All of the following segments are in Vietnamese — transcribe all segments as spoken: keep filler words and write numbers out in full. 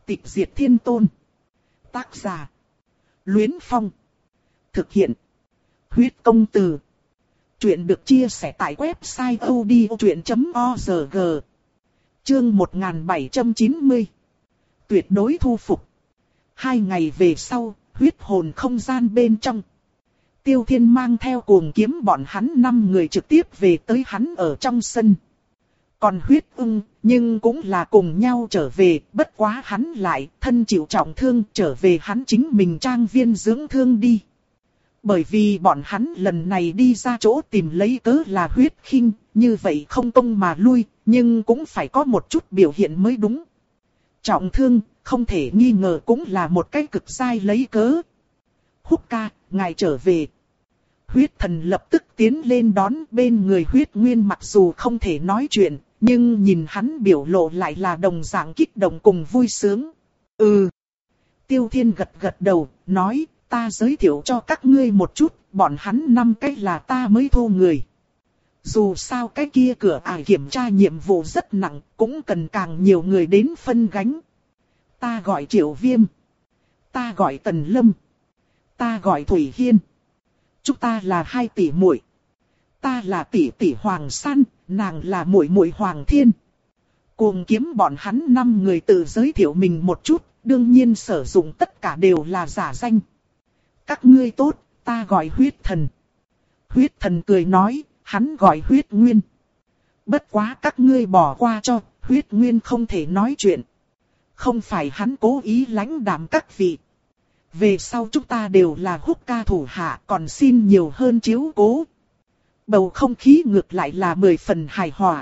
Tịch diệt thiên tôn. Tác giả. Luyến Phong. Thực hiện. Huyết công từ. Chuyện được chia sẻ tại website odchuyện chấm org. Chương một nghìn bảy trăm chín mươi. Tuyệt đối thu phục. Hai ngày về sau, huyết hồn không gian bên trong. Tiêu Thiên mang theo Cuồng Kiếm bọn hắn năm người trực tiếp về tới hắn ở trong sân. Còn huyết ưng, nhưng cũng là cùng nhau trở về, bất quá hắn lại thân chịu trọng thương trở về hắn chính mình trang viên dưỡng thương đi. Bởi vì bọn hắn lần này đi ra chỗ tìm lấy cớ là huyết khinh, như vậy không công mà lui, nhưng cũng phải có một chút biểu hiện mới đúng. Trọng thương, không thể nghi ngờ cũng là một cái cực sai lấy cớ. Húc ca, ngài trở về. Huyết thần lập tức tiến lên đón bên người huyết nguyên, mặc dù không thể nói chuyện, nhưng nhìn hắn biểu lộ lại là đồng dạng kích động cùng vui sướng. Ừ. Tiêu Thiên gật gật đầu, nói, ta giới thiệu cho các ngươi một chút, bọn hắn năm cái là ta mới thu người. Dù sao cái kia cửa ải kiểm tra nhiệm vụ rất nặng, cũng cần càng nhiều người đến phân gánh. Ta gọi Triệu Viêm. Ta gọi Tần Lâm. Ta gọi Thủy Hiên. Chúng ta là hai tỷ muội. Ta là tỷ tỷ Hoàng San, nàng là muội muội Hoàng Thiên. Cuồng Kiếm bọn hắn năm người tự giới thiệu mình một chút, đương nhiên sử dụng tất cả đều là giả danh. Các ngươi tốt, ta gọi huyết thần. Huyết thần cười nói, hắn gọi huyết nguyên. Bất quá các ngươi bỏ qua cho, huyết nguyên không thể nói chuyện. Không phải hắn cố ý lãnh đạm các vị. Về sau chúng ta đều là Húc ca thủ hạ, còn xin nhiều hơn chiếu cố. Bầu không khí ngược lại là mười phần hài hòa.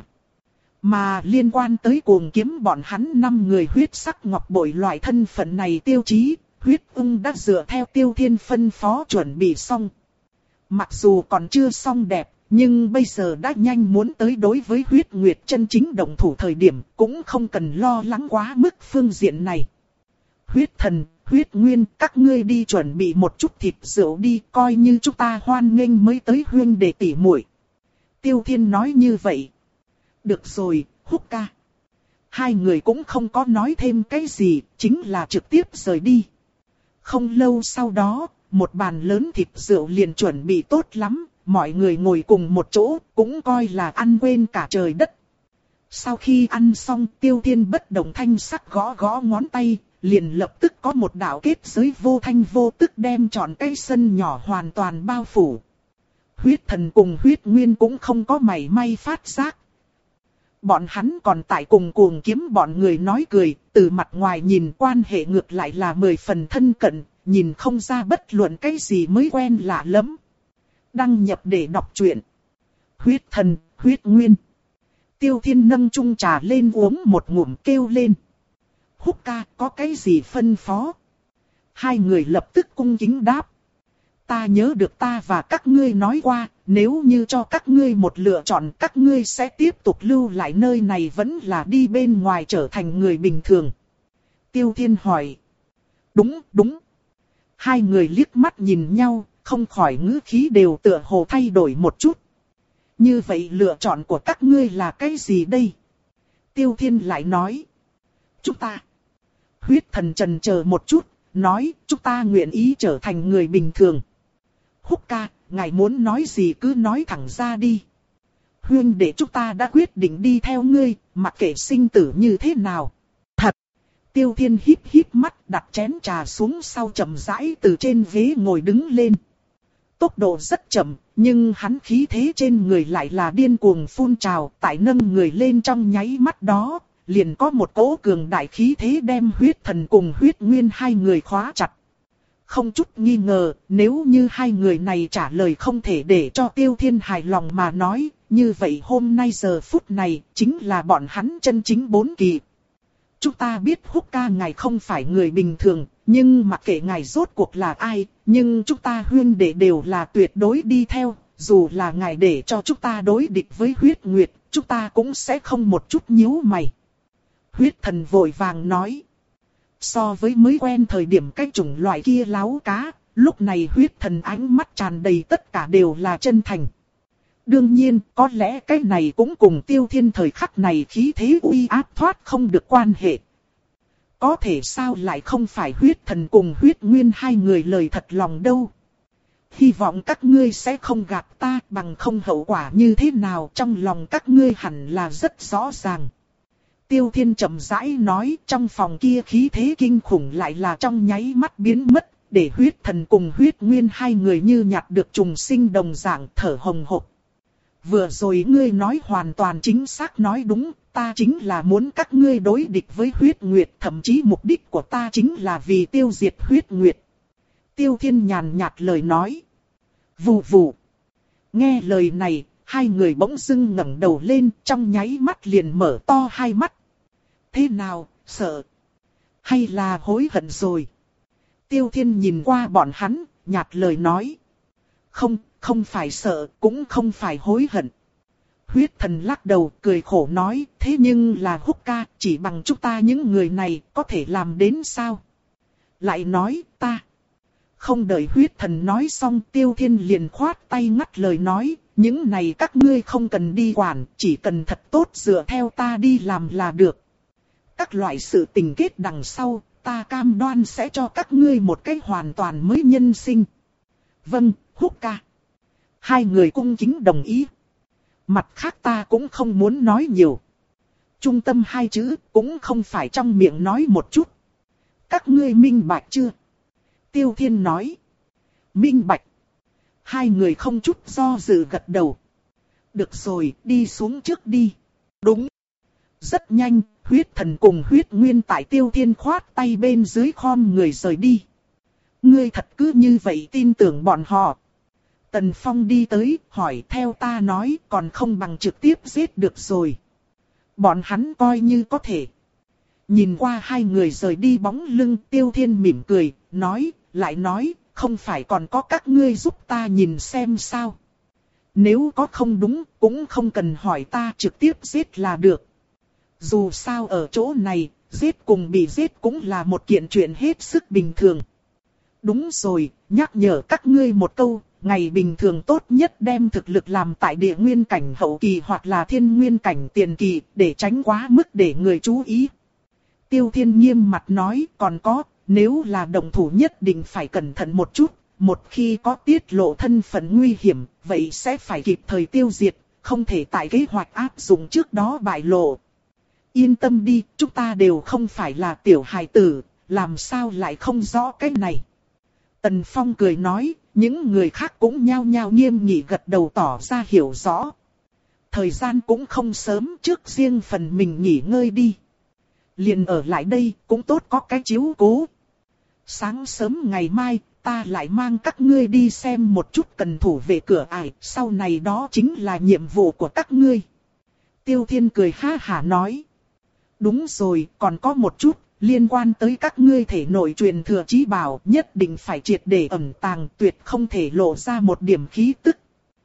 Mà liên quan tới Cuồng Kiếm bọn hắn năm người huyết sắc ngọc bội loại thân phận này tiêu chí, huyết ưng đã dựa theo Tiêu Thiên phân phó chuẩn bị xong. Mặc dù còn chưa xong đẹp, nhưng bây giờ đã nhanh muốn tới đối với huyết nguyệt chân chính động thủ thời điểm, cũng không cần lo lắng quá mức phương diện này. Huyết thần, huyết nguyên, các ngươi đi chuẩn bị một chút thịt rượu đi, coi như chúng ta hoan nghênh mới tới huyên để tỉ muội. Tiêu Thiên nói như vậy. Được rồi, Húc ca. Hai người cũng không có nói thêm cái gì, chính là trực tiếp rời đi. Không lâu sau đó, một bàn lớn thịt rượu liền chuẩn bị tốt lắm, mọi người ngồi cùng một chỗ, cũng coi là ăn quên cả trời đất. Sau khi ăn xong, Tiêu Thiên bất động thanh sắc gõ gõ ngón tay, liền lập tức có một đạo kết giới vô thanh vô tức đem trọn cái sân nhỏ hoàn toàn bao phủ. Huyết thần cùng huyết nguyên cũng không có mảy may phát giác. Bọn hắn còn tại cùng Cuồng Kiếm bọn người nói cười, từ mặt ngoài nhìn quan hệ ngược lại là mười phần thân cận, nhìn không ra bất luận cái gì mới quen lạ lắm. Đăng nhập để đọc truyện. Huyết thần, huyết nguyên. Tiêu Thiên nâng chung trà lên uống một ngụm kêu lên. Húc ca, có cái gì phân phó? Hai người lập tức cung kính đáp. Ta nhớ được ta và các ngươi nói qua, nếu như cho các ngươi một lựa chọn, các ngươi sẽ tiếp tục lưu lại nơi này vẫn là đi bên ngoài trở thành người bình thường. Tiêu Thiên hỏi. Đúng, đúng. Hai người liếc mắt nhìn nhau, không khỏi ngữ khí đều tựa hồ thay đổi một chút. Như vậy lựa chọn của các ngươi là cái gì đây? Tiêu Thiên lại nói. Chúng ta. Huyết thần trần chờ một chút, nói chúng ta nguyện ý trở thành người bình thường. Húc ca, ngài muốn nói gì cứ nói thẳng ra đi. Huyên để chúng ta đã quyết định đi theo ngươi, mặc kệ sinh tử như thế nào. Thật! Tiêu Thiên híp híp mắt đặt chén trà xuống sau chậm rãi từ trên ghế ngồi đứng lên. Tốc độ rất chậm, nhưng hắn khí thế trên người lại là điên cuồng phun trào, tại nâng người lên trong nháy mắt đó, liền có một cỗ cường đại khí thế đem huyết thần cùng huyết nguyên hai người khóa chặt. Không chút nghi ngờ, nếu như hai người này trả lời không thể để cho Tiêu Thiên hài lòng mà nói, như vậy hôm nay giờ phút này chính là bọn hắn chân chính bốn kỳ. Chúng ta biết Húc ca ngài không phải người bình thường, nhưng mặc kệ ngài rốt cuộc là ai, nhưng chúng ta huyên đệ đều là tuyệt đối đi theo, dù là ngài để cho chúng ta đối địch với huyết nguyệt, chúng ta cũng sẽ không một chút nhíu mày. Huyết thần vội vàng nói. So với mới quen thời điểm cái chủng loại kia láo cá, lúc này huyết thần ánh mắt tràn đầy tất cả đều là chân thành. Đương nhiên, có lẽ cái này cũng cùng Tiêu Thiên thời khắc này khí thế uy áp thoát không được quan hệ. Có thể sao lại không phải huyết thần cùng huyết nguyên hai người lời thật lòng đâu. Hy vọng các ngươi sẽ không gạt ta, bằng không hậu quả như thế nào trong lòng các ngươi hẳn là rất rõ ràng. Tiêu Thiên chậm rãi nói, trong phòng kia khí thế kinh khủng lại là trong nháy mắt biến mất, để huyết thần cùng huyết nguyên hai người như nhặt được trùng sinh đồng dạng thở hồng hộc. Vừa rồi ngươi nói hoàn toàn chính xác nói đúng, ta chính là muốn các ngươi đối địch với huyết nguyệt, thậm chí mục đích của ta chính là vì tiêu diệt huyết nguyệt. Tiêu Thiên nhàn nhạt lời nói. Vù vù. Nghe lời này, hai người bỗng dưng ngẩng đầu lên, trong nháy mắt liền mở to hai mắt. Thế nào, sợ? Hay là hối hận rồi? Tiêu Thiên nhìn qua bọn hắn, nhạt lời nói. Không, không phải sợ, cũng không phải hối hận. Huyết thần lắc đầu, cười khổ nói, thế nhưng là Húc ca, chỉ bằng chúng ta những người này, có thể làm đến sao? Lại nói, ta. Không đợi huyết thần nói xong, Tiêu Thiên liền khoát tay ngắt lời nói, những này các ngươi không cần đi quản, chỉ cần thật tốt dựa theo ta đi làm là được. Các loại sự tình kết đằng sau, ta cam đoan sẽ cho các ngươi một cách hoàn toàn mới nhân sinh. Vâng, Húc ca. Hai người cung kính đồng ý. Mặt khác ta cũng không muốn nói nhiều. Trung tâm hai chữ cũng không phải trong miệng nói một chút. Các ngươi minh bạch chưa? Tiêu Thiên nói. Minh bạch. Hai người không chút do dự gật đầu. Được rồi, đi xuống trước đi. Đúng. Rất nhanh, huyết thần cùng huyết nguyên tại Tiêu Thiên khoát tay bên dưới khom người rời đi. Ngươi thật cứ như vậy tin tưởng bọn họ. Tần Phong đi tới, hỏi theo ta nói còn không bằng trực tiếp giết được rồi. Bọn hắn coi như có thể. Nhìn qua hai người rời đi bóng lưng, Tiêu Thiên mỉm cười, nói, lại nói, không phải còn có các ngươi giúp ta nhìn xem sao. Nếu có không đúng, cũng không cần hỏi ta, trực tiếp giết là được. Dù sao ở chỗ này, giết cùng bị giết cũng là một kiện chuyện hết sức bình thường. Đúng rồi, nhắc nhở các ngươi một câu, ngày bình thường tốt nhất đem thực lực làm tại địa nguyên cảnh hậu kỳ hoặc là thiên nguyên cảnh tiền kỳ, để tránh quá mức để người chú ý. Tiêu Thiên nghiêm mặt nói, còn có, nếu là động thủ nhất định phải cẩn thận một chút, một khi có tiết lộ thân phận nguy hiểm, vậy sẽ phải kịp thời tiêu diệt, không thể tại kế hoạch áp dụng trước đó bại lộ. Yên tâm đi, chúng ta đều không phải là tiểu hài tử, làm sao lại không rõ cái này. Tần Phong cười nói, những người khác cũng nhao nhao nghiêm nghị gật đầu tỏ ra hiểu rõ. Thời gian cũng không sớm, trước riêng phần mình nghỉ ngơi đi. Liền ở lại đây, cũng tốt có cái chiếu cố. Sáng sớm ngày mai, ta lại mang các ngươi đi xem một chút cần thủ vệ cửa ải, sau này đó chính là nhiệm vụ của các ngươi. Tiêu Thiên cười ha hả nói. Đúng rồi, còn có một chút, liên quan tới các ngươi thể nội truyền thừa chí bảo, nhất định phải triệt để ẩn tàng, tuyệt không thể lộ ra một điểm khí tức.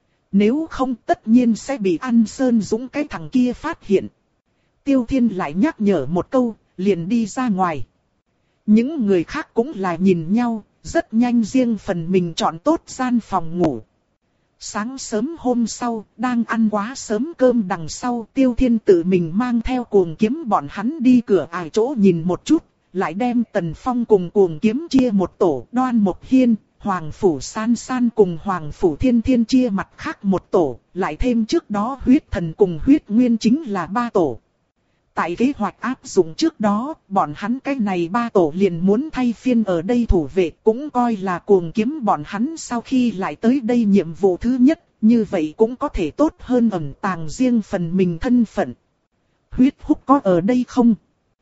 Nếu không tất nhiên sẽ bị An Sơn Dũng cái thằng kia phát hiện. Tiêu Thiên lại nhắc nhở một câu, liền đi ra ngoài. Những người khác cũng là nhìn nhau, rất nhanh riêng phần mình chọn tốt gian phòng ngủ. Sáng sớm hôm sau, đang ăn quá sớm cơm đằng sau, Tiêu Thiên tự mình mang theo Cuồng Kiếm bọn hắn đi cửa ải chỗ nhìn một chút, lại đem Tần Phong cùng Cuồng Kiếm chia một tổ, Đoan Mộc Hiên, Hoàng Phủ San San cùng Hoàng Phủ Thiên Thiên chia mặt khác một tổ, lại thêm trước đó huyết thần cùng huyết nguyên chính là ba tổ. Tại kế hoạch áp dụng trước đó, bọn hắn cái này ba tổ liền muốn thay phiên ở đây thủ vệ, cũng coi là Cuồng Kiếm bọn hắn sau khi lại tới đây nhiệm vụ thứ nhất, như vậy cũng có thể tốt hơn ẩn tàng riêng phần mình thân phận. Huyết Húc có ở đây không?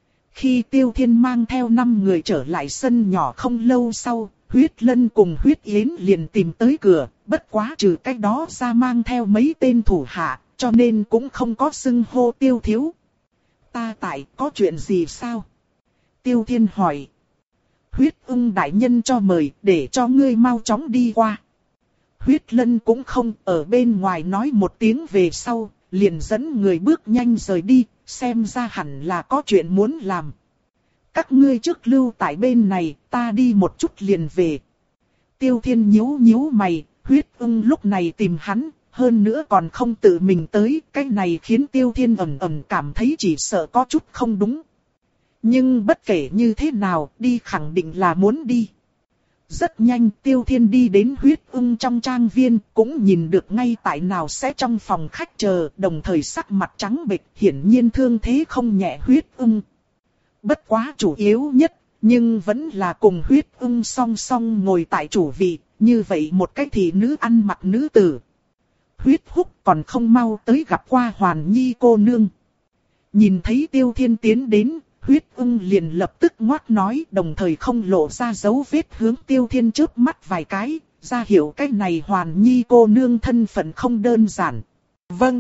Khi Tiêu Thiên mang theo năm người trở lại sân nhỏ không lâu sau, Huyết Lân cùng Huyết Yến liền tìm tới cửa, bất quá trừ cách đó ra mang theo mấy tên thủ hạ, cho nên cũng không có xưng hô Tiêu thiếu. Ta tại, có chuyện gì sao? Tiêu Thiên hỏi. Huyết Ưng đại nhân cho mời, để cho ngươi mau chóng đi qua. Huyết Lân cũng không ở bên ngoài nói một tiếng về sau, liền dẫn người bước nhanh rời đi, xem ra hẳn là có chuyện muốn làm. Các ngươi trước lưu tại bên này, ta đi một chút liền về. Tiêu Thiên nhíu nhíu mày, Huyết Ưng lúc này tìm hắn. Hơn nữa còn không tự mình tới, cái này khiến Tiêu Thiên ẩn ẩn cảm thấy chỉ sợ có chút không đúng. Nhưng bất kể như thế nào, đi khẳng định là muốn đi. Rất nhanh Tiêu Thiên đi đến Huyết Ưng trong trang viên, cũng nhìn được ngay tại nào sẽ trong phòng khách chờ, đồng thời sắc mặt trắng bệch, hiển nhiên thương thế không nhẹ Huyết Ưng. Bất quá chủ yếu nhất, nhưng vẫn là cùng Huyết Ưng song song ngồi tại chủ vị, như vậy một cái thị nữ ăn mặc nữ tử. Huyết Húc còn không mau tới gặp qua Hoàn Nhi cô nương. Nhìn thấy Tiêu Thiên tiến đến, Huyết Ưng liền lập tức ngoác nói, đồng thời không lộ ra dấu vết hướng Tiêu Thiên chớp mắt vài cái, ra hiểu cái này Hoàn Nhi cô nương thân phận không đơn giản. Vâng.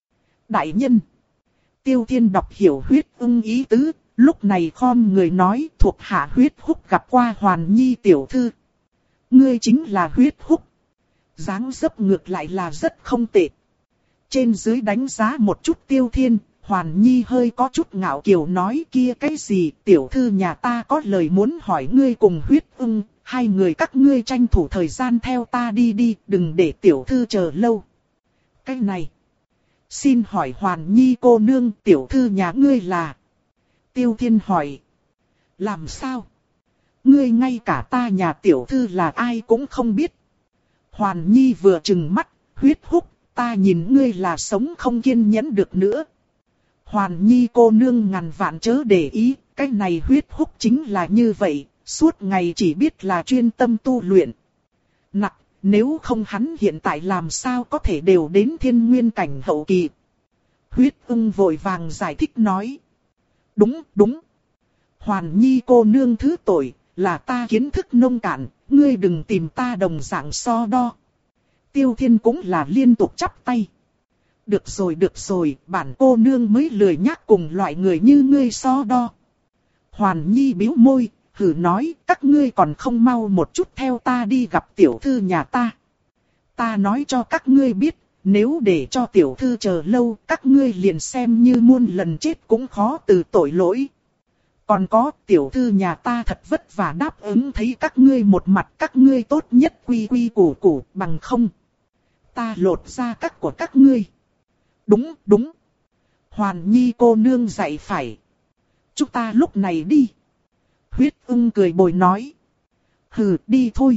Đại nhân. Tiêu Thiên đọc hiểu Huyết Ưng ý tứ, lúc này khom người nói, thuộc hạ Huyết Húc gặp qua Hoàn Nhi tiểu thư. Ngươi chính là Huyết Húc. Dáng dấp ngược lại là rất không tệ. Trên dưới đánh giá một chút Tiêu Thiên, Hoàn Nhi hơi có chút ngạo kiều nói, kia cái gì, tiểu thư nhà ta có lời muốn hỏi ngươi cùng Huyết Ưng, hai người các ngươi tranh thủ thời gian theo ta đi đi, đừng để tiểu thư chờ lâu. Cái này, xin hỏi Hoàn Nhi cô nương, tiểu thư nhà ngươi là? Tiêu Thiên hỏi, làm sao? Ngươi ngay cả ta nhà tiểu thư là ai cũng không biết. Hoàn Nhi vừa trừng mắt, Huyết Húc, ta nhìn ngươi là sống không kiên nhẫn được nữa. Hoàn Nhi cô nương ngàn vạn chớ để ý, cái này Huyết Húc chính là như vậy, suốt ngày chỉ biết là chuyên tâm tu luyện. Nặc, nếu không hắn hiện tại làm sao có thể đều đến thiên nguyên cảnh hậu kỳ. Huyết Ưng vội vàng giải thích nói. Đúng, đúng. Hoàn Nhi cô nương thứ tội, là ta kiến thức nông cạn, ngươi đừng tìm ta đồng dạng so đo. Tiêu Thiên cũng là liên tục chắp tay. Được rồi được rồi, bản cô nương mới lười nhắc cùng loại người như ngươi so đo. Hoàn Nhi bĩu môi, hừ nói, các ngươi còn không mau một chút theo ta đi gặp tiểu thư nhà ta. Ta nói cho các ngươi biết, nếu để cho tiểu thư chờ lâu, các ngươi liền xem như muôn lần chết cũng khó từ tội lỗi. Còn có, tiểu thư nhà ta thật vất vả đáp ứng thấy các ngươi một mặt, các ngươi tốt nhất quy quy củ củ, bằng không. Ta lột ra các của các ngươi. Đúng, đúng. Hoàn Nhi cô nương dạy phải. Chúng ta lúc này đi. Huyết Ưng cười bồi nói. Hừ, đi thôi.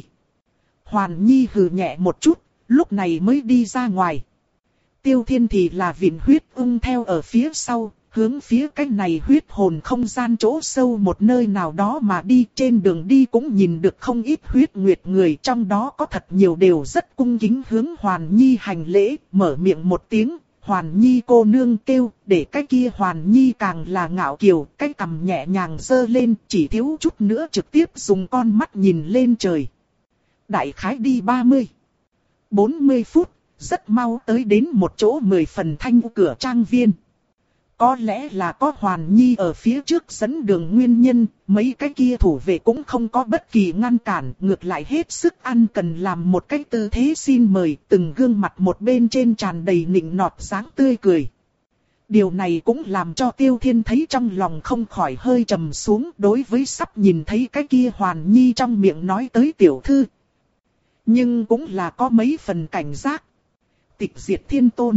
Hoàn Nhi hừ nhẹ một chút, lúc này mới đi ra ngoài. Tiêu Thiên thì là vịn Huyết Ưng theo ở phía sau, hướng phía cái này huyết hồn không gian chỗ sâu một nơi nào đó mà đi. Trên đường đi cũng nhìn được không ít huyết nguyệt người, trong đó có thật nhiều đều rất cung kính hướng Hoàn Nhi hành lễ, mở miệng một tiếng. Hoàn Nhi cô nương kêu, để cái kia Hoàn Nhi càng là ngạo kiều, cái cằm nhẹ nhàng giơ lên, chỉ thiếu chút nữa trực tiếp dùng con mắt nhìn lên trời. Đại khái đi ba mươi, bốn mươi phút, rất mau tới đến một chỗ mười phần thanh cửa trang viên. Có lẽ là có Hoàn Nhi ở phía trước dẫn đường nguyên nhân, mấy cái kia thủ vệ cũng không có bất kỳ ngăn cản, ngược lại hết sức ăn cần làm một cái tư thế xin mời, từng gương mặt một bên trên tràn đầy nịnh nọt dáng tươi cười. Điều này cũng làm cho Tiêu Thiên thấy trong lòng không khỏi hơi trầm xuống, đối với sắp nhìn thấy cái kia Hoàn Nhi trong miệng nói tới tiểu thư. Nhưng cũng là có mấy phần cảnh giác. Tịch Diệt Thiên Tôn.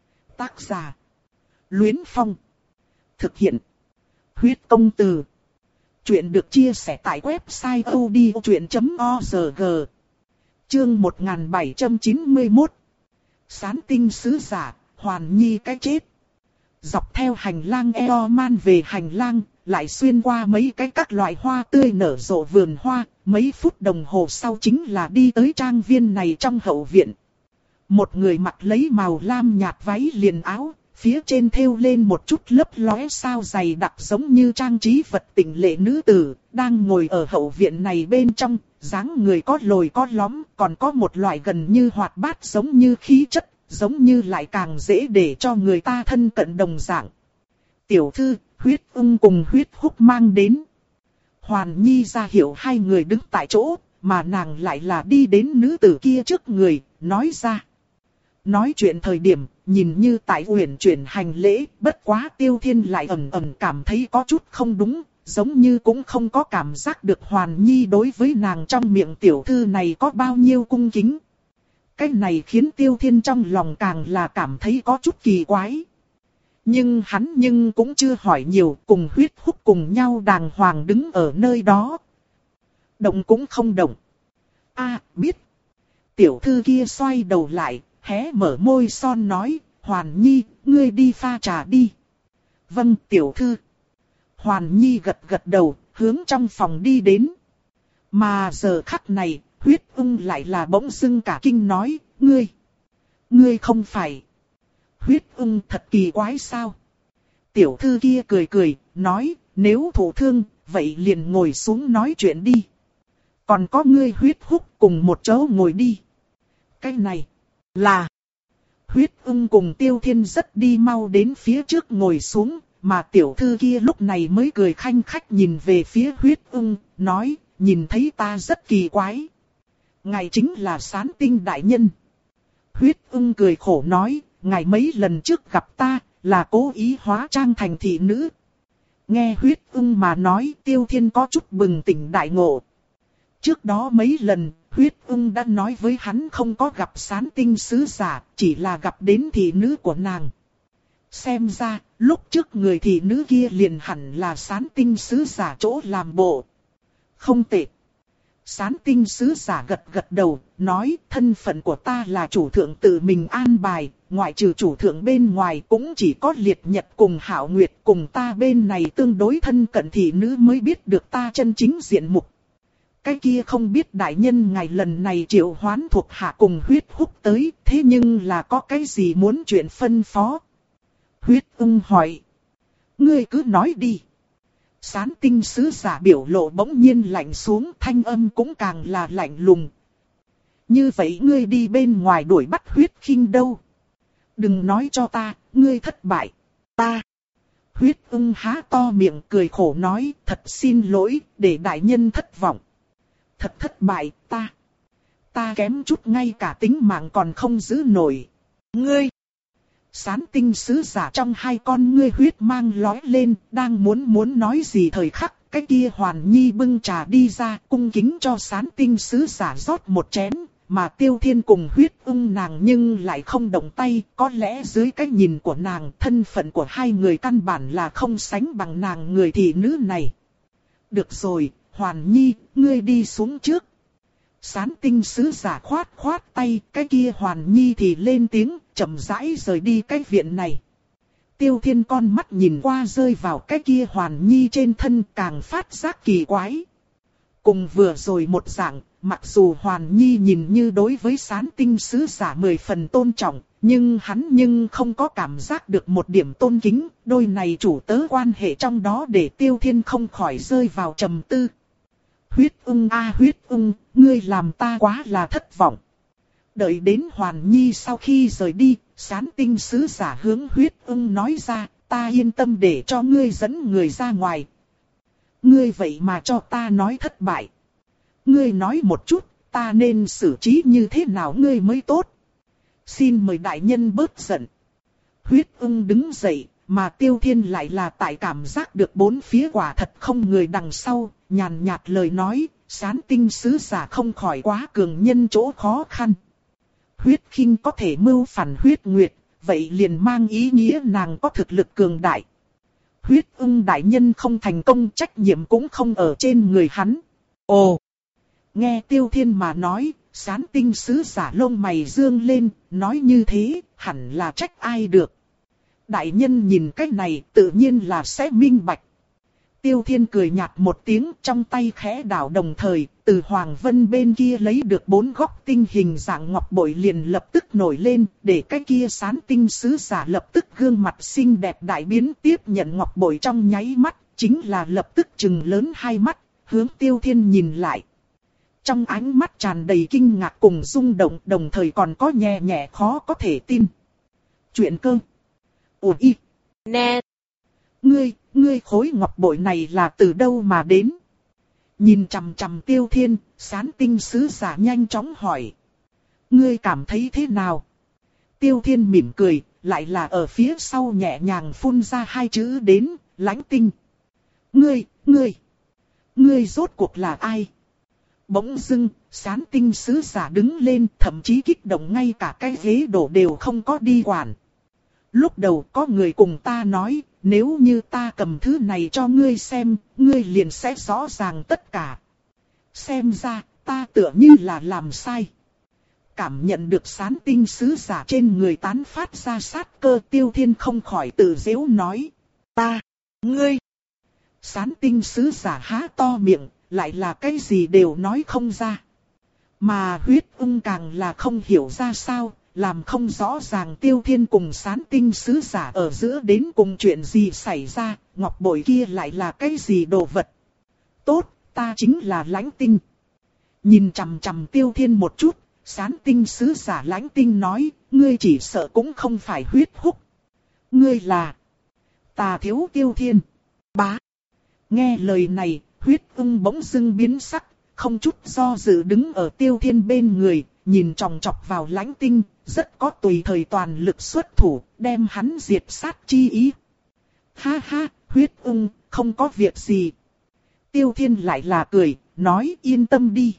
Tác giả Luyến Phong. Thực hiện Huyết Công Từ. Chuyện được chia sẻ tại website odchuyện chấm org. Chương một nghìn bảy trăm chín mươi mốt. Sán tinh sứ giả, Hoàn Nhi cái chết. Dọc theo hành lang eo man về hành lang, lại xuyên qua mấy cái các loại hoa tươi nở rộ vườn hoa, mấy phút đồng hồ sau chính là đi tới trang viên này trong hậu viện. Một người mặc lấy màu lam nhạt váy liền áo, phía trên thêu lên một chút lớp lóe sao dày đặc giống như trang trí vật tịnh lệ nữ tử, đang ngồi ở hậu viện này bên trong, dáng người có lồi có lõm, còn có một loại gần như hoạt bát giống như khí chất, giống như lại càng dễ để cho người ta thân cận đồng dạng. Tiểu thư, Huyết Ưng cùng Huyết Húc mang đến. Hoàn Nhi ra hiệu hai người đứng tại chỗ, mà nàng lại là đi đến nữ tử kia trước người, nói ra. Nói chuyện thời điểm, nhìn như tại uyển chuyển hành lễ, bất quá Tiêu Thiên lại ẩn ẩn cảm thấy có chút không đúng, giống như cũng không có cảm giác được Hoàn Nhi đối với nàng trong miệng tiểu thư này có bao nhiêu cung kính. Cái này khiến Tiêu Thiên trong lòng càng là cảm thấy có chút kỳ quái. Nhưng hắn nhưng cũng chưa hỏi nhiều, cùng Huyết Húc cùng nhau đàng hoàng đứng ở nơi đó. Động cũng không động. A, biết. Tiểu thư kia xoay đầu lại, hé mở môi son nói, Hoàn Nhi, ngươi đi pha trà đi. Vâng, tiểu thư. Hoàn Nhi gật gật đầu, hướng trong phòng đi đến. Mà giờ khắc này, Huyết Ưng lại là bỗng dưng cả kinh nói, ngươi, ngươi không phải. Huyết Ưng thật kỳ quái sao? Tiểu thư kia cười cười, nói, nếu thụ thương, vậy liền ngồi xuống nói chuyện đi. Còn có ngươi Huyết Húc cùng một chỗ ngồi đi. Cái này, là... Huyết Ưng cùng Tiêu Thiên rất đi mau đến phía trước ngồi xuống, mà tiểu thư kia lúc này mới cười khanh khách nhìn về phía Huyết Ưng, nói, nhìn thấy ta rất kỳ quái. Ngài chính là Sán Tinh đại nhân. Huyết Ưng cười khổ nói, ngài mấy lần trước gặp ta, là cố ý hóa trang thành thị nữ. Nghe Huyết Ưng mà nói, Tiêu Thiên có chút bừng tỉnh đại ngộ. Trước đó mấy lần, Huyết Ưng đã nói với hắn không có gặp Sán Tinh sứ giả, chỉ là gặp đến thị nữ của nàng. Xem ra, lúc trước người thị nữ kia liền hẳn là Sán Tinh sứ giả chỗ làm bộ. Không tệ. Sán Tinh sứ giả gật gật đầu, nói thân phận của ta là chủ thượng tự mình an bài, ngoại trừ chủ thượng bên ngoài cũng chỉ có Liệt Nhật cùng Hạo Nguyệt cùng ta bên này tương đối thân cận thị nữ mới biết được ta chân chính diện mục. Cái kia không biết đại nhân ngài lần này triệu hoán thuộc hạ cùng Huyết Húc tới, thế nhưng là có cái gì muốn chuyện phân phó? Huyết Ưng hỏi. Ngươi cứ nói đi. Sán Tinh sứ giả biểu lộ bỗng nhiên lạnh xuống, thanh âm cũng càng là lạnh lùng. Như vậy ngươi đi bên ngoài đuổi bắt Huyết Khinh đâu? Đừng nói cho ta, ngươi thất bại. Ta. Huyết Ưng há to miệng cười khổ nói, thật xin lỗi, để đại nhân thất vọng. Thật thất bại, ta. Ta kém chút ngay cả tính mạng còn không giữ nổi. Ngươi. Sán Tinh sứ giả trong hai con ngươi huyết mang lói lên, đang muốn muốn nói gì thời khắc, cái kia Hoàn Nhi bưng trà đi ra, cung kính cho Sán Tinh sứ giả rót một chén, mà Tiêu Thiên cùng Huyết Ưng nàng nhưng lại không động tay, có lẽ dưới cái nhìn của nàng, thân phận của hai người căn bản là không sánh bằng nàng người thị nữ này. Được rồi, Hoàn Nhi, ngươi đi xuống trước. Sán Tinh sứ giả khoát khoát tay, cái kia Hoàn Nhi thì lên tiếng, chậm rãi rời đi cái viện này. Tiêu Thiên con mắt nhìn qua rơi vào cái kia Hoàn Nhi trên thân càng phát giác kỳ quái. Cùng vừa rồi một dạng, mặc dù Hoàn Nhi nhìn như đối với Sán Tinh sứ giả mười phần tôn trọng, nhưng hắn nhưng không có cảm giác được một điểm tôn kính, đôi này chủ tớ quan hệ trong đó để Tiêu Thiên không khỏi rơi vào trầm tư. Huyết Ưng a Huyết Ưng, ngươi làm ta quá là thất vọng. Đợi đến Hoàn Nhi sau khi rời đi, Sán Tinh sứ giả hướng Huyết Ưng nói ra, ta yên tâm để cho ngươi dẫn người ra ngoài. Ngươi vậy mà cho ta nói thất bại. Ngươi nói một chút, ta nên xử trí như thế nào ngươi mới tốt. Xin mời đại nhân bớt giận. Huyết Ưng đứng dậy, mà Tiêu Thiên lại là tại cảm giác được bốn phía quả thật không người đằng sau, nhàn nhạt lời nói, Sán Tinh sứ giả không khỏi quá cường nhân chỗ khó khăn. Huyết Khinh có thể mưu phản Huyết Nguyệt, vậy liền mang ý nghĩa nàng có thực lực cường đại. Huyết Ưng đại nhân không thành công, trách nhiệm cũng không ở trên người hắn. Ồ! Nghe Tiêu Thiên mà nói, Sán Tinh sứ giả lông mày dương lên, nói như thế, hẳn là trách ai được. Đại nhân nhìn cách này tự nhiên là sẽ minh bạch. Tiêu Thiên cười nhạt một tiếng, trong tay khẽ đảo đồng thời, từ Hoàng Vân bên kia lấy được bốn góc tinh hình dạng ngọc bội liền lập tức nổi lên, để cái kia Sán Tinh sứ giả lập tức gương mặt xinh đẹp đại biến, tiếp nhận ngọc bội trong nháy mắt, chính là lập tức trừng lớn hai mắt, hướng Tiêu Thiên nhìn lại. Trong ánh mắt tràn đầy kinh ngạc cùng rung động, đồng thời còn có nhẹ nhẹ khó có thể tin. Chuyện cơ. Ủa y. Nè. Ngươi, ngươi khối ngọc bội này là từ đâu mà đến? Nhìn chằm chằm Tiêu Thiên, Sán Tinh sứ giả nhanh chóng hỏi. Ngươi cảm thấy thế nào? Tiêu Thiên mỉm cười, lại là ở phía sau nhẹ nhàng phun ra hai chữ đến, Lãnh Tinh. Ngươi, ngươi, ngươi rốt cuộc là ai? Bỗng dưng, Sán Tinh sứ giả đứng lên, thậm chí kích động ngay cả cái ghế đổ đều không có đi quản. Lúc đầu có người cùng ta nói, nếu như ta cầm thứ này cho ngươi xem, ngươi liền sẽ rõ ràng tất cả. Xem ra, ta tựa như là làm sai. Cảm nhận được sán tinh sứ giả trên người tán phát ra sát cơ, Tiêu Thiên không khỏi tự giễu nói. Ta, ngươi. Sán tinh sứ giả há to miệng, lại là cái gì đều nói không ra. Mà huyết ung càng là không hiểu ra sao, làm không rõ ràng Tiêu Thiên cùng sán tinh sứ giả ở giữa đến cùng chuyện gì xảy ra, ngọc bội kia lại là cái gì đồ vật. Tốt, ta chính là Lãnh Tinh. Nhìn chằm chằm Tiêu Thiên một chút, sán tinh sứ giả Lãnh Tinh nói, ngươi chỉ sợ cũng không phải huyết húc. Ngươi là Tà Thiếu Tiêu Thiên. Bá. Nghe lời này, huyết ung bỗng dưng biến sắc, không chút do dự đứng ở Tiêu Thiên bên người, nhìn chòng chọc vào Lãnh Tinh, rất có tùy thời toàn lực xuất thủ, đem hắn diệt sát chi ý. Ha ha, huyết ung, không có việc gì. Tiêu Thiên lại là cười, nói yên tâm đi.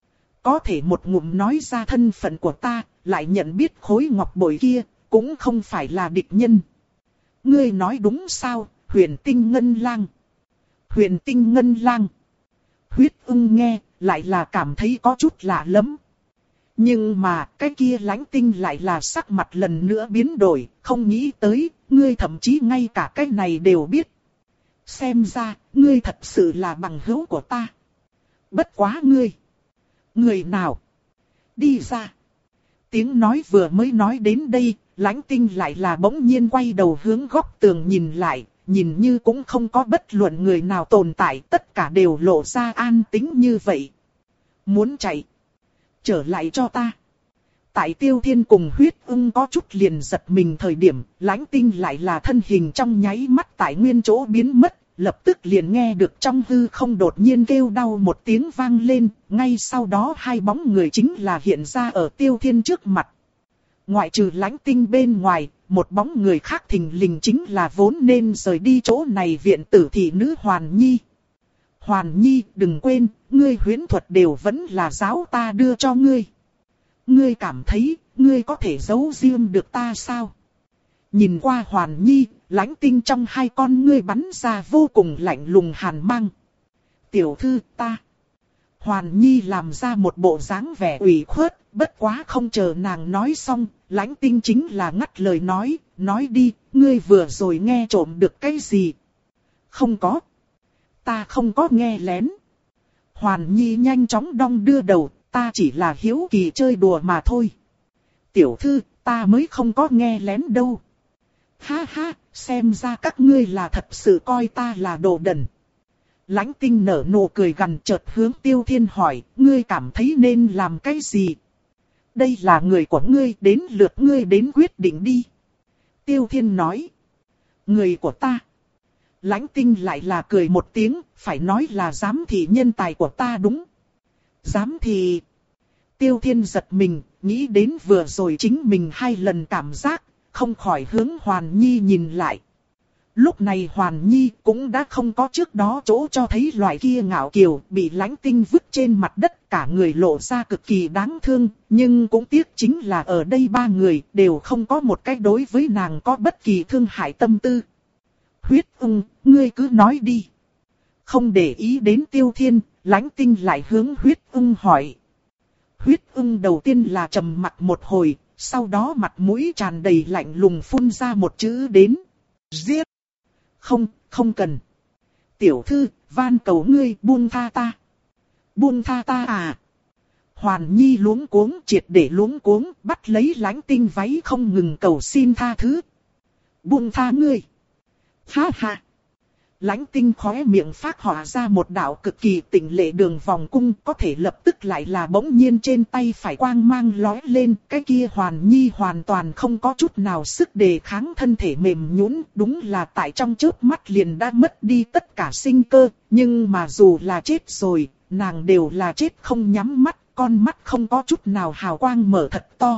Có thể một ngụm nói ra thân phận của ta, lại nhận biết khối ngọc bội kia, cũng không phải là địch nhân. Ngươi nói đúng sao, Huyền Tinh Ngân Lang. Huyền Tinh Ngân Lang. Huyết ung nghe, lại là cảm thấy có chút lạ lắm. Nhưng mà, cái kia Lãnh Tinh lại là sắc mặt lần nữa biến đổi, không nghĩ tới, ngươi thậm chí ngay cả cái này đều biết. Xem ra, ngươi thật sự là bằng hữu của ta. Bất quá ngươi. Người nào? Đi ra. Tiếng nói vừa mới nói đến đây, Lãnh Tinh lại là bỗng nhiên quay đầu hướng góc tường nhìn lại, nhìn như cũng không có bất luận người nào tồn tại, tất cả đều lộ ra an tĩnh như vậy. Muốn chạy? Trở lại cho ta. Tại Tiêu Thiên cùng huyết ung có chút liền giật mình thời điểm, Lãnh Tinh lại là thân hình trong nháy mắt tại nguyên chỗ biến mất, lập tức liền nghe được trong hư không đột nhiên kêu đau một tiếng vang lên, ngay sau đó hai bóng người chính là hiện ra ở Tiêu Thiên trước mặt. Ngoại trừ Lãnh Tinh bên ngoài, một bóng người khác thình lình chính là vốn nên rời đi chỗ này viện tử thị nữ Hoàn Nhi. Hoàn Nhi, đừng quên, ngươi huyễn thuật đều vẫn là giáo ta đưa cho ngươi. Ngươi cảm thấy, ngươi có thể giấu riêng được ta sao? Nhìn qua Hoàn Nhi, Lãnh Tinh trong hai con ngươi bắn ra vô cùng lạnh lùng hàn mang. Tiểu thư ta. Hoàn Nhi làm ra một bộ dáng vẻ ủy khuất, bất quá không chờ nàng nói xong, Lãnh Tinh chính là ngắt lời nói, nói đi, ngươi vừa rồi nghe trộm được cái gì? Không có. Ta không có nghe lén. Hoàn Nhi nhanh chóng đong đưa đầu, ta chỉ là hiếu kỳ chơi đùa mà thôi. Tiểu thư, ta mới không có nghe lén đâu. Ha ha, xem ra các ngươi là thật sự coi ta là đồ đần. Lãnh Tinh nở nụ cười gằn, chợt hướng Tiêu Thiên hỏi, ngươi cảm thấy nên làm cái gì? Đây là người của ngươi, đến lượt ngươi đến quyết định đi. Tiêu Thiên nói, người của ta. Lãnh Tinh lại là cười một tiếng, phải nói là giám thị nhân tài của ta đúng. Giám thị. Tiêu Thiên giật mình, nghĩ đến vừa rồi chính mình hai lần cảm giác, không khỏi hướng Hoàn Nhi nhìn lại. Lúc này Hoàn Nhi cũng đã không có trước đó chỗ cho thấy loại kia ngạo kiều, bị Lãnh Tinh vứt trên mặt đất, cả người lộ ra cực kỳ đáng thương, nhưng cũng tiếc chính là ở đây ba người đều không có một cái đối với nàng có bất kỳ thương hại tâm tư. Huyết ung, ngươi cứ nói đi. Không để ý đến Tiêu Thiên, Lãnh Tinh lại hướng huyết ung hỏi. Huyết ung đầu tiên là trầm mặt một hồi, sau đó mặt mũi tràn đầy lạnh lùng phun ra một chữ đến. Giết! Không, không cần. Tiểu thư, van cầu ngươi buông tha ta. Buông tha ta à? Hoàn Nhi luống cuống, triệt để luống cuống, bắt lấy Lãnh Tinh váy không ngừng cầu xin tha thứ. Buông tha ngươi. Ha ha. Lãnh Tinh khóe miệng phát họa ra một đạo cực kỳ tịnh lệ đường vòng cung, có thể lập tức lại là bỗng nhiên trên tay phải quang mang lóe lên, cái kia Hoàn Nhi hoàn toàn không có chút nào sức đề kháng, thân thể mềm nhũn, đúng là tại trong chớp mắt liền đã mất đi tất cả sinh cơ, nhưng mà dù là chết rồi, nàng đều là chết không nhắm mắt, con mắt không có chút nào hào quang mở thật to.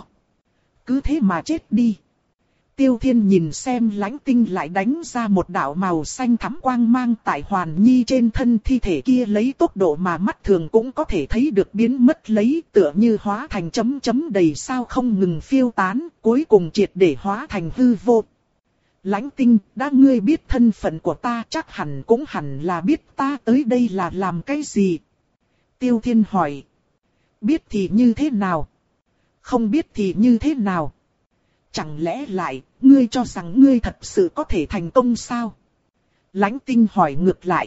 Cứ thế mà chết đi. Tiêu Thiên nhìn xem Lãnh Tinh lại đánh ra một đạo màu xanh thắm quang mang tại Hoàn Nhi trên thân, thi thể kia lấy tốc độ mà mắt thường cũng có thể thấy được biến mất lấy, tựa như hóa thành chấm chấm đầy sao không ngừng phiêu tán, cuối cùng triệt để hóa thành hư vô. Lãnh Tinh, đã ngươi biết thân phận của ta chắc hẳn cũng hẳn là biết ta tới đây là làm cái gì. Tiêu Thiên hỏi. Biết thì như thế nào? Không biết thì như thế nào? Chẳng lẽ lại, ngươi cho rằng ngươi thật sự có thể thành công sao? Lãnh Tinh hỏi ngược lại.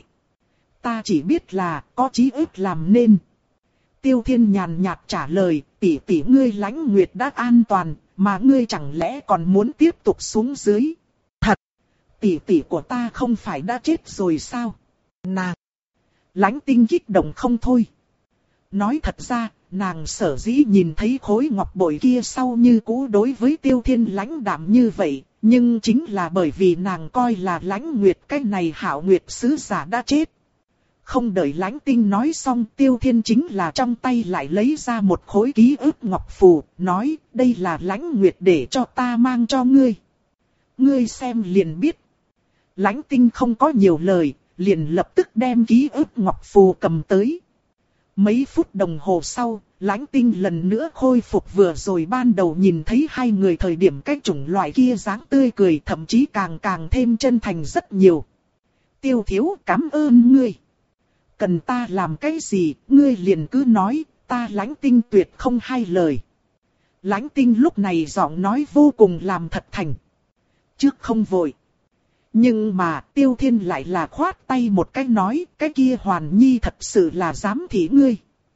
Ta chỉ biết là có chí ức làm nên. Tiêu Thiên nhàn nhạt trả lời, tỷ tỷ ngươi Lãnh Nguyệt đã an toàn, mà ngươi chẳng lẽ còn muốn tiếp tục xuống dưới? Thật, tỷ tỷ của ta không phải đã chết rồi sao? Nàng! Lãnh Tinh kích động không thôi. Nói thật ra, nàng sở dĩ nhìn thấy khối ngọc bội kia sau như cũ đối với Tiêu Thiên lãnh đạm như vậy, nhưng chính là bởi vì nàng coi là Lãnh Nguyệt cái này Hạo Nguyệt sứ giả đã chết. Không đợi Lãnh Tinh nói xong, Tiêu Thiên chính là trong tay lại lấy ra một khối ký ức ngọc phù, nói đây là Lãnh Nguyệt để cho ta mang cho ngươi. Ngươi xem liền biết. Lãnh Tinh không có nhiều lời, liền lập tức đem ký ức ngọc phù cầm tới. Mấy phút đồng hồ sau, Lãnh Tinh lần nữa khôi phục vừa rồi ban đầu nhìn thấy hai người thời điểm cái chủng loại kia dáng tươi cười, thậm chí càng càng thêm chân thành rất nhiều. Tiêu thiếu, cảm ơn ngươi. Cần ta làm cái gì, ngươi liền cứ nói, ta Lãnh Tinh tuyệt không hai lời. Lãnh Tinh lúc này giọng nói vô cùng làm thật thành. Trước không vội. Nhưng mà Tiêu Thiên lại là khoát tay một cái nói, cái kia Hoàn Nhi thật sự là dám thị ngươi.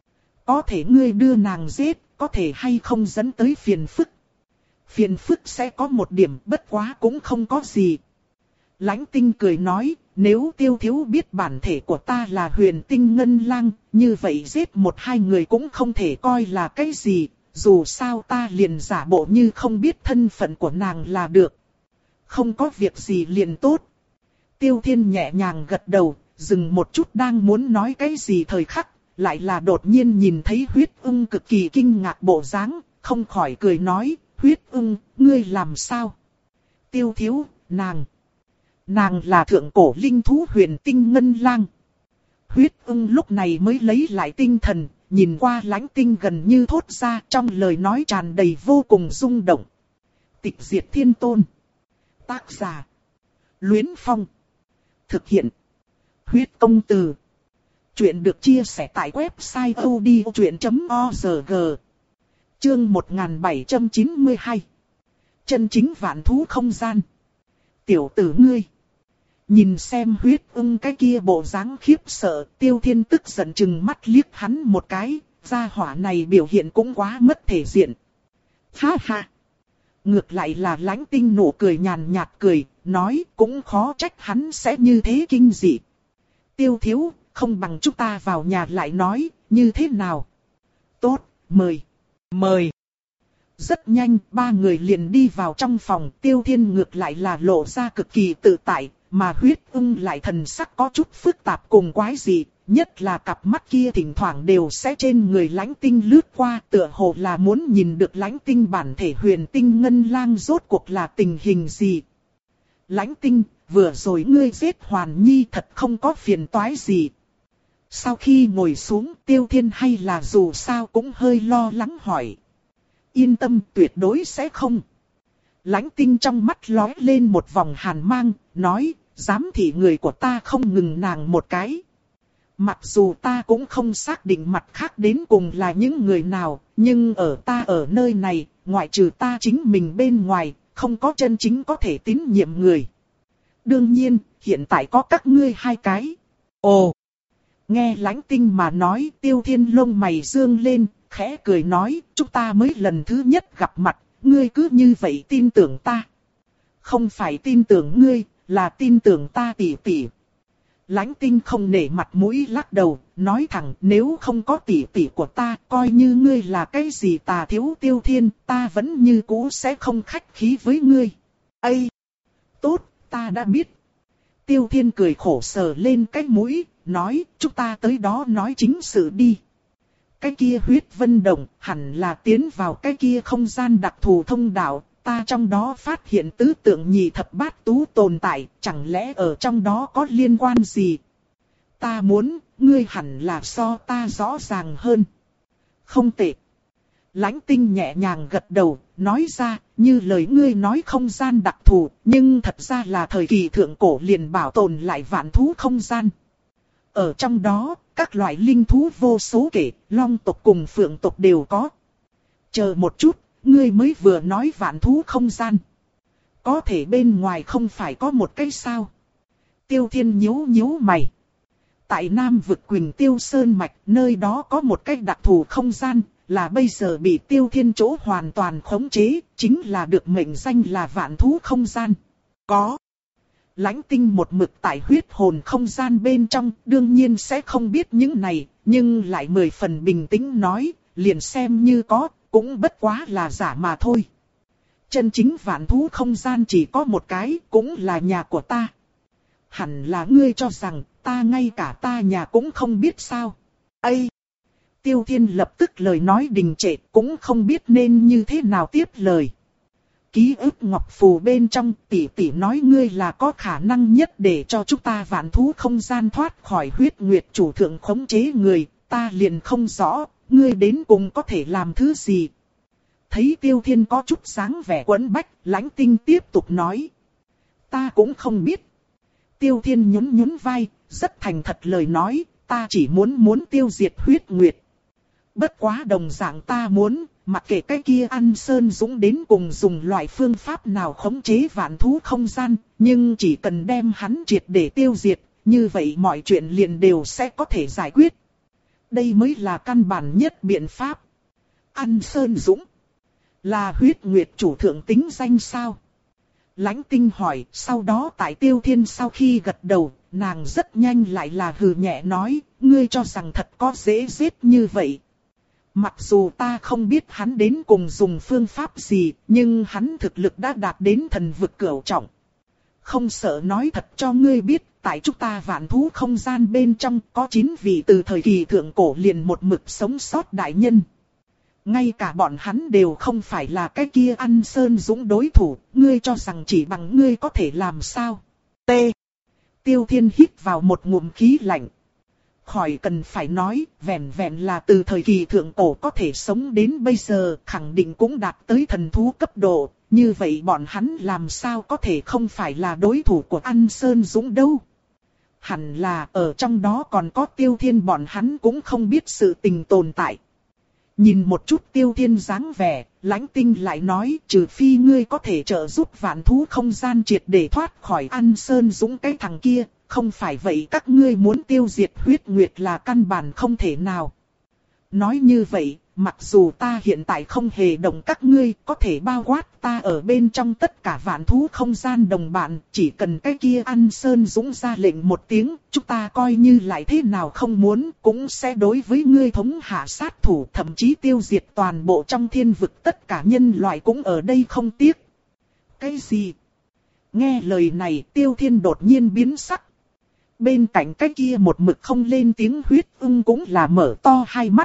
Có thể ngươi đưa nàng giết, có thể hay không dẫn tới phiền phức. Phiền phức sẽ có một điểm, bất quá cũng không có gì. Lãnh Tinh cười nói, nếu Tiêu thiếu biết bản thể của ta là Huyền Tinh Ngân Lang, như vậy giết một hai người cũng không thể coi là cái gì, dù sao ta liền giả bộ như không biết thân phận của nàng là được. Không có việc gì liền tốt. Tiêu Thiên nhẹ nhàng gật đầu, dừng một chút đang muốn nói cái gì thời khắc, lại là đột nhiên nhìn thấy Huyết Ưng cực kỳ kinh ngạc bộ dáng, không khỏi cười nói, Huyết Ưng, ngươi làm sao? Tiêu thiếu, nàng. Nàng là thượng cổ linh thú Huyền Tinh Ngân Lang. Huyết Ưng lúc này mới lấy lại tinh thần, nhìn qua Lãnh Tinh gần như thốt ra, trong lời nói tràn đầy vô cùng rung động. Tịch diệt thiên tôn. Tác giả. Luyến Phong. Thực hiện. Huyết công từ. Chuyện được chia sẻ tại website odchuyện chấm org. Chương một nghìn bảy trăm chín mươi hai. Chân chính vạn thú không gian. Tiểu tử ngươi. Nhìn xem Huyết Ưng cái kia bộ dáng khiếp sợ, Tiêu Thiên tức giận chừng mắt liếc hắn một cái, gia hỏa này biểu hiện cũng quá mất thể diện. Ha ha. Ngược lại là Lãnh Tinh nụ cười nhàn nhạt cười, nói cũng khó trách hắn sẽ như thế kinh dị. Tiêu thiếu, không bằng chúng ta vào nhà lại nói, như thế nào? Tốt, mời, mời. Rất nhanh, ba người liền đi vào trong phòng, Tiêu Thiên ngược lại là lộ ra cực kỳ tự tại, mà Huyết Ưng lại thần sắc có chút phức tạp cùng quái dị. Nhất là cặp mắt kia thỉnh thoảng đều sẽ trên người Lãnh Tinh lướt qua, tựa hồ là muốn nhìn được Lãnh Tinh bản thể Huyền Tinh Ngân Lang rốt cuộc là tình hình gì. Lãnh Tinh, vừa rồi ngươi giết Hoàn Nhi thật không có phiền toái gì. Sau khi ngồi xuống, Tiêu Thiên hay là dù sao cũng hơi lo lắng hỏi. Yên tâm, tuyệt đối sẽ không. Lãnh Tinh trong mắt lóe lên một vòng hàn mang, nói, dám thị người của ta không ngừng nàng một cái. Mặc dù ta cũng không xác định mặt khác đến cùng là những người nào, nhưng ở ta ở nơi này, ngoại trừ ta chính mình bên ngoài, không có chân chính có thể tín nhiệm người. Đương nhiên, hiện tại có các ngươi hai cái. Ồ! Nghe Lãnh Tinh mà nói, Tiêu Thiên lông mày dương lên, khẽ cười nói, chúng ta mới lần thứ nhất gặp mặt, ngươi cứ như vậy tin tưởng ta. Không phải tin tưởng ngươi, là tin tưởng ta tỉ tỉ. Lãnh Tinh không nể mặt mũi lắc đầu, nói thẳng nếu không có tỷ tỷ của ta, coi như ngươi là cái gì tà thiếu Tiêu Thiên, ta vẫn như cũ sẽ không khách khí với ngươi. Ây! Tốt, ta đã biết. Tiêu Thiên cười khổ sờ lên cái mũi, nói, chúng ta tới đó nói chính sự đi. Cái kia huyết vân động, hẳn là tiến vào cái kia không gian đặc thù thông đạo. Ta trong đó phát hiện tứ tượng nhị thập bát tú tồn tại, chẳng lẽ ở trong đó có liên quan gì? Ta muốn, ngươi hẳn là so ta rõ ràng hơn. Không tệ. Lãnh Tinh nhẹ nhàng gật đầu, nói ra, như lời ngươi nói không gian đặc thù, nhưng thật ra là thời kỳ thượng cổ liền bảo tồn lại vạn thú không gian. Ở trong đó, các loại linh thú vô số kể, long tộc cùng phượng tộc đều có. Chờ một chút, ngươi mới vừa nói vạn thú không gian. Có thể bên ngoài không phải có một cái sao? Tiêu Thiên nhíu nhíu mày. Tại Nam vực Quỳnh Tiêu Sơn Mạch, nơi đó có một cái đặc thù không gian, là bây giờ bị Tiêu Thiên chỗ hoàn toàn khống chế, chính là được mệnh danh là vạn thú không gian. Có. Lãnh Tinh một mực tại huyết hồn không gian bên trong, đương nhiên sẽ không biết những này, nhưng lại mười phần bình tĩnh nói, liền xem như có, cũng bất quá là giả mà thôi. Chân chính vạn thú không gian chỉ có một cái, cũng là nhà của ta. Hẳn là ngươi cho rằng, ta ngay cả ta nhà cũng không biết sao. Ây! Tiêu Thiên lập tức lời nói đình trệ, cũng không biết nên như thế nào tiếp lời. Ký ức ngọc phù bên trong, tỷ tỷ nói ngươi là có khả năng nhất để cho chúng ta vạn thú không gian thoát khỏi huyết nguyệt chủ thượng khống chế người, ta liền không rõ, ngươi đến cùng có thể làm thứ gì. Thấy Tiêu Thiên có chút dáng vẻ quẫn bách, Lãnh Tinh tiếp tục nói. Ta cũng không biết. Tiêu Thiên nhún nhún vai, rất thành thật lời nói, ta chỉ muốn muốn tiêu diệt huyết nguyệt. Bất quá đồng dạng ta muốn, mặc kệ cái kia An Sơn Dũng đến cùng dùng loại phương pháp nào khống chế vạn thú không gian, nhưng chỉ cần đem hắn triệt để tiêu diệt, như vậy mọi chuyện liền đều sẽ có thể giải quyết. Đây mới là căn bản nhất biện pháp. An Sơn Dũng là huyết nguyệt chủ thượng tính danh sao? Lãnh Tinh hỏi, sau đó tại Tiêu Thiên sau khi gật đầu, nàng rất nhanh lại là hừ nhẹ nói, ngươi cho rằng thật có dễ giết như vậy. Mặc dù ta không biết hắn đến cùng dùng phương pháp gì, nhưng hắn thực lực đã đạt đến thần vực cửu trọng. Không sợ nói thật cho ngươi biết, tại chúng ta vạn thú không gian bên trong có chín vị từ thời kỳ thượng cổ liền một mực sống sót đại nhân. Ngay cả bọn hắn đều không phải là cái kia An Sơn Dũng đối thủ, ngươi cho rằng chỉ bằng ngươi có thể làm sao? T. Tiêu Thiên hít vào một ngụm khí lạnh. Khỏi cần phải nói, vẹn vẹn là từ thời kỳ thượng cổ có thể sống đến bây giờ, khẳng định cũng đạt tới thần thú cấp độ, như vậy bọn hắn làm sao có thể không phải là đối thủ của An Sơn Dũng đâu? Hẳn là ở trong đó còn có Tiêu Thiên bọn hắn cũng không biết sự tình tồn tại. Nhìn một chút Tiêu Thiên dáng vẻ, Lãnh Tinh lại nói, trừ phi ngươi có thể trợ giúp vạn thú không gian triệt để thoát khỏi An Sơn Dũng cái thằng kia, không phải vậy các ngươi muốn tiêu diệt huyết nguyệt là căn bản không thể nào. Nói như vậy, mặc dù ta hiện tại không hề động các ngươi, có thể bao quát ta ở bên trong tất cả vạn thú không gian đồng bạn, chỉ cần cái kia An Sơn Dũng ra lệnh một tiếng, chúng ta coi như lại thế nào không muốn, cũng sẽ đối với ngươi thống hạ sát thủ, thậm chí tiêu diệt toàn bộ trong thiên vực tất cả nhân loại cũng ở đây không tiếc. Cái gì? Nghe lời này, Tiêu Thiên đột nhiên biến sắc. Bên cạnh cái kia một mực không lên tiếng huyết ưng cũng là mở to hai mắt.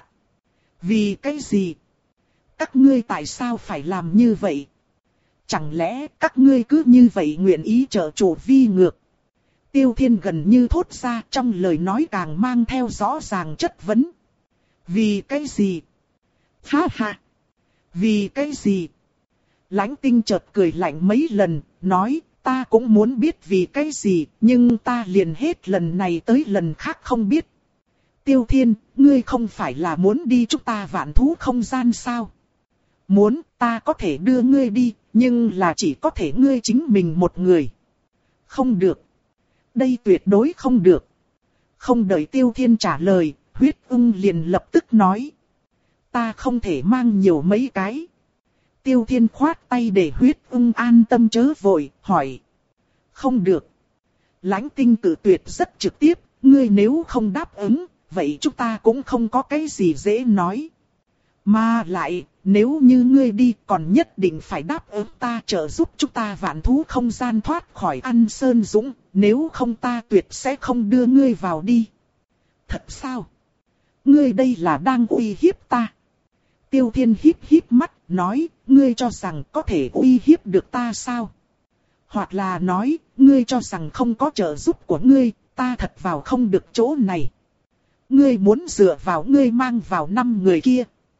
Vì cái gì? Các ngươi tại sao phải làm như vậy? Chẳng lẽ các ngươi cứ như vậy nguyện ý trợ chủ vi ngược? Tiêu Thiên gần như thốt ra, trong lời nói càng mang theo rõ ràng chất vấn. Vì cái gì? Ha ha! Vì cái gì? Lãnh Tinh chợt cười lạnh mấy lần, nói, ta cũng muốn biết vì cái gì, nhưng ta liền hết lần này tới lần khác không biết. Tiêu Thiên, ngươi không phải là muốn đi chúng ta vạn thú không gian sao? Muốn, ta có thể đưa ngươi đi, nhưng là chỉ có thể ngươi chính mình một người. Không được. Đây tuyệt đối không được. Không đợi Tiêu Thiên trả lời, huyết ưng liền lập tức nói. Ta không thể mang nhiều mấy cái. Tiêu Thiên khoát tay để huyết ưng an tâm chớ vội, hỏi. Không được. Lãnh Tinh cự tuyệt rất trực tiếp, ngươi nếu không đáp ứng, vậy chúng ta cũng không có cái gì dễ nói. Mà lại, nếu như ngươi đi còn nhất định phải đáp ứng ta trợ giúp chúng ta vạn thú không gian thoát khỏi An Sơn Dũng, nếu không ta tuyệt sẽ không đưa ngươi vào đi. Thật sao? Ngươi đây là đang uy hiếp ta. Tiêu Thiên híp híp mắt, nói, ngươi cho rằng có thể uy hiếp được ta sao? Hoặc là nói, ngươi cho rằng không có trợ giúp của ngươi, ta thật vào không được chỗ này. Ngươi muốn dựa vào ngươi mang vào năm người kia.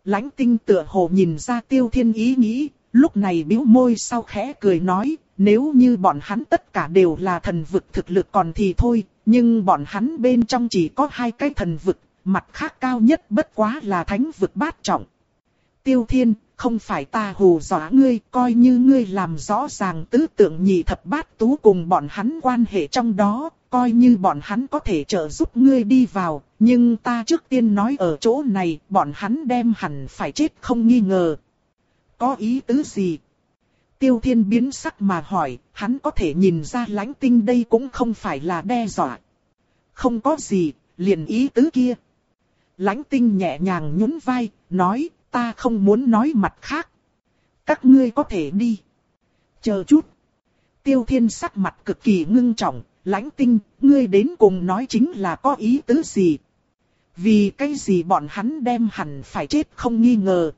Lãnh Tinh tựa hồ nhìn ra Tiêu Thiên ý nghĩ, lúc này bĩu môi sau khẽ cười nói, nếu như bọn hắn tất cả đều là thần vực thực lực còn thì thôi, nhưng bọn hắn bên trong chỉ có hai cái thần vực, mặt khác cao nhất bất quá là thánh vực bát trọng. Tiêu Thiên, không phải ta hù dọa ngươi, coi như ngươi làm rõ ràng tứ tượng nhị thập bát tú cùng bọn hắn quan hệ trong đó, coi như bọn hắn có thể trợ giúp ngươi đi vào, nhưng ta trước tiên nói ở chỗ này, bọn hắn đem hẳn phải chết không nghi ngờ. Có ý tứ gì? Tiêu Thiên biến sắc mà hỏi, hắn có thể nhìn ra Lãnh Tinh đây cũng không phải là đe dọa. Không có gì, liền ý tứ kia. Lãnh Tinh nhẹ nhàng nhún vai, nói, ta không muốn nói mặt khác. Các ngươi có thể đi. Chờ chút. Tiêu Thiên sắc mặt cực kỳ ngưng trọng, Lãnh Tinh, ngươi đến cùng nói chính là có ý tứ gì? Vì cái gì bọn hắn đem hẳn phải chết không nghi ngờ.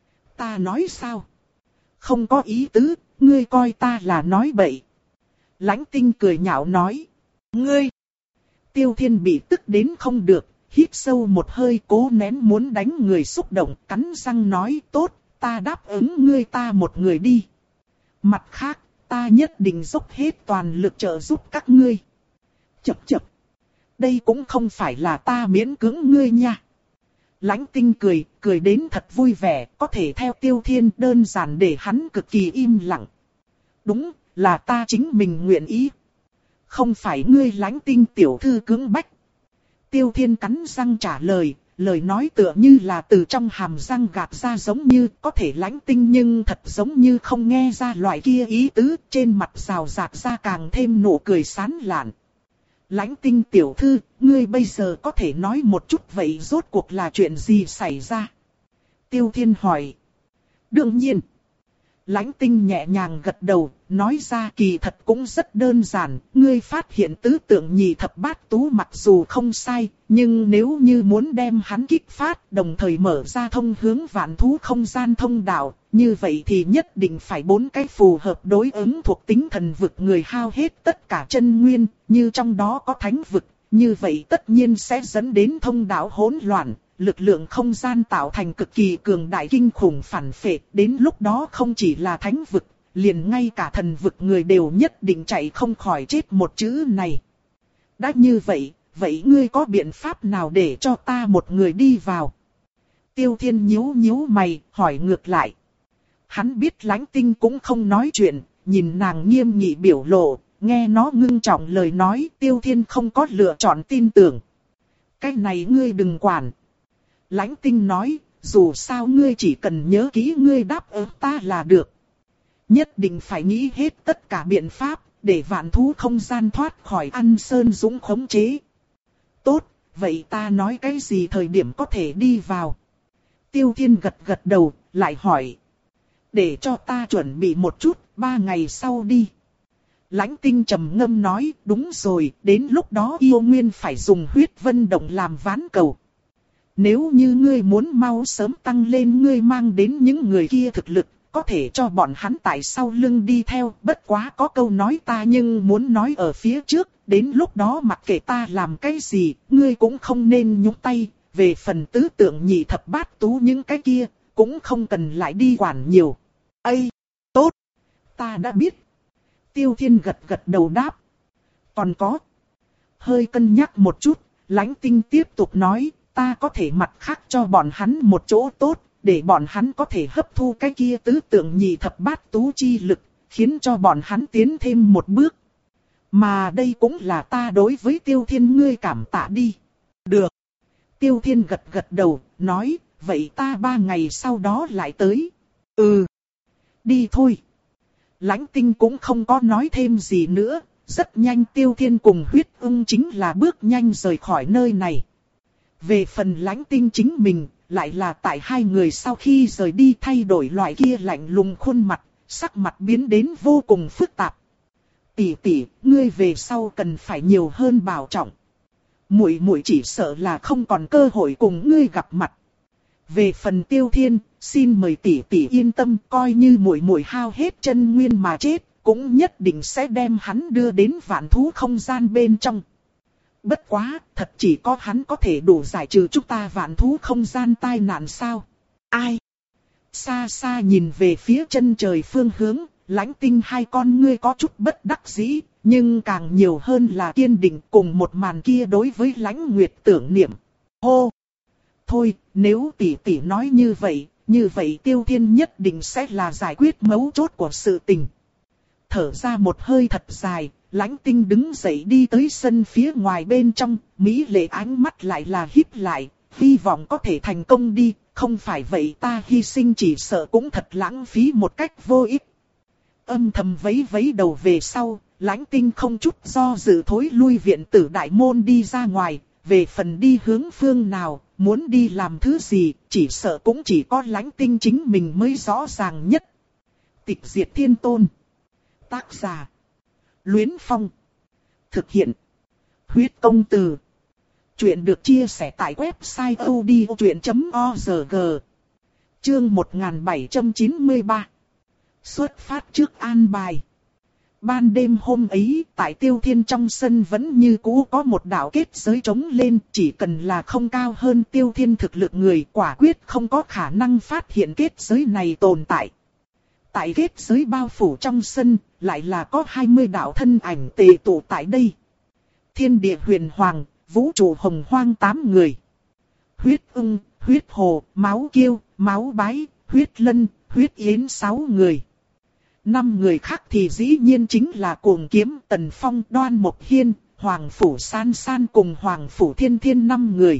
Ta nói sao? Không có ý tứ, ngươi coi ta là nói bậy. Lãnh Tinh cười nhạo nói. Ngươi! Tiêu Thiên bị tức đến không được, hít sâu một hơi cố nén muốn đánh người xúc động, cắn răng nói tốt, ta đáp ứng ngươi ta một người đi. Mặt khác, ta nhất định dốc hết toàn lực trợ giúp các ngươi. Chập chập! Đây cũng không phải là ta miễn cưỡng ngươi nha. Lãnh Tinh cười, cười đến thật vui vẻ, có thể theo Tiêu Thiên đơn giản để hắn cực kỳ im lặng. Đúng, là ta chính mình nguyện ý. Không phải ngươi Lãnh Tinh tiểu thư cưỡng bách. Tiêu Thiên cắn răng trả lời, lời nói tựa như là từ trong hàm răng gạt ra giống như có thể Lãnh Tinh nhưng thật giống như không nghe ra loại kia ý tứ, trên mặt rào rạt ra càng thêm nụ cười sán lạn. Lãnh Tinh tiểu thư, ngươi bây giờ có thể nói một chút vậy rốt cuộc là chuyện gì xảy ra? Tiêu Thiên hỏi. Đương nhiên. Lãnh Tinh nhẹ nhàng gật đầu, nói ra kỳ thật cũng rất đơn giản. Ngươi phát hiện tứ tượng nhị thập bát tú mặc dù không sai, nhưng nếu như muốn đem hắn kích phát, đồng thời mở ra thông hướng vạn thú không gian thông đạo, như vậy thì nhất định phải bốn cái phù hợp đối ứng thuộc tính thần vực người hao hết tất cả chân nguyên, như trong đó có thánh vực, như vậy tất nhiên sẽ dẫn đến thông đạo hỗn loạn. Lực lượng không gian tạo thành cực kỳ cường đại kinh khủng phản phệ, đến lúc đó không chỉ là thánh vực, liền ngay cả thần vực người đều nhất định chạy không khỏi chết một chữ này. Đã như vậy, vậy ngươi có biện pháp nào để cho ta một người đi vào? Tiêu Thiên nhíu nhíu mày, hỏi ngược lại. Hắn biết Lãnh Tinh cũng không nói chuyện, nhìn nàng nghiêm nghị biểu lộ, nghe nó ngưng trọng lời nói, Tiêu Thiên không có lựa chọn tin tưởng. Cái này ngươi đừng quản. Lãnh Tinh nói, dù sao ngươi chỉ cần nhớ kỹ ngươi đáp ứng ta là được. Nhất định phải nghĩ hết tất cả biện pháp, để vạn thú không gian thoát khỏi Ăn Sơn Dũng khống chế. Tốt, vậy ta nói cái gì thời điểm có thể đi vào? Tiêu Thiên gật gật đầu, lại hỏi. Để cho ta chuẩn bị một chút, ba ngày sau đi. Lãnh Tinh trầm ngâm nói, đúng rồi, đến lúc đó yêu nguyên phải dùng huyết vân động làm ván cầu. Nếu như ngươi muốn mau sớm tăng lên ngươi mang đến những người kia thực lực, có thể cho bọn hắn tại sau lưng đi theo, bất quá có câu nói ta nhưng muốn nói ở phía trước, đến lúc đó mặc kệ ta làm cái gì, ngươi cũng không nên nhúng tay, về phần tứ tượng nhị thập bát tú những cái kia, cũng không cần lại đi quản nhiều. Ây, tốt, ta đã biết. Tiêu Thiên gật gật đầu đáp. Còn có, hơi cân nhắc một chút, Lãnh Tinh tiếp tục nói. Ta có thể mặt khác cho bọn hắn một chỗ tốt, để bọn hắn có thể hấp thu cái kia tứ tượng nhị thập bát tú chi lực, khiến cho bọn hắn tiến thêm một bước. Mà đây cũng là ta đối với Tiêu Thiên ngươi cảm tạ đi. Được. Tiêu Thiên gật gật đầu, nói, vậy ta ba ngày sau đó lại tới. Ừ. Đi thôi. Lãnh Tinh cũng không có nói thêm gì nữa, rất nhanh Tiêu Thiên cùng Huyết Ưng chính là bước nhanh rời khỏi nơi này. Về phần Lãnh Tinh chính mình, lại là tại hai người sau khi rời đi thay đổi loại kia lạnh lùng khuôn mặt, sắc mặt biến đến vô cùng phức tạp. Tỷ tỷ, ngươi về sau cần phải nhiều hơn bảo trọng. Muội muội chỉ sợ là không còn cơ hội cùng ngươi gặp mặt. Về phần Tiêu Thiên, xin mời tỷ tỷ yên tâm, coi như muội muội hao hết chân nguyên mà chết, cũng nhất định sẽ đem hắn đưa đến vạn thú không gian bên trong. Bất quá, thật chỉ có hắn có thể đủ giải trừ chúng ta vạn thú không gian tai nạn sao? Ai? Xa xa nhìn về phía chân trời phương hướng, Lãnh Tinh hai con ngươi có chút bất đắc dĩ, nhưng càng nhiều hơn là kiên định cùng một màn kia đối với Lãnh Nguyệt tưởng niệm. Hô! Thôi, nếu tỷ tỷ nói như vậy, như vậy Tiêu Thiên nhất định sẽ là giải quyết mấu chốt của sự tình. Thở ra một hơi thật dài, Lãnh Tinh đứng dậy đi tới sân phía ngoài bên trong, mỹ lệ ánh mắt lại là híp lại, hy vọng có thể thành công đi, không phải vậy ta hy sinh chỉ sợ cũng thật lãng phí một cách vô ích. Âm thầm vấy vấy đầu về sau, Lãnh Tinh không chút do dự thối lui viện tử đại môn đi ra ngoài, về phần đi hướng phương nào, muốn đi làm thứ gì, chỉ sợ cũng chỉ có Lãnh Tinh chính mình mới rõ ràng nhất. Tịch diệt thiên tôn. Tác giả: Luyến Phong. Thực hiện: Huyết Công Từ. Chuyện được chia sẻ tại website odchuyện chấm org. Chương một nghìn bảy trăm chín mươi ba. Xuất phát trước an bài. Ban đêm hôm ấy, tại Tiêu Thiên trong sân vẫn như cũ có một đạo kết giới trống lên, chỉ cần là không cao hơn Tiêu Thiên thực lực người, quả quyết không có khả năng phát hiện kết giới này tồn tại. Tại kết giới bao phủ trong sân, lại là có hai mươi đạo thân ảnh tề tụ tại đây. Thiên địa huyền hoàng, vũ trụ hồng hoang tám người. Huyết ưng, huyết hồ, máu kiêu, máu bái, huyết lân, huyết yến sáu người. Năm người khác thì dĩ nhiên chính là Cuồng Kiếm, Tần Phong, Đoan Mộc Hiên, Hoàng Phủ San San cùng Hoàng Phủ Thiên Thiên năm người.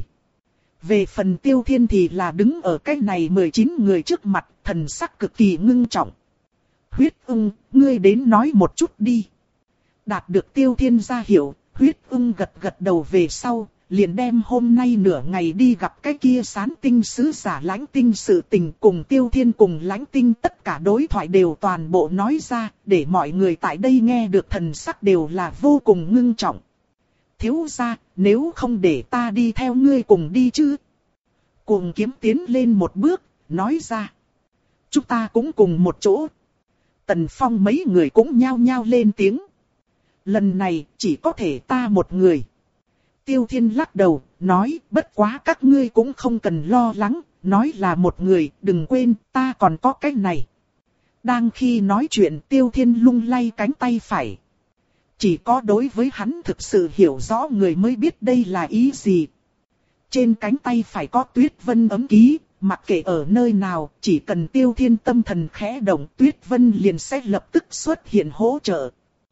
Về phần Tiêu Thiên thì là đứng ở cái này mười chín người trước mặt, thần sắc cực kỳ ngưng trọng. Huyết ưng, ngươi đến nói một chút đi. Đạt được Tiêu Thiên ra hiệu, huyết ưng gật gật đầu về sau, liền đem hôm nay nửa ngày đi gặp cái kia Sán Tinh sứ giả Lãnh Tinh sự tình cùng Tiêu Thiên cùng Lãnh Tinh tất cả đối thoại đều toàn bộ nói ra, để mọi người tại đây nghe được thần sắc đều là vô cùng ngưng trọng. Thiếu gia, nếu không để ta đi theo ngươi cùng đi chứ? Cuồng Kiếm tiến lên một bước, nói ra. Chúng ta cũng cùng một chỗ. Tần Phong mấy người cũng nhao nhao lên tiếng. Lần này chỉ có thể ta một người. Tiêu Thiên lắc đầu, nói bất quá các ngươi cũng không cần lo lắng, nói là một người, đừng quên ta còn có cái này. Đang khi nói chuyện Tiêu Thiên lung lay cánh tay phải. Chỉ có đối với hắn thực sự hiểu rõ người mới biết đây là ý gì. Trên cánh tay phải có Tuyết Vân ấm ký, mặc kệ ở nơi nào, chỉ cần Tiêu Thiên tâm thần khẽ động Tuyết Vân liền sẽ lập tức xuất hiện hỗ trợ.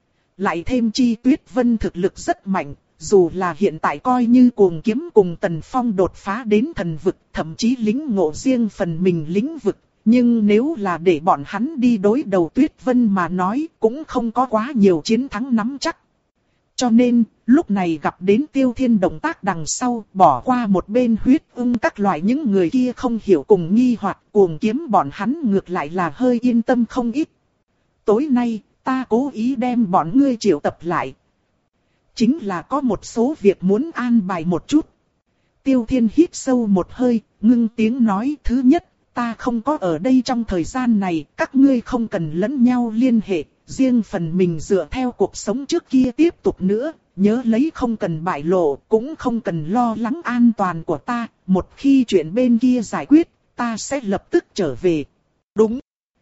Lại thêm chi Tuyết Vân thực lực rất mạnh, dù là hiện tại coi như Cuồng Kiếm cùng Tần Phong đột phá đến thần vực, thậm chí lĩnh ngộ riêng phần mình lĩnh vực, nhưng nếu là để bọn hắn đi đối đầu Tuyết Vân mà nói cũng không có quá nhiều chiến thắng nắm chắc. Cho nên, lúc này gặp đến Tiêu Thiên động tác đằng sau, bỏ qua một bên huyết ưng các loại những người kia không hiểu cùng nghi hoặc Cuồng Kiếm bọn hắn ngược lại là hơi yên tâm không ít. Tối nay, ta cố ý đem bọn ngươi triệu tập lại. Chính là có một số việc muốn an bài một chút. Tiêu Thiên hít sâu một hơi, ngưng tiếng nói thứ nhất, ta không có ở đây trong thời gian này, các ngươi không cần lẫn nhau liên hệ, riêng phần mình dựa theo cuộc sống trước kia tiếp tục nữa, nhớ lấy không cần bại lộ, cũng không cần lo lắng an toàn của ta, một khi chuyện bên kia giải quyết, ta sẽ lập tức trở về. Đúng.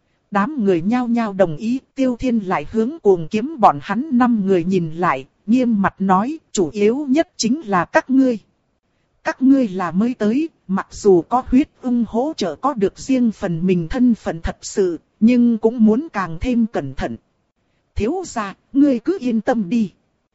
Đám người nhao nhao đồng ý, Tiêu Thiên lại hướng Cuồng Kiếm bọn hắn năm người nhìn lại, nghiêm mặt nói, chủ yếu nhất chính là các ngươi. Các ngươi là mới tới, mặc dù có huyết ưng hỗ trợ có được riêng phần mình thân phận thật sự, nhưng cũng muốn càng thêm cẩn thận. Thiếu gia, ngươi cứ yên tâm đi.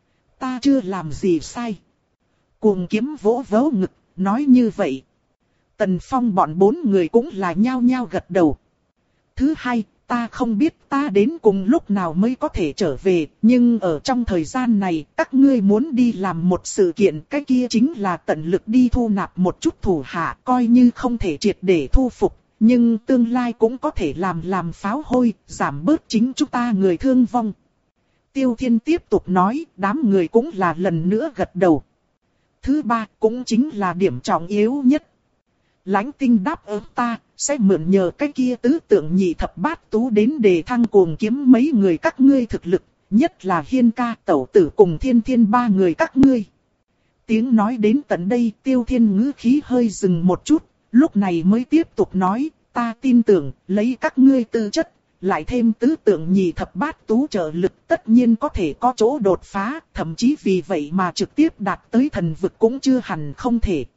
Ta chưa làm gì sai. Cuồng Kiếm vỗ vỗ ngực, nói như vậy. Tần Phong bọn bốn người cũng là nhao nhao gật đầu. Thứ hai, ta không biết ta đến cùng lúc nào mới có thể trở về, nhưng ở trong thời gian này, các ngươi muốn đi làm một sự kiện, cái kia chính là tận lực đi thu nạp một chút thủ hạ, coi như không thể triệt để thu phục, nhưng tương lai cũng có thể làm làm pháo hôi, giảm bớt chính chúng ta người thương vong. Tiêu Thiên tiếp tục nói, đám người cũng là lần nữa gật đầu. Thứ ba, cũng chính là điểm trọng yếu nhất. Lãnh Tinh đáp ứng ta, sẽ mượn nhờ cái kia tứ tượng nhị thập bát tú đến đề thăng Cuồng Kiếm mấy người các ngươi thực lực, nhất là Hiên ca, Tẩu Tử cùng Thiên Thiên ba người các ngươi. Tiếng nói đến tận đây Tiêu Thiên ngữ khí hơi dừng một chút, lúc này mới tiếp tục nói, ta tin tưởng, lấy các ngươi tư chất, lại thêm tứ tượng nhị thập bát tú trợ lực tất nhiên có thể có chỗ đột phá, thậm chí vì vậy mà trực tiếp đạt tới thần vực cũng chưa hẳn không thể.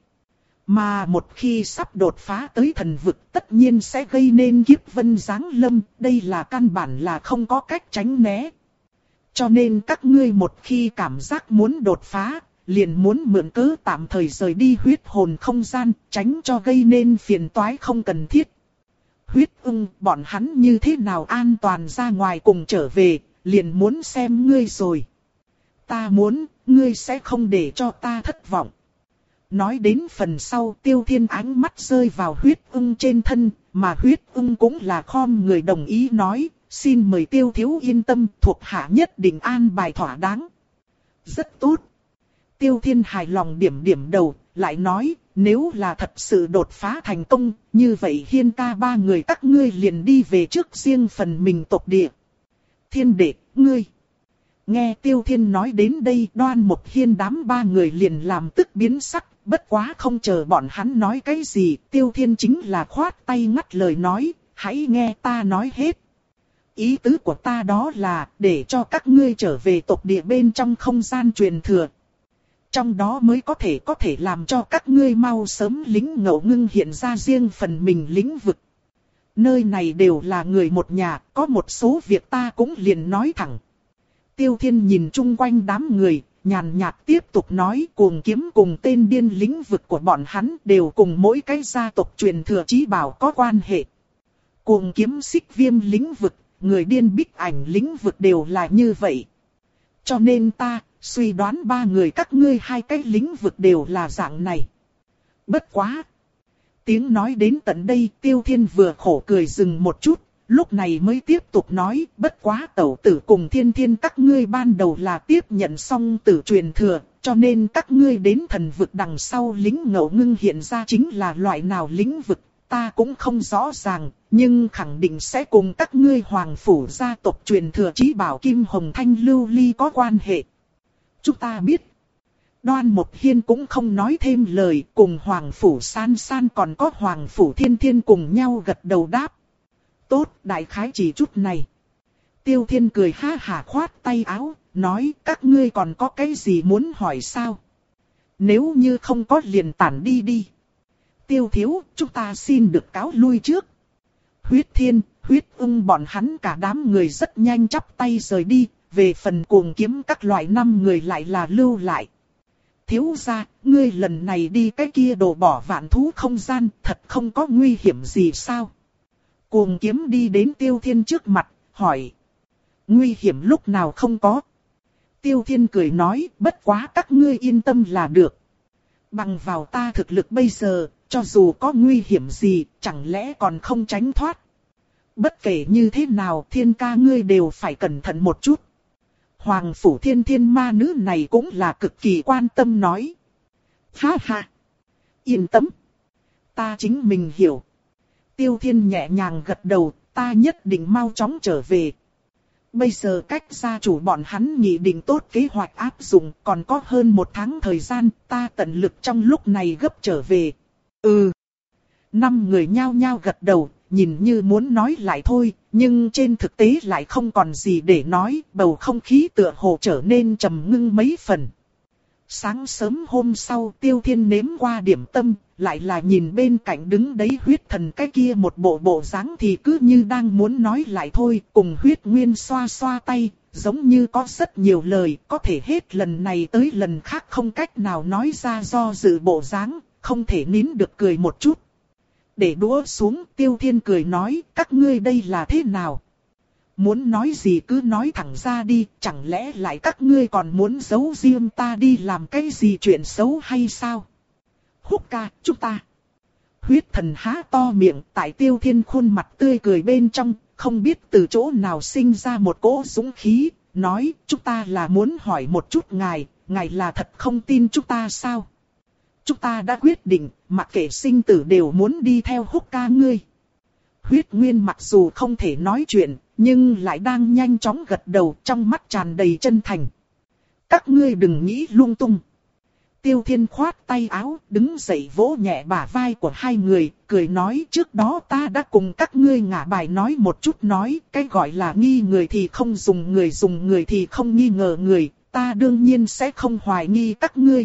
Mà một khi sắp đột phá tới thần vực tất nhiên sẽ gây nên kiếp vân giáng lâm, đây là căn bản là không có cách tránh né. Cho nên các ngươi một khi cảm giác muốn đột phá, liền muốn mượn cớ tạm thời rời đi huyết hồn không gian, tránh cho gây nên phiền toái không cần thiết. Huyết ưng, bọn hắn như thế nào an toàn ra ngoài cùng trở về, liền muốn xem ngươi rồi. Ta muốn, ngươi sẽ không để cho ta thất vọng. Nói đến phần sau, Tiêu Thiên ánh mắt rơi vào huyết ưng trên thân, mà huyết ưng cũng là khom người đồng ý nói, xin mời Tiêu thiếu yên tâm, thuộc hạ nhất định an bài thỏa đáng. Rất tốt. Tiêu Thiên hài lòng điểm điểm đầu, lại nói, nếu là thật sự đột phá thành công, như vậy Hiên ca ba người các ngươi liền đi về trước riêng phần mình tộc địa. Thiên đệ, ngươi. Nghe Tiêu Thiên nói đến đây, Đoan Mộc Hiên đám ba người liền làm tức biến sắc, bất quá không chờ bọn hắn nói cái gì, Tiêu Thiên chính là khoát tay ngắt lời nói, hãy nghe ta nói hết. Ý tứ của ta đó là, để cho các ngươi trở về tộc địa bên trong không gian truyền thừa. Trong đó mới có thể có thể làm cho các ngươi mau sớm lĩnh ngộ ngưng hiện ra riêng phần mình lĩnh vực. Nơi này đều là người một nhà, có một số việc ta cũng liền nói thẳng. Tiêu Thiên nhìn chung quanh đám người, nhàn nhạt tiếp tục nói, Cuồng Kiếm cùng tên điên lĩnh vực của bọn hắn đều cùng mỗi cái gia tộc truyền thừa chí bảo có quan hệ. Cuồng Kiếm Xích Viêm lĩnh vực, người điên Bích Ảnh lĩnh vực đều là như vậy. Cho nên ta suy đoán ba người các ngươi hai cái lĩnh vực đều là dạng này. Bất quá. Tiếng nói đến tận đây, Tiêu Thiên vừa khổ cười dừng một chút, lúc này mới tiếp tục nói, bất quá tẩu tử cùng Thiên Thiên các ngươi ban đầu là tiếp nhận xong tử truyền thừa, cho nên các ngươi đến thần vực đằng sau lĩnh ngộ ngưng hiện ra chính là loại nào lĩnh vực, ta cũng không rõ ràng, nhưng khẳng định sẽ cùng các ngươi hoàng phủ gia tộc truyền thừa chí bảo Kim Hồng Thanh Lưu Ly có quan hệ. Chúng ta biết. Đoan Mộc Hiên cũng không nói thêm lời, cùng Hoàng Phủ San San còn có Hoàng Phủ Thiên Thiên cùng nhau gật đầu đáp. Tốt, đại khái chỉ chút này. Tiêu Thiên cười ha hả khoát tay áo, nói các ngươi còn có cái gì muốn hỏi sao? Nếu như không có liền tản đi đi. Tiêu thiếu, chúng ta xin được cáo lui trước. Huyết Thiên, Huyết Ưng bọn hắn cả đám người rất nhanh chắp tay rời đi. Về phần Cuồng Kiếm các loại năm người lại là lưu lại. Thiếu gia, ngươi lần này đi cái kia đổ bỏ vạn thú không gian, thật không có nguy hiểm gì sao? Cuồng Kiếm đi đến Tiêu Thiên trước mặt, hỏi. Nguy hiểm lúc nào không có? Tiêu Thiên cười nói, bất quá các ngươi yên tâm là được. Bằng vào ta thực lực bây giờ, cho dù có nguy hiểm gì, chẳng lẽ còn không tránh thoát? Bất kể như thế nào, Thiên ca ngươi đều phải cẩn thận một chút. Hoàng Phủ Thiên Thiên ma nữ này cũng là cực kỳ quan tâm nói. Ha ha! Yên tâm! Ta chính mình hiểu. Tiêu Thiên nhẹ nhàng gật đầu, ta nhất định mau chóng trở về. Bây giờ cách gia chủ bọn hắn nghị định tốt kế hoạch áp dụng, còn có hơn một tháng thời gian, ta tận lực trong lúc này gấp trở về. Ừ! Năm người nhao nhao gật đầu. Nhìn như muốn nói lại thôi, nhưng trên thực tế lại không còn gì để nói, bầu không khí tựa hồ trở nên trầm ngưng mấy phần. Sáng sớm hôm sau, Tiêu Thiên nếm qua điểm tâm, lại là nhìn bên cạnh đứng đấy huyết thần cái kia một bộ bộ dáng thì cứ như đang muốn nói lại thôi, cùng huyết nguyên xoa xoa tay, giống như có rất nhiều lời, có thể hết lần này tới lần khác không cách nào nói ra do dự bộ dáng, không thể nín được cười một chút. Để đũa xuống, Tiêu Thiên cười nói, các ngươi đây là thế nào? Muốn nói gì cứ nói thẳng ra đi, chẳng lẽ lại các ngươi còn muốn giấu riêng ta đi làm cái gì chuyện xấu hay sao? Húc ca, chúng ta. Huyết thần há to miệng, tại Tiêu Thiên khuôn mặt tươi cười bên trong, không biết từ chỗ nào sinh ra một cỗ dũng khí, nói, chúng ta là muốn hỏi một chút ngài, ngài là thật không tin chúng ta sao? Chúng ta đã quyết định, mặc kệ sinh tử đều muốn đi theo Húc ca ngươi. Huyết Nguyên mặc dù không thể nói chuyện, nhưng lại đang nhanh chóng gật đầu, trong mắt tràn đầy chân thành. Các ngươi đừng nghĩ lung tung. Tiêu Thiên khoát tay áo, đứng dậy vỗ nhẹ bả vai của hai người, cười nói trước đó ta đã cùng các ngươi ngả bài nói một chút nói, cái gọi là nghi người thì không dùng người, dùng người thì không nghi ngờ người, ta đương nhiên sẽ không hoài nghi các ngươi.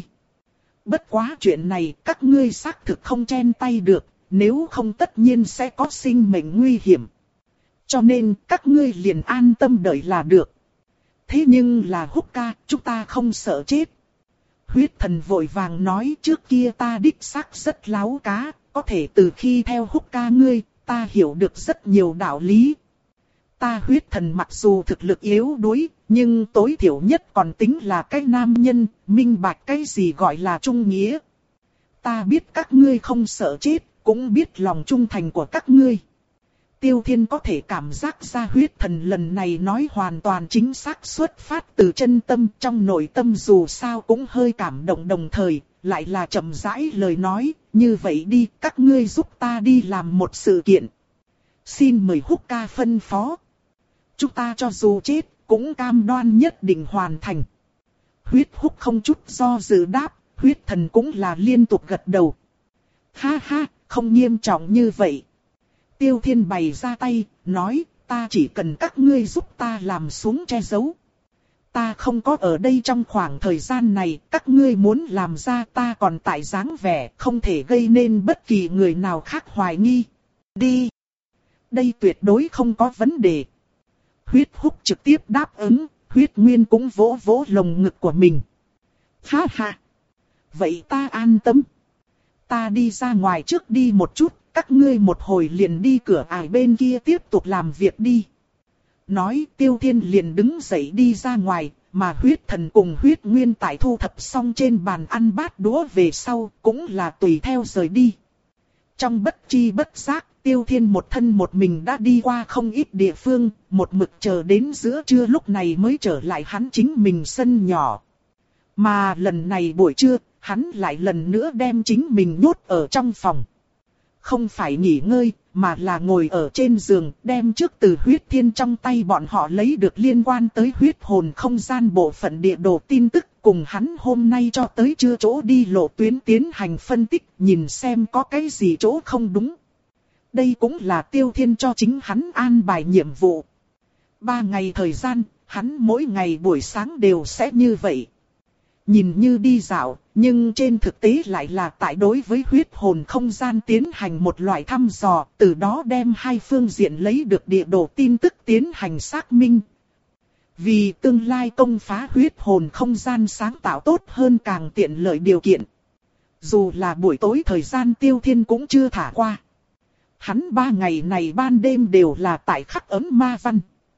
Bất quá chuyện này các ngươi xác thực không chen tay được, nếu không tất nhiên sẽ có sinh mệnh nguy hiểm. Cho nên các ngươi liền an tâm đợi là được. Thế nhưng là Húc ca, chúng ta không sợ chết. Huyết thần vội vàng nói trước kia ta đích xác rất láo cá, có thể từ khi theo Húc ca ngươi, ta hiểu được rất nhiều đạo lý. Ta huyết thần mặc dù thực lực yếu đuối, nhưng tối thiểu nhất còn tính là cái nam nhân, minh bạch cái gì gọi là trung nghĩa. Ta biết các ngươi không sợ chết, cũng biết lòng trung thành của các ngươi. Tiêu Thiên có thể cảm giác ra huyết thần lần này nói hoàn toàn chính xác xuất phát từ chân tâm, trong nội tâm dù sao cũng hơi cảm động, đồng thời lại là chậm rãi lời nói, như vậy đi, các ngươi giúp ta đi làm một sự kiện. Xin mời Húc ca phân phó. Chúng ta cho dù chết, cũng cam đoan nhất định hoàn thành. Huyết Húc không chút do dự đáp, huyết thần cũng là liên tục gật đầu. Ha ha, không nghiêm trọng như vậy. Tiêu Thiên bày ra tay, nói, ta chỉ cần các ngươi giúp ta làm xuống che giấu. Ta không có ở đây trong khoảng thời gian này, các ngươi muốn làm ra ta còn tại dáng vẻ, không thể gây nên bất kỳ người nào khác hoài nghi. Đi! Đây tuyệt đối không có vấn đề. Huyết Húc trực tiếp đáp ứng, huyết nguyên cũng vỗ vỗ lồng ngực của mình. Ha ha! Vậy ta an tâm. Ta đi ra ngoài trước đi một chút, các ngươi một hồi liền đi cửa ải bên kia tiếp tục làm việc đi. Nói Tiêu Thiên liền đứng dậy đi ra ngoài, mà huyết thần cùng huyết nguyên tại thu thập xong trên bàn ăn bát đũa về sau, cũng là tùy theo rời đi. Trong bất chi bất giác, Tiêu Thiên một thân một mình đã đi qua không ít địa phương, một mực chờ đến giữa trưa lúc này mới trở lại hắn chính mình sân nhỏ. Mà lần này buổi trưa, hắn lại lần nữa đem chính mình nhốt ở trong phòng. Không phải nghỉ ngơi, mà là ngồi ở trên giường, đem trước từ huyết thiên trong tay bọn họ lấy được liên quan tới huyết hồn không gian bộ phận địa đồ tin tức, cùng hắn hôm nay cho tới chưa chỗ đi lộ tuyến tiến hành phân tích, nhìn xem có cái gì chỗ không đúng. Đây cũng là Tiêu Thiên cho chính hắn an bài nhiệm vụ. Ba ngày thời gian, hắn mỗi ngày buổi sáng đều sẽ như vậy. Nhìn như đi dạo, nhưng trên thực tế lại là tại đối với huyết hồn không gian tiến hành một loại thăm dò, từ đó đem hai phương diện lấy được địa đồ tin tức tiến hành xác minh. Vì tương lai công phá huyết hồn không gian sáng tạo tốt hơn càng tiện lợi điều kiện. Dù là buổi tối thời gian Tiêu Thiên cũng chưa thả qua. Hắn ba ngày này ban đêm đều là tại khắc ấn ma văn.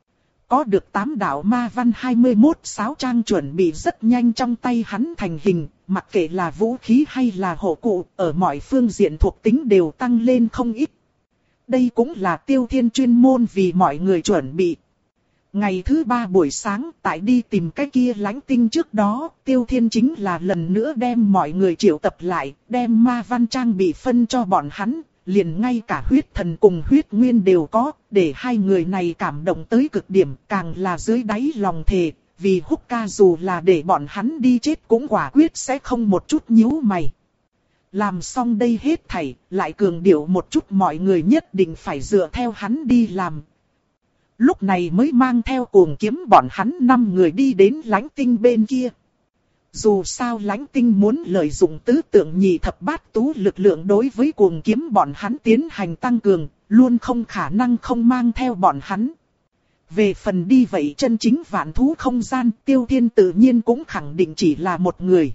Có được tám đạo ma văn hai mươi mốt sáo trang chuẩn bị rất nhanh trong tay hắn thành hình, mặc kệ là vũ khí hay là hộ cụ, ở mọi phương diện thuộc tính đều tăng lên không ít. Đây cũng là Tiêu Thiên chuyên môn vì mọi người chuẩn bị. Ngày thứ ba buổi sáng, tại đi tìm cái kia lãnh tinh trước đó, Tiêu Thiên chính là lần nữa đem mọi người triệu tập lại, đem ma văn trang bị phân cho bọn hắn. Liền ngay cả huyết thần cùng huyết nguyên đều có, để hai người này cảm động tới cực điểm, càng là dưới đáy lòng thề, vì Húc ca dù là để bọn hắn đi chết cũng quả quyết sẽ không một chút nhíu mày. Làm xong đây hết thảy, lại cường điệu một chút mọi người nhất định phải dựa theo hắn đi làm. Lúc này mới mang theo cuồng kiếm bọn hắn năm người đi đến lãnh tinh bên kia. Dù sao lãnh tinh muốn lợi dụng tứ tượng nhị thập bát tú lực lượng đối với cuồng kiếm bọn hắn tiến hành tăng cường, luôn không khả năng không mang theo bọn hắn. Về phần đi vậy chân chính vạn thú không gian, Tiêu Thiên tự nhiên cũng khẳng định chỉ là một người.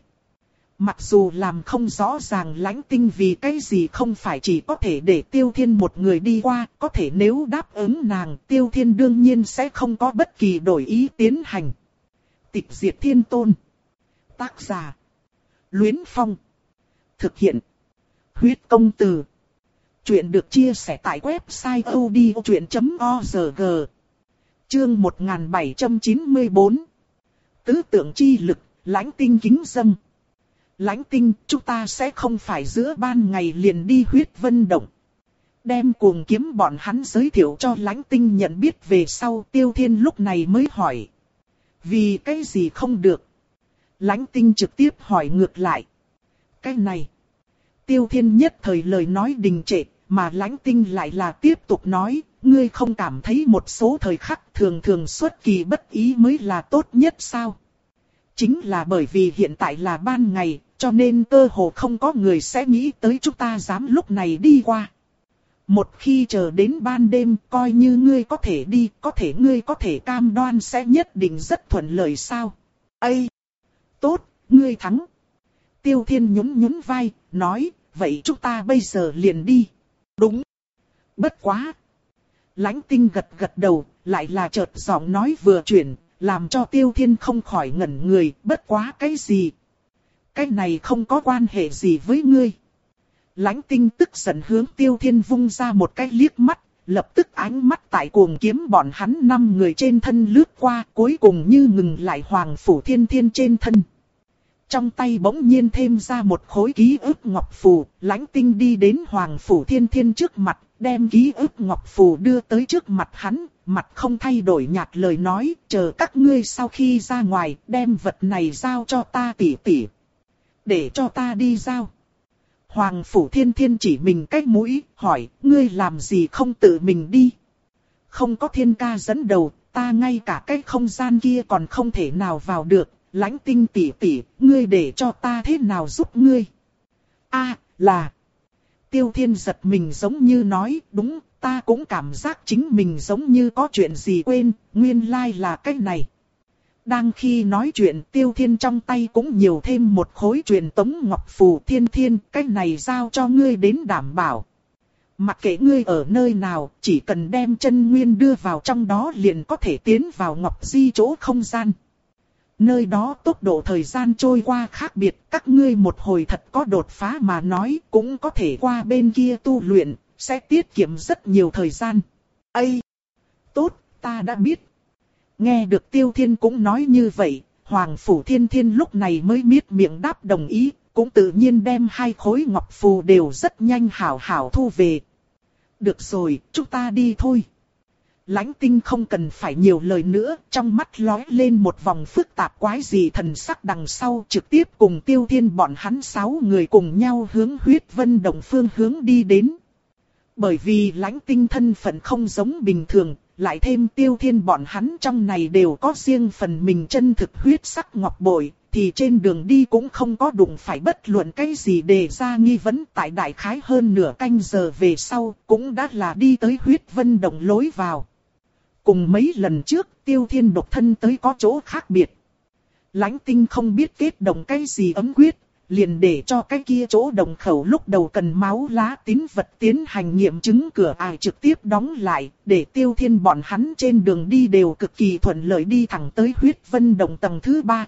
Mặc dù làm không rõ ràng lãnh tinh vì cái gì không phải chỉ có thể để Tiêu Thiên một người đi qua, có thể nếu đáp ứng nàng, Tiêu Thiên đương nhiên sẽ không có bất kỳ đổi ý tiến hành. Tịch diệt thiên tôn. Tác giả. Luyến Phong. Thực hiện. Huyết công từ. Chuyện được chia sẻ tại website odchuyện chấm org. Chương một nghìn bảy trăm chín mươi tư. Tứ tượng chi lực, lãnh tinh kính dâng. Lãnh tinh, chúng ta sẽ không phải giữa ban ngày liền đi huyết vân động. Đem cuồng kiếm bọn hắn giới thiệu cho lãnh tinh nhận biết về sau, Tiêu Thiên lúc này mới hỏi. Vì cái gì không được? Lãnh tinh trực tiếp hỏi ngược lại. Cái này. Tiêu Thiên nhất thời lời nói đình trệ, mà Lãnh Tinh lại là tiếp tục nói, ngươi không cảm thấy một số thời khắc thường thường xuất kỳ bất ý mới là tốt nhất sao? Chính là bởi vì hiện tại là ban ngày, cho nên cơ hồ không có người sẽ nghĩ tới chúng ta dám lúc này đi qua. Một khi chờ đến ban đêm, coi như ngươi có thể đi, có thể ngươi có thể cam đoan sẽ nhất định rất thuận lợi sao? Ây! Tốt, ngươi thắng. Tiêu Thiên nhún nhún vai, nói, vậy chúng ta bây giờ liền đi. Đúng. Bất quá. Lãnh Tinh gật gật đầu, lại là chợt giọng nói vừa chuyển, làm cho Tiêu Thiên không khỏi ngẩn người, bất quá cái gì? Cái này không có quan hệ gì với ngươi. Lãnh Tinh tức giận hướng Tiêu Thiên vung ra một cái liếc mắt, lập tức ánh mắt tại cuồng kiếm bọn hắn năm người trên thân lướt qua, cuối cùng như ngừng lại Hoàng Phủ Thiên Thiên trên thân. Trong tay bỗng nhiên thêm ra một khối ký ức ngọc phù, Lãnh Tinh đi đến Hoàng Phủ Thiên Thiên trước mặt, đem ký ức ngọc phù đưa tới trước mặt hắn, mặt không thay đổi nhạt lời nói, chờ các ngươi sau khi ra ngoài, đem vật này giao cho ta tỉ tỉ. Để cho ta đi giao. Hoàng Phủ Thiên Thiên chỉ mình cách mũi, hỏi, ngươi làm gì không tự mình đi? Không có Thiên ca dẫn đầu, ta ngay cả cái không gian kia còn không thể nào vào được. Lãnh Tinh tỷ tỷ, ngươi để cho ta thế nào giúp ngươi? A, là. Tiêu Thiên giật mình giống như nói, đúng, ta cũng cảm giác chính mình giống như có chuyện gì quên, nguyên lai là cái này. Đang khi nói chuyện, Tiêu Thiên trong tay cũng nhiều thêm một khối truyền tống ngọc phù. Thiên Thiên, cái này giao cho ngươi đến đảm bảo. Mặc kệ ngươi ở nơi nào, chỉ cần đem chân nguyên đưa vào trong đó liền có thể tiến vào ngọc di chỗ không gian. Nơi đó tốc độ thời gian trôi qua khác biệt, các ngươi một hồi thật có đột phá mà nói cũng có thể qua bên kia tu luyện, sẽ tiết kiệm rất nhiều thời gian. Ây! Tốt, ta đã biết. Nghe được Tiêu Thiên cũng nói như vậy, Hoàng Phủ Thiên Thiên lúc này mới miết miệng đáp đồng ý, cũng tự nhiên đem hai khối ngọc phù đều rất nhanh hảo hảo thu về. Được rồi, chúng ta đi thôi. Lãnh Tinh không cần phải nhiều lời nữa, trong mắt lóe lên một vòng phức tạp quái dị thần sắc đằng sau trực tiếp cùng Tiêu Thiên bọn hắn sáu người cùng nhau hướng Huyết Vân Động phương hướng đi đến. Bởi vì Lãnh Tinh thân phận không giống bình thường, lại thêm Tiêu Thiên bọn hắn trong này đều có riêng phần mình chân thực huyết sắc ngọc bội, thì trên đường đi cũng không có đụng phải bất luận cái gì đề ra nghi vấn. Tại đại khái hơn nửa canh giờ về sau, cũng đã là đi tới Huyết Vân Động lối vào. Cùng mấy lần trước, Tiêu Thiên độc thân tới có chỗ khác biệt. Lãnh Tinh không biết kết đồng cái gì ấm quyết, liền để cho cái kia chỗ đồng khẩu lúc đầu cần máu lá tín vật tiến hành nghiệm chứng cửa ải trực tiếp đóng lại, để Tiêu Thiên bọn hắn trên đường đi đều cực kỳ thuận lợi đi thẳng tới Huyết Vân Động tầng thứ ba.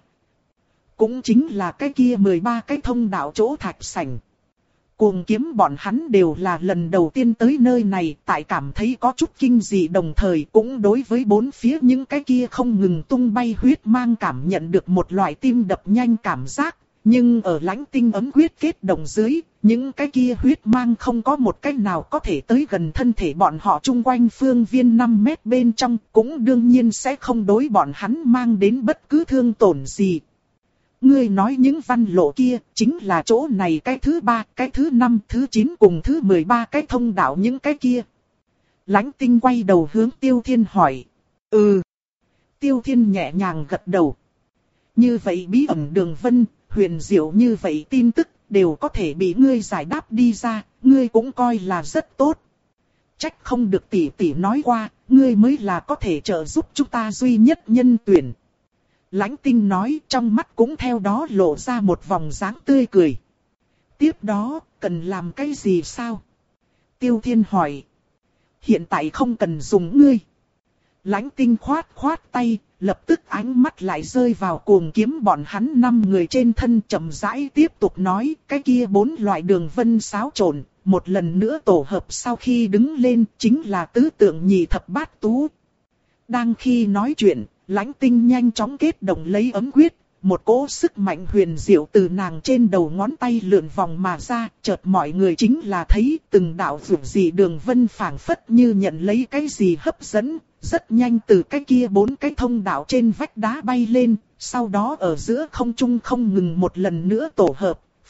Cũng chính là cái kia mười ba cái thông đạo chỗ thạch sảnh. Cuồng kiếm bọn hắn đều là lần đầu tiên tới nơi này, tại cảm thấy có chút kinh dị đồng thời cũng đối với bốn phía những cái kia không ngừng tung bay huyết mang cảm nhận được một loại tim đập nhanh cảm giác. Nhưng ở Lãnh Tinh ấm quyết kết đồng dưới, những cái kia huyết mang không có một cách nào có thể tới gần thân thể bọn họ chung quanh phương viên năm mét bên trong, cũng đương nhiên sẽ không đối bọn hắn mang đến bất cứ thương tổn gì. Ngươi nói những văn lộ kia, chính là chỗ này cái thứ ba, cái thứ năm, thứ chín cùng thứ mười ba cái thông đạo những cái kia. Lãnh Tinh quay đầu hướng Tiêu Thiên hỏi. Ừ. Tiêu Thiên nhẹ nhàng gật đầu. Như vậy bí ẩn đường vân, huyền diệu như vậy tin tức, đều có thể bị ngươi giải đáp đi ra, ngươi cũng coi là rất tốt. Trách không được tỷ tỷ nói qua, ngươi mới là có thể trợ giúp chúng ta duy nhất nhân tuyển. Lãnh Tinh nói, trong mắt cũng theo đó lộ ra một vòng dáng tươi cười. Tiếp đó, cần làm cái gì sao? Tiêu Thiên hỏi. Hiện tại không cần dùng ngươi. Lãnh Tinh khoát khoát tay, lập tức ánh mắt lại rơi vào cuồng kiếm bọn hắn năm người trên thân, chậm rãi tiếp tục nói, cái kia bốn loại đường vân xáo trộn, một lần nữa tổ hợp sau khi đứng lên, chính là tứ tượng nhị thập bát tú. Đang khi nói chuyện, Lãnh Tinh nhanh chóng kết động lấy ấm quyết, một cỗ sức mạnh huyền diệu từ nàng trên đầu ngón tay lượn vòng mà ra, chợt mọi người chính là thấy từng đạo vượt dị đường vân phảng phất như nhận lấy cái gì hấp dẫn, rất nhanh từ cái kia bốn cái thông đạo trên vách đá bay lên, sau đó ở giữa không trung không ngừng một lần nữa tổ hợp,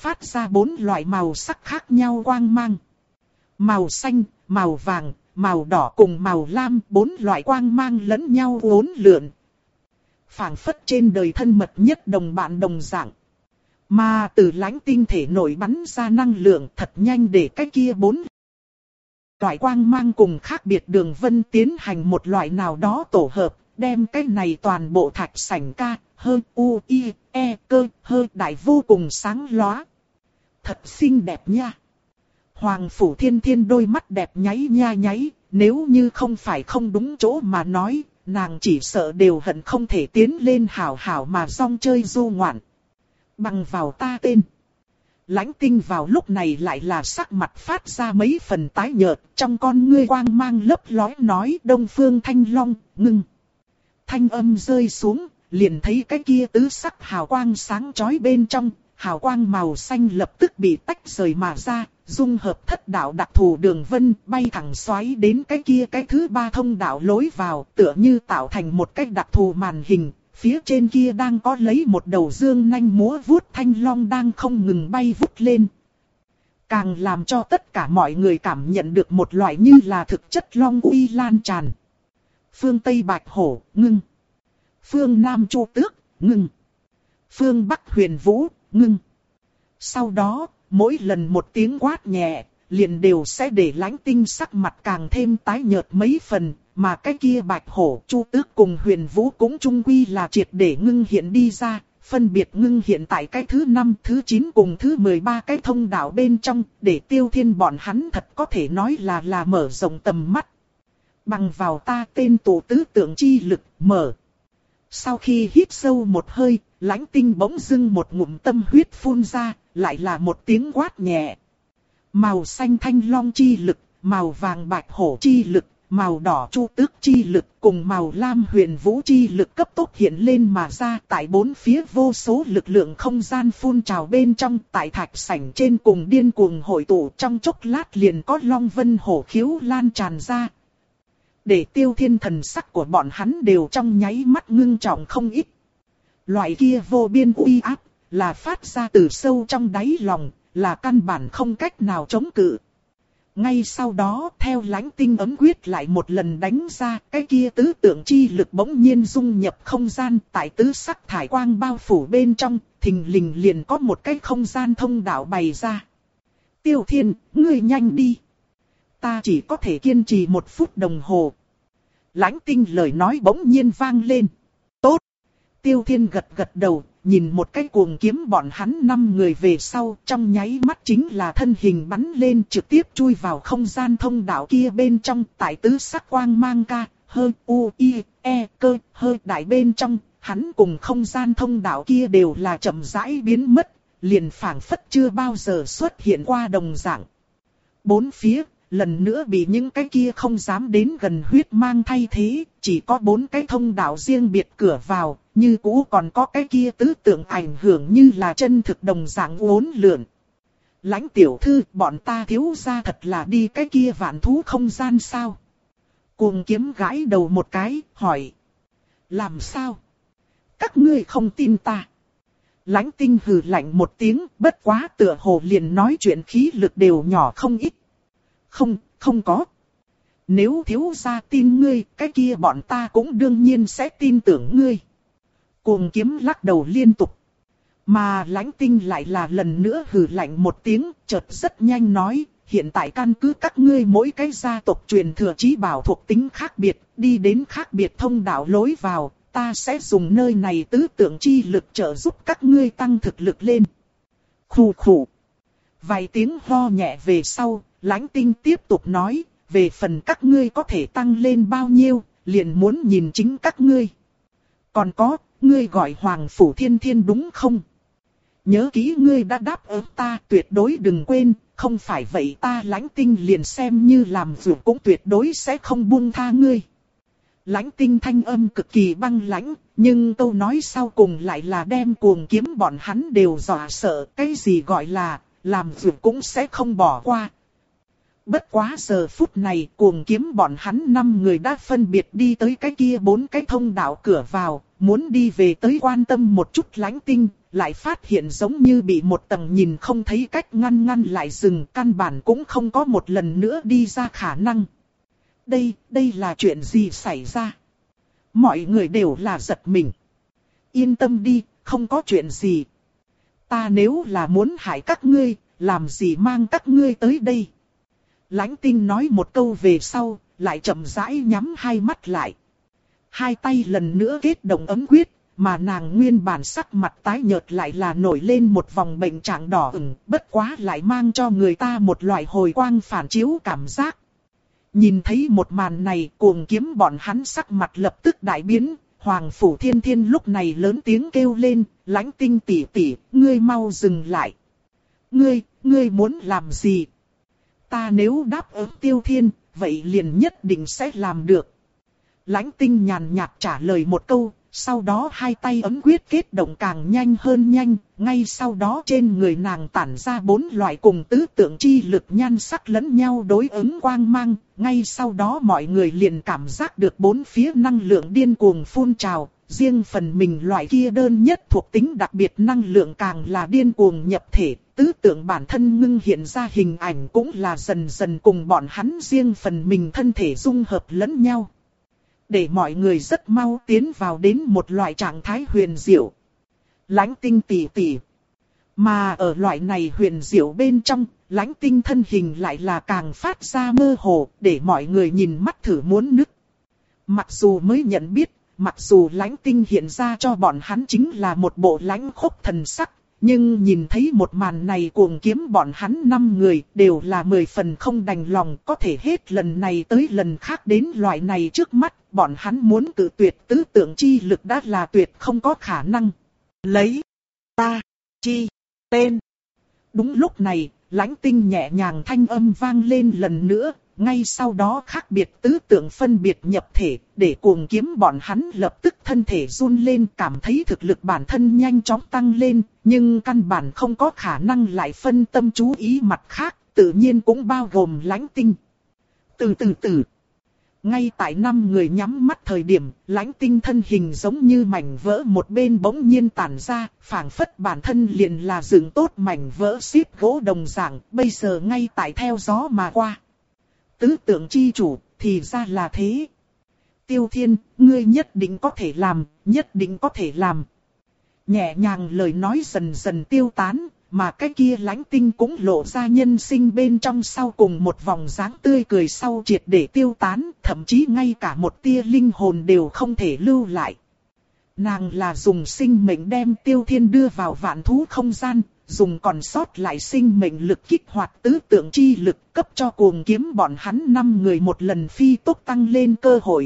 phát ra bốn loại màu sắc khác nhau quang mang. Màu xanh, màu vàng, màu đỏ cùng màu lam, bốn loại quang mang lẫn nhau uốn lượn. Phảng phất trên đời thân mật nhất đồng bạn đồng dạng. Mà từ Lãnh Tinh thể nổi bắn ra năng lượng thật nhanh để cái kia bốn loại quang mang cùng khác biệt đường vân tiến hành một loại nào đó tổ hợp, đem cái này toàn bộ thạch sảnh ca, hơi u, i, e, cơ, hơi đại vô cùng sáng lóa. Thật xinh đẹp nha. Hoàng Phủ Thiên Thiên đôi mắt đẹp nháy nha nháy, nếu như không phải không đúng chỗ mà nói, nàng chỉ sợ đều hận không thể tiến lên hảo hảo mà rong chơi du ngoạn. Bằng vào ta tên. Lãnh Tinh vào lúc này lại là sắc mặt phát ra mấy phần tái nhợt, trong con ngươi quang mang lấp lóe nói Đông Phương Thanh Long, ngưng. Thanh âm rơi xuống, liền thấy cái kia tứ sắc hào quang sáng chói bên trong, hào quang màu xanh lập tức bị tách rời mà ra, dung hợp thất đạo đặc thù đường vân, bay thẳng xoáy đến cái kia cái thứ ba thông đạo lối vào, tựa như tạo thành một cái đặc thù màn hình. Phía trên kia đang có lấy một đầu dương nanh múa vuốt thanh long đang không ngừng bay vút lên. Càng làm cho tất cả mọi người cảm nhận được một loại như là thực chất long uy lan tràn. Phương Tây Bạch Hổ, ngưng. Phương Nam Chu Tước, ngưng. Phương Bắc Huyền Vũ, ngưng. Sau đó, mỗi lần một tiếng quát nhẹ, liền đều sẽ để Lãnh Tinh sắc mặt càng thêm tái nhợt mấy phần. Mà cái kia Bạch Hổ, Chu Tước cùng Huyền Vũ cũng chung quy là triệt để ngưng hiện đi ra, phân biệt ngưng hiện tại cái thứ năm, thứ chín cùng thứ mười ba cái thông đạo bên trong, để Tiêu Thiên bọn hắn thật có thể nói là là mở rộng tầm mắt. Bằng vào ta tên tổ tứ tượng chi lực, mở. Sau khi hít sâu một hơi, Lãnh Tinh bỗng dưng một ngụm tâm huyết phun ra, lại là một tiếng quát nhẹ. Màu xanh thanh long chi lực, màu vàng Bạch Hổ chi lực, màu đỏ Chu Tước chi lực cùng màu lam Huyền Vũ chi lực cấp tốc hiện lên mà ra, tại bốn phía vô số lực lượng không gian phun trào bên trong, tại thạch sảnh trên cùng điên cuồng hội tụ, trong chốc lát liền có long vân hổ khiếu lan tràn ra. Để Tiêu Thiên thần sắc của bọn hắn đều trong nháy mắt ngưng trọng không ít. Loại kia vô biên uy áp là phát ra từ sâu trong đáy lòng, là căn bản không cách nào chống cự. Ngay sau đó, theo Lãnh Tinh ấm quyết lại một lần đánh ra, cái kia tứ tượng chi lực bỗng nhiên dung nhập không gian, tại tứ sắc thải quang bao phủ bên trong, thình lình liền có một cái không gian thông đạo bày ra. Tiêu Thiên, ngươi nhanh đi. Ta chỉ có thể kiên trì một phút đồng hồ. Lãnh Tinh lời nói bỗng nhiên vang lên. Tốt. Tiêu Thiên gật gật đầu, nhìn một cái cuồng kiếm bọn hắn năm người về sau, trong nháy mắt chính là thân hình bắn lên trực tiếp chui vào không gian thông đạo kia bên trong, tại tứ sắc quang mang ca, hơi u, i, e, cơ, hơi đại bên trong, hắn cùng không gian thông đạo kia đều là chậm rãi biến mất, liền phảng phất chưa bao giờ xuất hiện qua đồng dạng. Bốn phía, lần nữa bị những cái kia không dám đến gần huyết mang thay thế, chỉ có bốn cái thông đạo riêng biệt cửa vào, như cũ còn có cái kia tứ tượng ảnh hưởng như là chân thực đồng dạng uốn lượn. Lãnh tiểu thư, bọn ta thiếu gia thật là đi cái kia vạn thú không gian sao? Cuồng kiếm gãi đầu một cái, hỏi. Làm sao? Các ngươi không tin ta. Lãnh Tinh hừ lạnh một tiếng, bất quá tựa hồ liền nói chuyện khí lực đều nhỏ không ít. Không, không có. Nếu thiếu gia tin ngươi, cái kia bọn ta cũng đương nhiên sẽ tin tưởng ngươi. Cuồng kiếm lắc đầu liên tục. Mà Lãnh Tinh lại là lần nữa hừ lạnh một tiếng, chợt rất nhanh nói, hiện tại căn cứ các ngươi mỗi cái gia tộc truyền thừa chí bảo thuộc tính khác biệt, đi đến khác biệt thông đạo lối vào, ta sẽ dùng nơi này tứ tượng chi lực trợ giúp các ngươi tăng thực lực lên. Khủ khủ. Vài tiếng ho nhẹ về sau, Lãnh Tinh tiếp tục nói, về phần các ngươi có thể tăng lên bao nhiêu, liền muốn nhìn chính các ngươi. Còn có, ngươi gọi Hoàng Phủ Thiên Thiên đúng không? Nhớ kỹ ngươi đã đáp ứng ta, tuyệt đối đừng quên, không phải vậy ta Lãnh Tinh liền xem như làm dù cũng tuyệt đối sẽ không buông tha ngươi. Lãnh Tinh thanh âm cực kỳ băng lãnh, nhưng câu nói sau cùng lại là đem cuồng kiếm bọn hắn đều dọa sợ, cái gì gọi là, làm dù cũng sẽ không bỏ qua. Bất quá giờ phút này cuồng kiếm bọn hắn năm người đã phân biệt đi tới cái kia bốn cái thông đạo cửa vào, muốn đi về tới quan tâm một chút Lãnh Tinh, lại phát hiện giống như bị một tầng nhìn không thấy cách ngăn ngăn lại dừng, căn bản cũng không có một lần nữa đi ra khả năng. Đây, đây là chuyện gì xảy ra? Mọi người đều là giật mình. Yên tâm đi, không có chuyện gì. Ta nếu là muốn hại các ngươi, làm gì mang các ngươi tới đây? Lãnh Tinh nói một câu về sau, lại chậm rãi nhắm hai mắt lại. Hai tay lần nữa kết động ấm quyết, mà nàng nguyên bản sắc mặt tái nhợt lại là nổi lên một vòng bệnh trạng đỏ ửng, bất quá lại mang cho người ta một loại hồi quang phản chiếu cảm giác. Nhìn thấy một màn này, Cuồng Kiếm bọn hắn sắc mặt lập tức đại biến. Hoàng Phủ Thiên Thiên lúc này lớn tiếng kêu lên, Lãnh Tinh tỷ tỷ, ngươi mau dừng lại. Ngươi, ngươi muốn làm gì? Ta nếu đáp ứng Tiêu Thiên, vậy liền nhất định sẽ làm được. Lãnh Tinh nhàn nhạt trả lời một câu, sau đó hai tay ấm quyết kết động càng nhanh hơn nhanh, ngay sau đó trên người nàng tản ra bốn loại cùng tứ tượng chi lực nhan sắc lẫn nhau đối ứng quang mang, ngay sau đó mọi người liền cảm giác được bốn phía năng lượng điên cuồng phun trào, riêng phần mình loại kia đơn nhất thuộc tính đặc biệt năng lượng càng là điên cuồng nhập thể, tứ tượng bản thân ngưng hiện ra hình ảnh cũng là dần dần cùng bọn hắn riêng phần mình thân thể dung hợp lẫn nhau. Để mọi người rất mau tiến vào đến một loại trạng thái huyền diệu. Lãnh Tinh tỷ tỷ. Mà ở loại này huyền diệu bên trong, Lãnh Tinh thân hình lại là càng phát ra mơ hồ, để mọi người nhìn mắt thử muốn nứt. Mặc dù mới nhận biết, mặc dù Lãnh Tinh hiện ra cho bọn hắn chính là một bộ lãnh khốc thần sắc, nhưng nhìn thấy một màn này Cuồng Kiếm bọn hắn năm người đều là mười phần không đành lòng, có thể hết lần này tới lần khác đến loại này trước mắt, bọn hắn muốn cự tuyệt tứ tượng chi lực đã là tuyệt không có khả năng. Lấy ta chi tên. Đúng lúc này, Lãnh Tinh nhẹ nhàng thanh âm vang lên lần nữa, ngay sau đó khác biệt tứ tượng phân biệt nhập thể, để Cuồng Kiếm bọn hắn lập tức thân thể run lên, cảm thấy thực lực bản thân nhanh chóng tăng lên, nhưng căn bản không có khả năng lại phân tâm chú ý mặt khác, tự nhiên cũng bao gồm Lãnh Tinh. Từ từ từ. Ngay tại năm người nhắm mắt thời điểm, Lãnh Tinh thân hình giống như mảnh vỡ một bên bỗng nhiên tản ra, phảng phất bản thân liền là dựng tốt mảnh vỡ xếp gỗ đồng dạng, bây giờ ngay tại theo gió mà qua. Tứ tượng chi chủ, thì ra là thế. Tiêu Thiên, ngươi nhất định có thể làm, nhất định có thể làm. Nhẹ nhàng lời nói dần dần tiêu tán, mà cái kia Lãnh Tinh cũng lộ ra nhân sinh bên trong sau cùng một vòng dáng tươi cười sau triệt để tiêu tán, thậm chí ngay cả một tia linh hồn đều không thể lưu lại. Nàng là dùng sinh mệnh đem Tiêu Thiên đưa vào vạn thú không gian, dùng còn sót lại sinh mệnh lực kích hoạt tứ tượng chi lực, cấp cho Cuồng Kiếm bọn hắn năm người một lần phi tốc tăng lên cơ hội.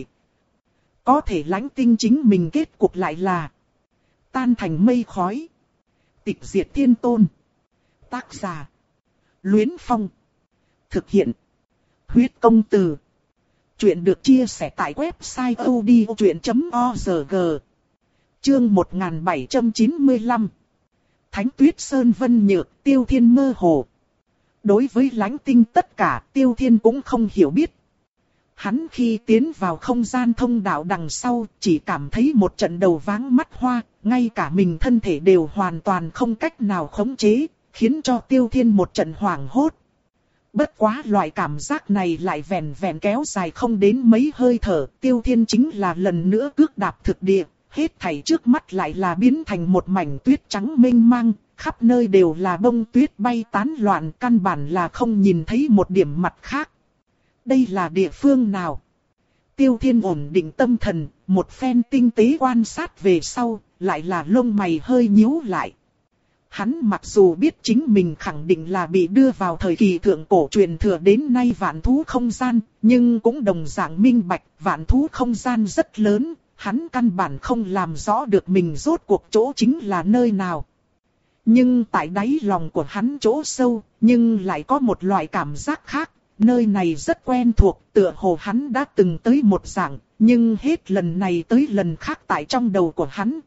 Có thể Lãnh Tinh chính mình kết cục lại là tan thành mây khói. Tịch diệt thiên tôn. Tác giả Luyến Phong. Thực hiện Huyết Công Từ. Chuyện được chia sẻ tại website odchuyện chấm org. Chương một nghìn bảy trăm chín mươi lăm. Thánh Tuyết Sơn Vân Nhược, Tiêu Thiên mơ hồ. Đối với Lãnh Tinh tất cả, Tiêu Thiên cũng không hiểu biết. Hắn khi tiến vào không gian thông đạo đằng sau, chỉ cảm thấy một trận đầu váng mắt hoa, ngay cả mình thân thể đều hoàn toàn không cách nào khống chế, khiến cho Tiêu Thiên một trận hoảng hốt. Bất quá loại cảm giác này lại vẹn vẹn kéo dài không đến mấy hơi thở, Tiêu Thiên chính là lần nữa cước đạp thực địa, hết thảy trước mắt lại là biến thành một mảnh tuyết trắng mênh mang, khắp nơi đều là bông tuyết bay tán loạn, căn bản là không nhìn thấy một điểm mặt khác. Đây là địa phương nào? Tiêu Thiên ổn định tâm thần, một phen tinh tế quan sát về sau, lại là lông mày hơi nhíu lại. Hắn mặc dù biết chính mình khẳng định là bị đưa vào thời kỳ thượng cổ truyền thừa đến nay vạn thú không gian, nhưng cũng đồng dạng minh bạch, vạn thú không gian rất lớn, hắn căn bản không làm rõ được mình rốt cuộc chỗ chính là nơi nào. Nhưng tại đáy lòng của hắn chỗ sâu, nhưng lại có một loại cảm giác khác, nơi này rất quen thuộc, tựa hồ hắn đã từng tới một dạng, nhưng hết lần này tới lần khác tại trong đầu của hắn.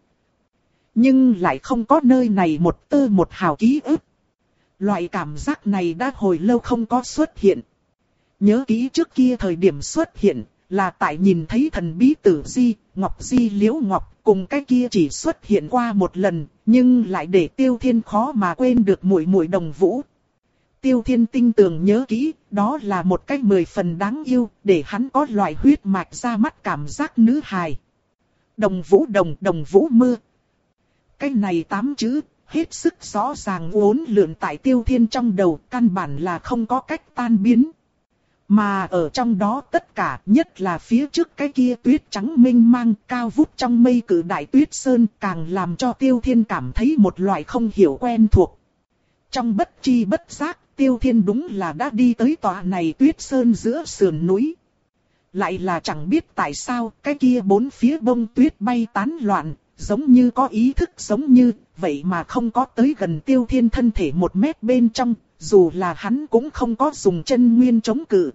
Nhưng lại không có nơi này một tơ một hào ký ức. Loại cảm giác này đã hồi lâu không có xuất hiện. Nhớ kỹ trước kia thời điểm xuất hiện, là tại nhìn thấy thần bí tử Di, Ngọc Di Liễu Ngọc, cùng cái kia chỉ xuất hiện qua một lần, nhưng lại để Tiêu Thiên khó mà quên được muội muội Đồng Vũ. Tiêu Thiên tinh tường nhớ kỹ, đó là một cái mười phần đáng yêu, để hắn có loại huyết mạch ra mắt cảm giác nữ hài. Đồng Vũ đồng, Đồng Vũ mưa. Cái này tám chữ, hết sức rõ ràng uốn lượn tại Tiêu Thiên trong đầu, căn bản là không có cách tan biến. Mà ở trong đó tất cả, nhất là phía trước cái kia tuyết trắng mênh mang cao vút trong mây cử đại tuyết sơn, càng làm cho Tiêu Thiên cảm thấy một loại không hiểu quen thuộc. Trong bất chi bất giác, Tiêu Thiên đúng là đã đi tới tòa này tuyết sơn giữa sườn núi. Lại là chẳng biết tại sao cái kia bốn phía bông tuyết bay tán loạn, giống như có ý thức giống như, vậy mà không có tới gần Tiêu Thiên thân thể một mét bên trong, dù là hắn cũng không có dùng chân nguyên chống cự.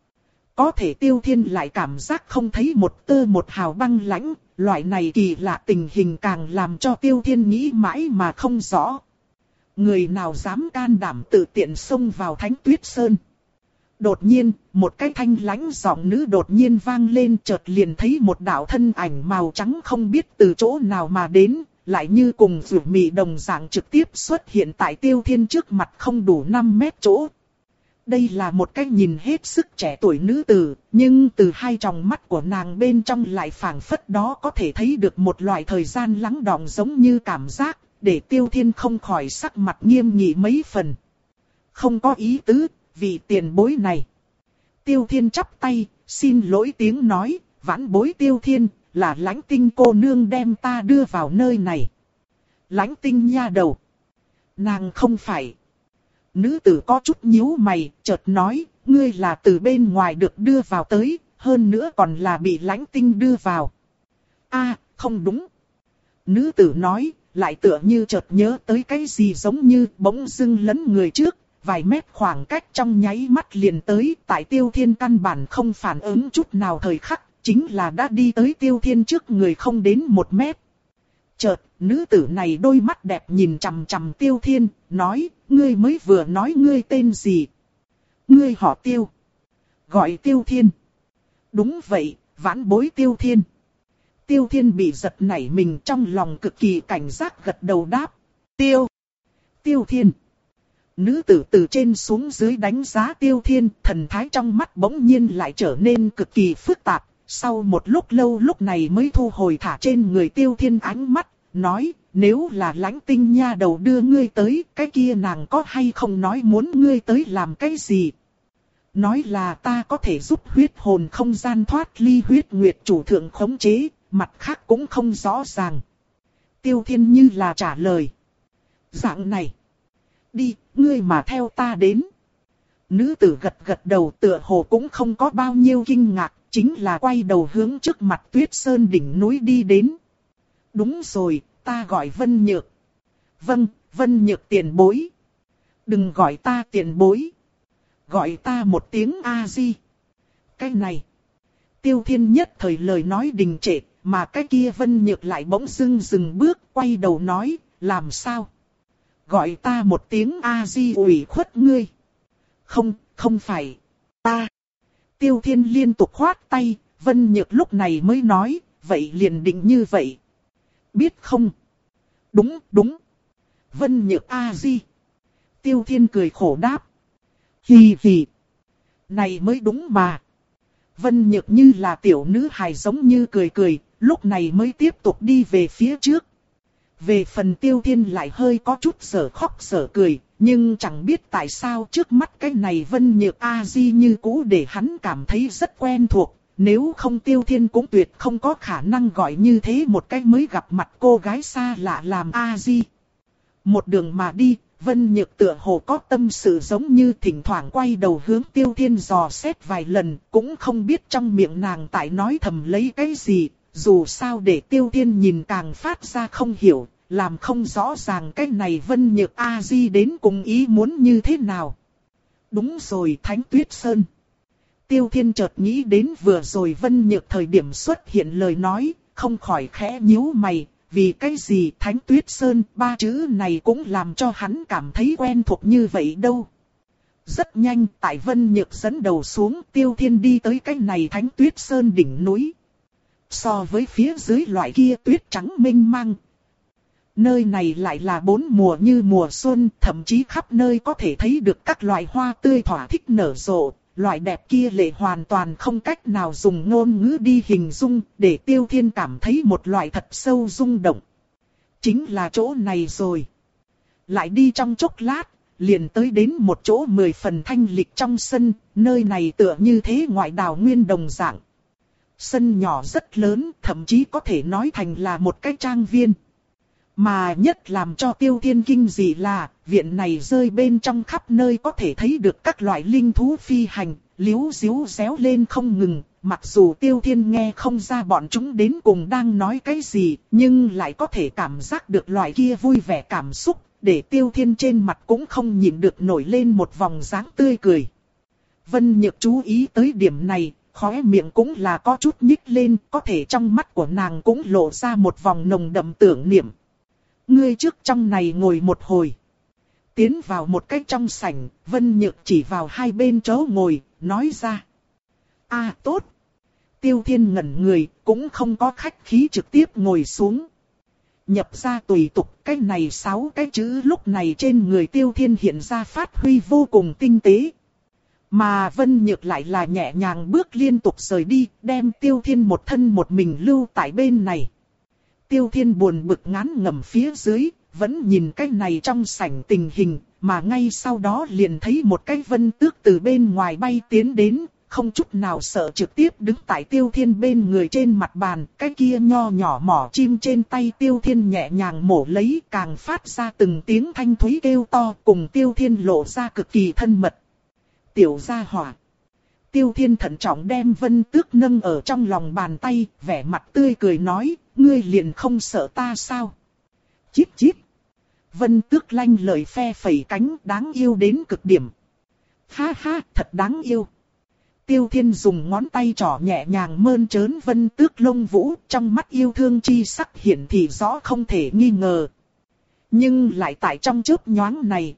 Có thể Tiêu Thiên lại cảm giác không thấy một tơ một hào băng lãnh, loại này kỳ lạ tình hình càng làm cho Tiêu Thiên nghĩ mãi mà không rõ. Người nào dám can đảm tự tiện xông vào Thánh Tuyết Sơn. Đột nhiên, một cái thanh lãnh giọng nữ đột nhiên vang lên, chợt liền thấy một đạo thân ảnh màu trắng không biết từ chỗ nào mà đến, lại như cùng rủ mị đồng dạng trực tiếp xuất hiện tại Tiêu Thiên trước mặt không đủ năm mét chỗ. Đây là một cái nhìn hết sức trẻ tuổi nữ tử, nhưng từ hai tròng mắt của nàng bên trong lại phảng phất đó có thể thấy được một loại thời gian lắng đọng giống như cảm giác, để Tiêu Thiên không khỏi sắc mặt nghiêm nghị mấy phần. Không có ý tứ, vì tiền bối này. Tiêu Thiên chắp tay, xin lỗi tiếng nói, vãn bối Tiêu Thiên, là Lãnh Tinh cô nương đem ta đưa vào nơi này. Lãnh Tinh nha đầu. Nàng không phải. Nữ tử có chút nhíu mày, chợt nói, ngươi là từ bên ngoài được đưa vào tới, hơn nữa còn là bị Lãnh Tinh đưa vào. A, không đúng. Nữ tử nói, lại tựa như chợt nhớ tới cái gì giống như bỗng dưng lấn người trước, vài mét khoảng cách trong nháy mắt liền tới, tại Tiêu Thiên căn bản không phản ứng chút nào thời khắc, chính là đã đi tới Tiêu Thiên trước người không đến một mét. Chợt, nữ tử này đôi mắt đẹp nhìn chằm chằm Tiêu Thiên, nói, ngươi mới vừa nói ngươi tên gì? Ngươi họ Tiêu. Gọi Tiêu Thiên. Đúng vậy, vãn bối Tiêu Thiên. Tiêu Thiên bị giật nảy mình trong lòng cực kỳ cảnh giác gật đầu đáp. Tiêu. Tiêu Thiên. Nữ tử từ trên xuống dưới đánh giá Tiêu Thiên, thần thái trong mắt bỗng nhiên lại trở nên cực kỳ phức tạp. Sau một lúc lâu lúc này mới thu hồi thả trên người Tiêu Thiên ánh mắt, nói, nếu là Lãnh Tinh nha đầu đưa ngươi tới, cái kia nàng có hay không nói muốn ngươi tới làm cái gì? Nói là ta có thể giúp huyết hồn không gian thoát ly huyết nguyệt chủ thượng khống chế, mặt khác cũng không rõ ràng. Tiêu Thiên như là trả lời. Dạng này. Đi, ngươi mà theo ta đến. Nữ tử gật gật đầu tựa hồ cũng không có bao nhiêu kinh ngạc, chính là quay đầu hướng trước mặt Tuyết Sơn đỉnh núi đi đến. Đúng rồi, ta gọi Vân Nhược. Vâng, Vân Nhược tiền bối. Đừng gọi ta tiền bối. Gọi ta một tiếng A-di. Cái này. Tiêu Thiên nhất thời lời nói đình trệ, mà cái kia Vân Nhược lại bỗng dưng dừng bước, quay đầu nói, làm sao? Gọi ta một tiếng A-di ủy khuất ngươi. Không, không phải. Ta. Tiêu Thiên liên tục khoát tay, Vân Nhược lúc này mới nói, vậy liền định như vậy. Biết không? Đúng, đúng. Vân Nhược A-di. Tiêu Thiên cười khổ đáp. Hì hì. Này mới đúng mà. Vân Nhược như là tiểu nữ hài giống như cười cười, lúc này mới tiếp tục đi về phía trước. Về phần Tiêu Thiên lại hơi có chút sở khóc sở cười, nhưng chẳng biết tại sao trước mắt cái này Vân Nhược A-di như cũ để hắn cảm thấy rất quen thuộc. Nếu không Tiêu Thiên cũng tuyệt không có khả năng gọi như thế một cái mới gặp mặt cô gái xa lạ làm A-di. Một đường mà đi, Vân Nhược tựa hồ có tâm sự giống như thỉnh thoảng quay đầu hướng Tiêu Thiên dò xét vài lần, cũng không biết trong miệng nàng tại nói thầm lấy cái gì, dù sao để Tiêu Thiên nhìn càng phát ra không hiểu, làm không rõ ràng cái này Vân Nhược A-di đến cùng ý muốn như thế nào. Đúng rồi, Thánh Tuyết Sơn. Tiêu Thiên chợt nghĩ đến vừa rồi Vân Nhược thời điểm xuất hiện lời nói, không khỏi khẽ nhíu mày, vì cái gì Thánh Tuyết Sơn ba chữ này cũng làm cho hắn cảm thấy quen thuộc như vậy đâu. Rất nhanh, tại Vân Nhược dẫn đầu xuống, Tiêu Thiên đi tới cái này Thánh Tuyết Sơn đỉnh núi. So với phía dưới loại kia tuyết trắng mênh mang, nơi này lại là bốn mùa như mùa xuân, thậm chí khắp nơi có thể thấy được các loại hoa tươi thỏa thích nở rộ. Loại đẹp kia lệ hoàn toàn không cách nào dùng ngôn ngữ đi hình dung, để Tiêu Thiên cảm thấy một loại thật sâu rung động. Chính là chỗ này rồi. Lại đi trong chốc lát, liền tới đến một chỗ mười phần thanh lịch trong sân, nơi này tựa như thế ngoại đảo nguyên đồng dạng. Sân nhỏ rất lớn, thậm chí có thể nói thành là một cái trang viên. Mà nhất làm cho Tiêu Thiên kinh dị là, viện này rơi bên trong khắp nơi có thể thấy được các loại linh thú phi hành, liếu ríu réo lên không ngừng. Mặc dù Tiêu Thiên nghe không ra bọn chúng đến cùng đang nói cái gì, nhưng lại có thể cảm giác được loại kia vui vẻ cảm xúc, để Tiêu Thiên trên mặt cũng không nhịn được nổi lên một vòng dáng tươi cười. Vân Nhược chú ý tới điểm này, khóe miệng cũng là có chút nhích lên, có thể trong mắt của nàng cũng lộ ra một vòng nồng đậm tưởng niệm. Ngươi trước trong này ngồi một hồi. Tiến vào một cái trong sảnh, Vân Nhược chỉ vào hai bên chỗ ngồi, nói ra. À tốt. Tiêu Thiên ngẩn người, cũng không có khách khí trực tiếp ngồi xuống. Nhập ra tùy tục, cái này sáu cái chữ lúc này trên người Tiêu Thiên hiện ra phát huy vô cùng tinh tế. Mà Vân Nhược lại là nhẹ nhàng bước liên tục rời đi, đem Tiêu Thiên một thân một mình lưu tại bên này. Tiêu Thiên buồn bực ngán ngẩm phía dưới, vẫn nhìn cái này trong sảnh tình hình, mà ngay sau đó liền thấy một cái Vân Tước từ bên ngoài bay tiến đến, không chút nào sợ trực tiếp đứng tại Tiêu Thiên bên người trên mặt bàn, cái kia nho nhỏ mỏ chim trên tay Tiêu Thiên nhẹ nhàng mổ lấy, càng phát ra từng tiếng thanh thúy kêu to, cùng Tiêu Thiên lộ ra cực kỳ thân mật. Tiểu gia hỏa. Tiêu Thiên thận trọng đem Vân Tước nâng ở trong lòng bàn tay, vẻ mặt tươi cười nói, ngươi liền không sợ ta sao? Chít chít. Vân Tước lanh lời phe phẩy cánh, đáng yêu đến cực điểm. Ha ha, thật đáng yêu. Tiêu Thiên dùng ngón tay trỏ nhẹ nhàng mơn trớn Vân Tước lông vũ, trong mắt yêu thương chi sắc hiện thì rõ không thể nghi ngờ. Nhưng lại tại trong chớp nhoáng này,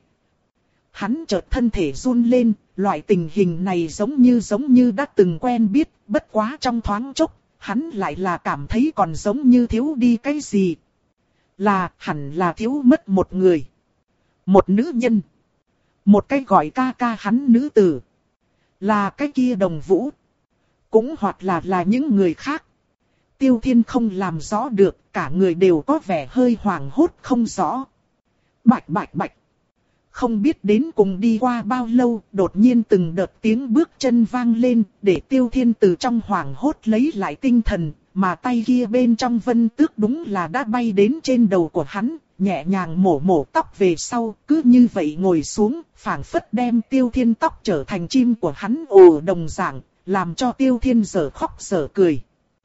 hắn chợt thân thể run lên, loại tình hình này giống như giống như đã từng quen biết, bất quá trong thoáng chốc, hắn lại là cảm thấy còn giống như thiếu đi cái gì. Là hẳn là thiếu mất một người. Một nữ nhân. Một cái gọi ca ca hắn nữ tử. Là cái kia Đồng Vũ. Cũng hoặc là là những người khác. Tiêu Thiên không làm rõ được, cả người đều có vẻ hơi hoảng hốt không rõ. Bạch bạch bạch. Không biết đến cùng đi qua bao lâu, đột nhiên từng đợt tiếng bước chân vang lên, để Tiêu Thiên từ trong hoảng hốt lấy lại tinh thần, mà tay kia bên trong Vân Tước đúng là đã bay đến trên đầu của hắn, nhẹ nhàng mổ mổ tóc về sau, cứ như vậy ngồi xuống, phảng phất đem Tiêu Thiên tóc trở thành chim của hắn ồ đồng dạng, làm cho Tiêu Thiên dở khóc dở cười.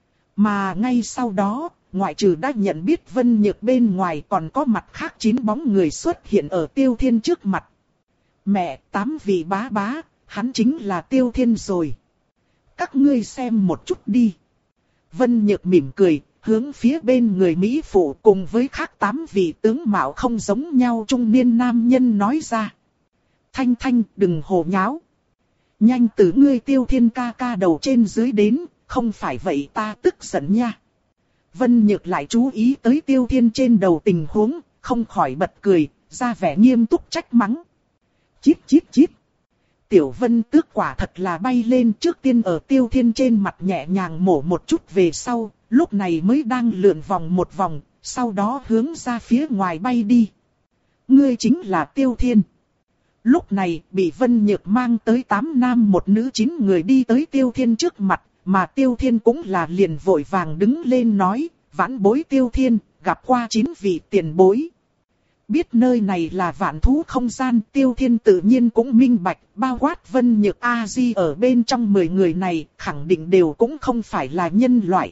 Mà ngay sau đó, ngoại trừ đã nhận biết Vân Nhược bên ngoài còn có mặt khác chín bóng người xuất hiện ở Tiêu Thiên trước mặt. Mẹ, tám vị bá bá, hắn chính là Tiêu Thiên rồi. Các ngươi xem một chút đi. Vân Nhược mỉm cười, hướng phía bên người Mỹ phụ cùng với khác tám vị tướng mạo không giống nhau trung niên nam nhân nói ra. Thanh Thanh, đừng hồ nháo. Nhanh từ ngươi Tiêu Thiên ca ca đầu trên dưới đến, không phải vậy ta tức giận nha. Vân Nhược lại chú ý tới Tiêu Thiên trên đầu tình huống, không khỏi bật cười, ra vẻ nghiêm túc trách mắng. Chít chít chít. Tiểu Vân Tước quả thật là bay lên, trước tiên ở Tiêu Thiên trên mặt nhẹ nhàng mổ một chút về sau, lúc này mới đang lượn vòng một vòng, sau đó hướng ra phía ngoài bay đi. Ngươi chính là Tiêu Thiên. Lúc này bị Vân Nhược mang tới tám nam một nữ chín người đi tới Tiêu Thiên trước mặt, mà Tiêu Thiên cũng là liền vội vàng đứng lên nói, vãn bối Tiêu Thiên, gặp qua chín vị tiền bối. Biết nơi này là vạn thú không gian, Tiêu Thiên tự nhiên cũng minh bạch, bao quát Vân Nhược A-di ở bên trong mười người này, khẳng định đều cũng không phải là nhân loại.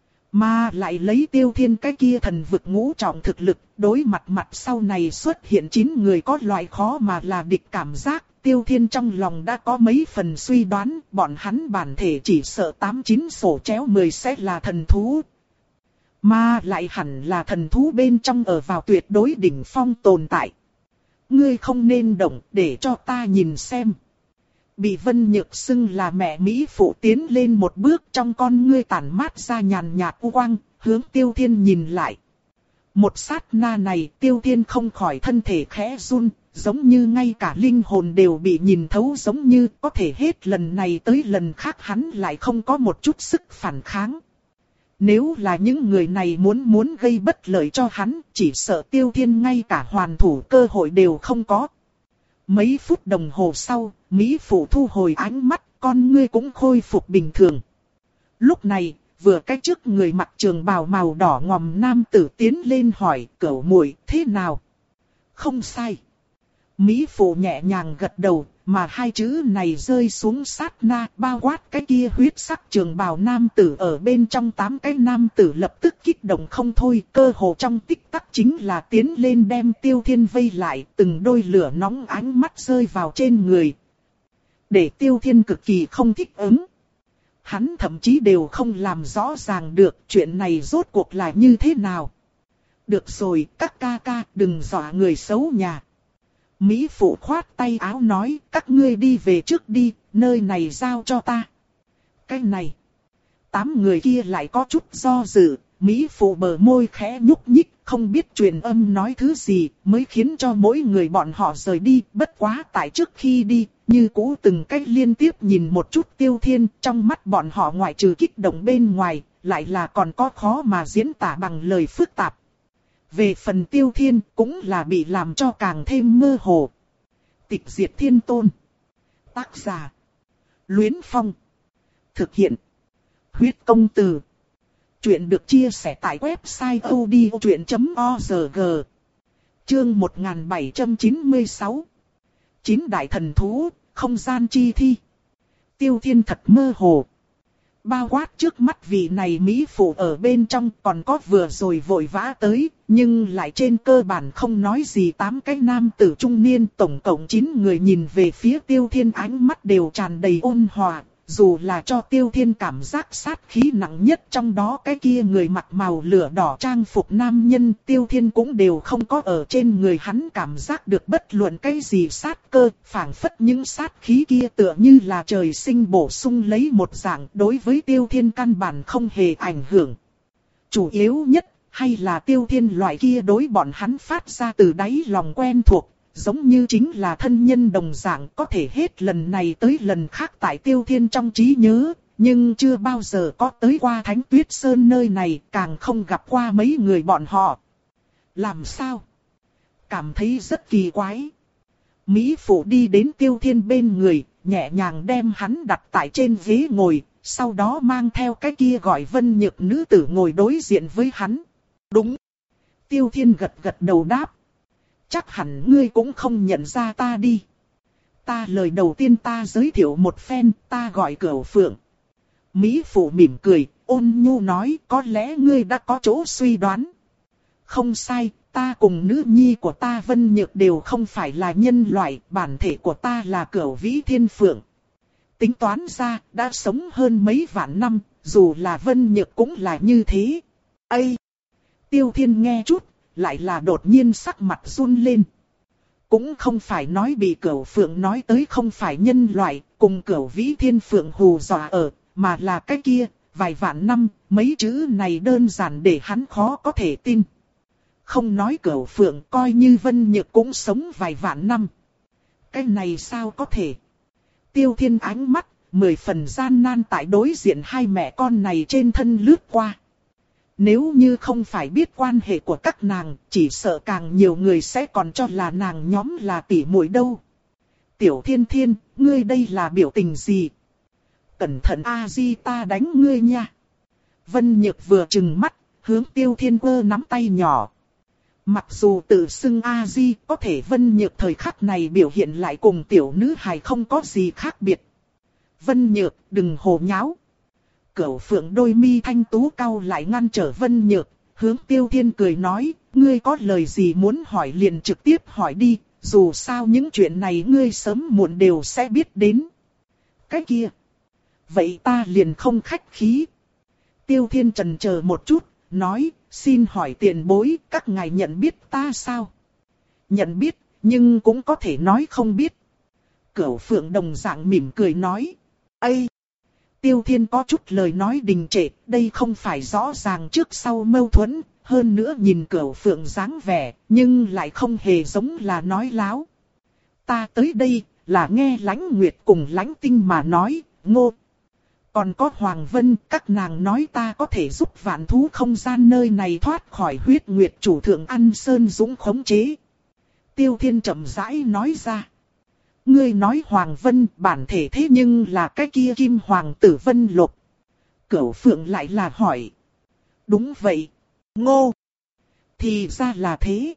Mà lại lấy Tiêu Thiên cái kia thần vực ngũ trọng thực lực, đối mặt mặt sau này xuất hiện chín người có loại khó mà là địch cảm giác. Tiêu Thiên trong lòng đã có mấy phần suy đoán, bọn hắn bản thể chỉ sợ tám chín sổ chéo mười sẽ là thần thú. Mà lại hẳn là thần thú bên trong ở vào tuyệt đối đỉnh phong tồn tại. Ngươi không nên động, để cho ta nhìn xem. bị Vân Nhược xưng là mẹ Mỹ phụ tiến lên một bước, trong con ngươi tản mát ra nhàn nhạt u quang, hướng Tiêu Thiên nhìn lại. Một sát na này, Tiêu Thiên không khỏi thân thể khẽ run, giống như ngay cả linh hồn đều bị nhìn thấu, giống như có thể hết lần này tới lần khác hắn lại không có một chút sức phản kháng. Nếu là những người này muốn muốn gây bất lợi cho hắn, chỉ sợ Tiêu Thiên ngay cả hoàn thủ cơ hội đều không có. Mấy phút đồng hồ sau, Mỹ phụ thu hồi ánh mắt, con ngươi cũng khôi phục bình thường. Lúc này, vừa cách trước người mặc trường bào màu đỏ ngòm nam tử tiến lên hỏi, cẩu muội thế nào? Không sai. Mỹ phụ nhẹ nhàng gật đầu, mà hai chữ này rơi xuống sát na, bao quát cái kia huyết sắc trường bào nam tử ở bên trong tám cái nam tử lập tức kích động không thôi, cơ hồ trong tích tắc chính là tiến lên đem Tiêu Thiên vây lại, từng đôi lửa nóng ánh mắt rơi vào trên người. Để Tiêu Thiên cực kỳ không thích ứng. Hắn thậm chí đều không làm rõ ràng được chuyện này rốt cuộc là như thế nào. Được rồi, các ca ca, đừng dọa người xấu nhà. Mỹ phụ khoát tay áo nói, các ngươi đi về trước đi, nơi này giao cho ta. Cái này, tám người kia lại có chút do dự, Mỹ phụ bờ môi khẽ nhúc nhích, không biết truyền âm nói thứ gì, mới khiến cho mỗi người bọn họ rời đi, bất quá tại trước khi đi, như cũ từng cách liên tiếp nhìn một chút Tiêu Thiên, trong mắt bọn họ ngoại trừ kích động bên ngoài, lại là còn có khó mà diễn tả bằng lời phức tạp. Về phần Tiêu Thiên cũng là bị làm cho càng thêm mơ hồ. Tịch diệt thiên tôn. Tác giả. Luyến Phong. Thực hiện. Huyết công từ. Chuyện được chia sẻ tại website odchuyện chấm org. Chương một nghìn bảy trăm chín mươi sáu. Chín đại thần thú, không gian chi thi. Tiêu Thiên thật mơ hồ. Bao quát trước mắt vị này Mỹ phụ ở bên trong, còn có vừa rồi vội vã tới, nhưng lại trên cơ bản không nói gì tám cái nam tử trung niên, tổng cộng chín người nhìn về phía Tiêu Thiên, ánh mắt đều tràn đầy ôn hòa, dù là cho Tiêu Thiên cảm giác sát khí nặng nhất trong đó cái kia người mặc màu lửa đỏ trang phục nam nhân, Tiêu Thiên cũng đều không có ở trên người hắn cảm giác được bất luận cái gì sát cơ, phảng phất những sát khí kia tựa như là trời sinh bổ sung lấy một dạng, đối với Tiêu Thiên căn bản không hề ảnh hưởng. Chủ yếu nhất, hay là Tiêu Thiên loại kia đối bọn hắn phát ra từ đáy lòng quen thuộc. Giống như chính là thân nhân đồng dạng, có thể hết lần này tới lần khác tại Tiêu Thiên trong trí nhớ, nhưng chưa bao giờ có tới qua Thánh Tuyết Sơn nơi này, càng không gặp qua mấy người bọn họ. Làm sao? Cảm thấy rất kỳ quái. Mỹ phụ đi đến Tiêu Thiên bên người, nhẹ nhàng đem hắn đặt tại trên ghế ngồi, sau đó mang theo cái kia gọi Vân Nhược nữ tử ngồi đối diện với hắn. Đúng. Tiêu Thiên gật gật đầu đáp. Chắc hẳn ngươi cũng không nhận ra ta đi. Ta lời đầu tiên ta giới thiệu một phen, ta gọi Cửu Phượng. Mỹ phụ mỉm cười, ôn nhu nói, có lẽ ngươi đã có chỗ suy đoán. Không sai, ta cùng nữ nhi của ta Vân Nhược đều không phải là nhân loại, bản thể của ta là Cửu Vĩ Thiên Phượng. Tính toán ra, đã sống hơn mấy vạn năm, dù là Vân Nhược cũng là như thế. Ây! Tiêu Thiên nghe chút, lại là đột nhiên sắc mặt run lên. Cũng không phải nói bị Cửu Phượng nói tới không phải nhân loại, cùng Cửu Vĩ Thiên Phượng hù dọa ở, mà là cái kia, vài vạn năm, mấy chữ này đơn giản để hắn khó có thể tin. Không nói Cửu Phượng, coi như Vân Nhược cũng sống vài vạn năm. Cái này sao có thể? Tiêu Thiên ánh mắt, mười phần gian nan tại đối diện hai mẹ con này trên thân lướt qua. Nếu như không phải biết quan hệ của các nàng, chỉ sợ càng nhiều người sẽ còn cho là nàng nhóm là tỷ muội đâu. Tiểu Thiên Thiên, ngươi đây là biểu tình gì? Cẩn thận A-di ta đánh ngươi nha. Vân Nhược vừa trừng mắt, hướng Tiêu Thiên ơ nắm tay nhỏ. Mặc dù tự xưng A-di, có thể Vân Nhược thời khắc này biểu hiện lại cùng tiểu nữ hài không có gì khác biệt. Vân Nhược, đừng hồ nháo. Cửu Phượng đôi mi thanh tú cau lại ngăn trở Vân Nhược, hướng Tiêu Thiên cười nói, ngươi có lời gì muốn hỏi liền trực tiếp hỏi đi, dù sao những chuyện này ngươi sớm muộn đều sẽ biết đến. Cái kia. Vậy ta liền không khách khí. Tiêu Thiên chần chờ một chút, nói, xin hỏi tiền bối, các ngài nhận biết ta sao? Nhận biết, nhưng cũng có thể nói không biết. Cửu Phượng đồng dạng mỉm cười nói. Ây! Tiêu Thiên có chút lời nói đình trệ, đây không phải rõ ràng trước sau mâu thuẫn, hơn nữa nhìn Cửu Phượng dáng vẻ, nhưng lại không hề giống là nói láo. Ta tới đây, là nghe Lãnh Nguyệt cùng Lãnh Tinh mà nói, ngô. Còn có Hoàng Vân, các nàng nói ta có thể giúp vạn thú không gian nơi này thoát khỏi huyết nguyệt chủ thượng An Sơn Dũng khống chế. Tiêu Thiên chậm rãi nói ra. Ngươi nói Hoàng Vân bản thể thế nhưng là cái kia Kim Hoàng tử Vân Lục. Cửu Phượng lại là hỏi. Đúng vậy. Ngô. Thì ra là thế.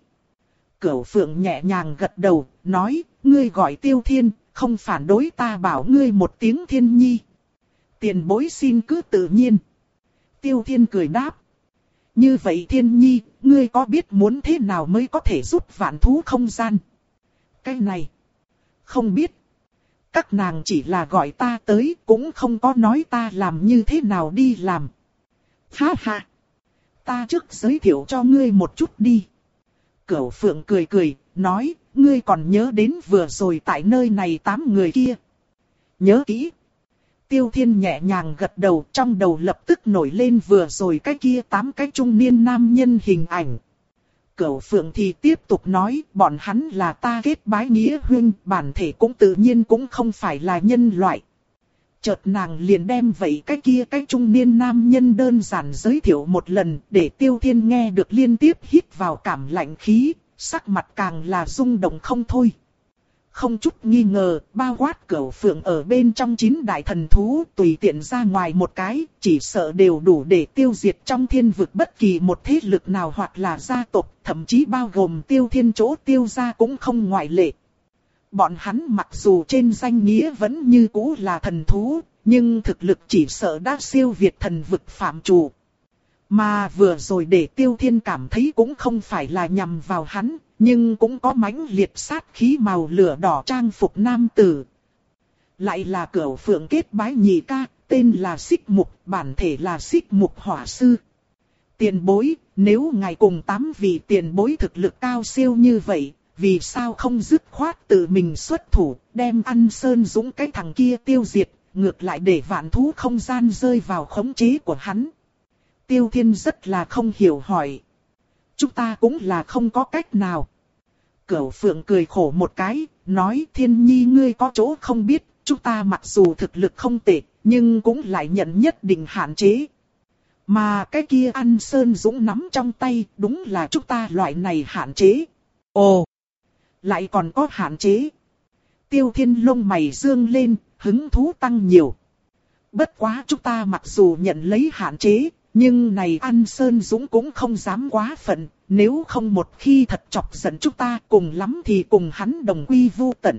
Cửu Phượng nhẹ nhàng gật đầu, nói, ngươi gọi Tiêu Thiên, không phản đối ta bảo ngươi một tiếng Thiên Nhi. Tiền bối xin cứ tự nhiên. Tiêu Thiên cười đáp. Như vậy Thiên Nhi, ngươi có biết muốn thế nào mới có thể giúp vạn thú không gian? Cái này, không biết. Các nàng chỉ là gọi ta tới, cũng không có nói ta làm như thế nào đi làm. Ha ha. Ta trước giới thiệu cho ngươi một chút đi. Cửu Phượng cười cười, nói, ngươi còn nhớ đến vừa rồi tại nơi này tám người kia. Nhớ kỹ. Tiêu Thiên nhẹ nhàng gật đầu, trong đầu lập tức nổi lên vừa rồi cái kia tám cái trung niên nam nhân hình ảnh. Cửu Phượng thì tiếp tục nói, bọn hắn là ta kết bái nghĩa huynh, bản thể cũng tự nhiên cũng không phải là nhân loại. Chợt nàng liền đem vậy cái kia cái trung niên nam nhân đơn giản giới thiệu một lần, để Tiêu Thiên nghe được liên tiếp hít vào cảm lạnh khí, sắc mặt càng là rung động không thôi. Không chút nghi ngờ, bao quát Cửu Phượng ở bên trong chín đại thần thú, tùy tiện ra ngoài một cái, chỉ sợ đều đủ để tiêu diệt trong thiên vực bất kỳ một thế lực nào hoặc là gia tộc, thậm chí bao gồm Tiêu Thiên chỗ Tiêu gia cũng không ngoại lệ. Bọn hắn mặc dù trên danh nghĩa vẫn như cũ là thần thú, nhưng thực lực chỉ sợ đã siêu việt thần vực phạm chủ. Mà vừa rồi để Tiêu Thiên cảm thấy cũng không phải là nhằm vào hắn, nhưng cũng có mãnh liệt sát khí màu lửa đỏ trang phục nam tử. Lại là Cửu Phượng kết bái nhị ca, tên là Xích Mục, bản thể là Xích Mục hỏa sư. Tiền bối, nếu ngài cùng tám vị tiền bối thực lực cao siêu như vậy, vì sao không dứt khoát tự mình xuất thủ, đem An Sơn Dũng cái thằng kia tiêu diệt, ngược lại để vạn thú không gian rơi vào khống chế của hắn. Tiêu Thiên rất là không hiểu hỏi. Chúng ta cũng là không có cách nào. Cửu Phượng cười khổ một cái, nói Thiên Nhi ngươi có chỗ không biết, chúng ta mặc dù thực lực không tệ, nhưng cũng lại nhận nhất định hạn chế. Mà cái kia An Sơn Dũng nắm trong tay, đúng là chúng ta loại này hạn chế. Ồ, lại còn có hạn chế. Tiêu Thiên lông mày dương lên, hứng thú tăng nhiều. Bất quá chúng ta mặc dù nhận lấy hạn chế, nhưng này An Sơn Dũng cũng không dám quá phận, nếu không một khi thật chọc giận chúng ta cùng lắm thì cùng hắn đồng quy vu tận.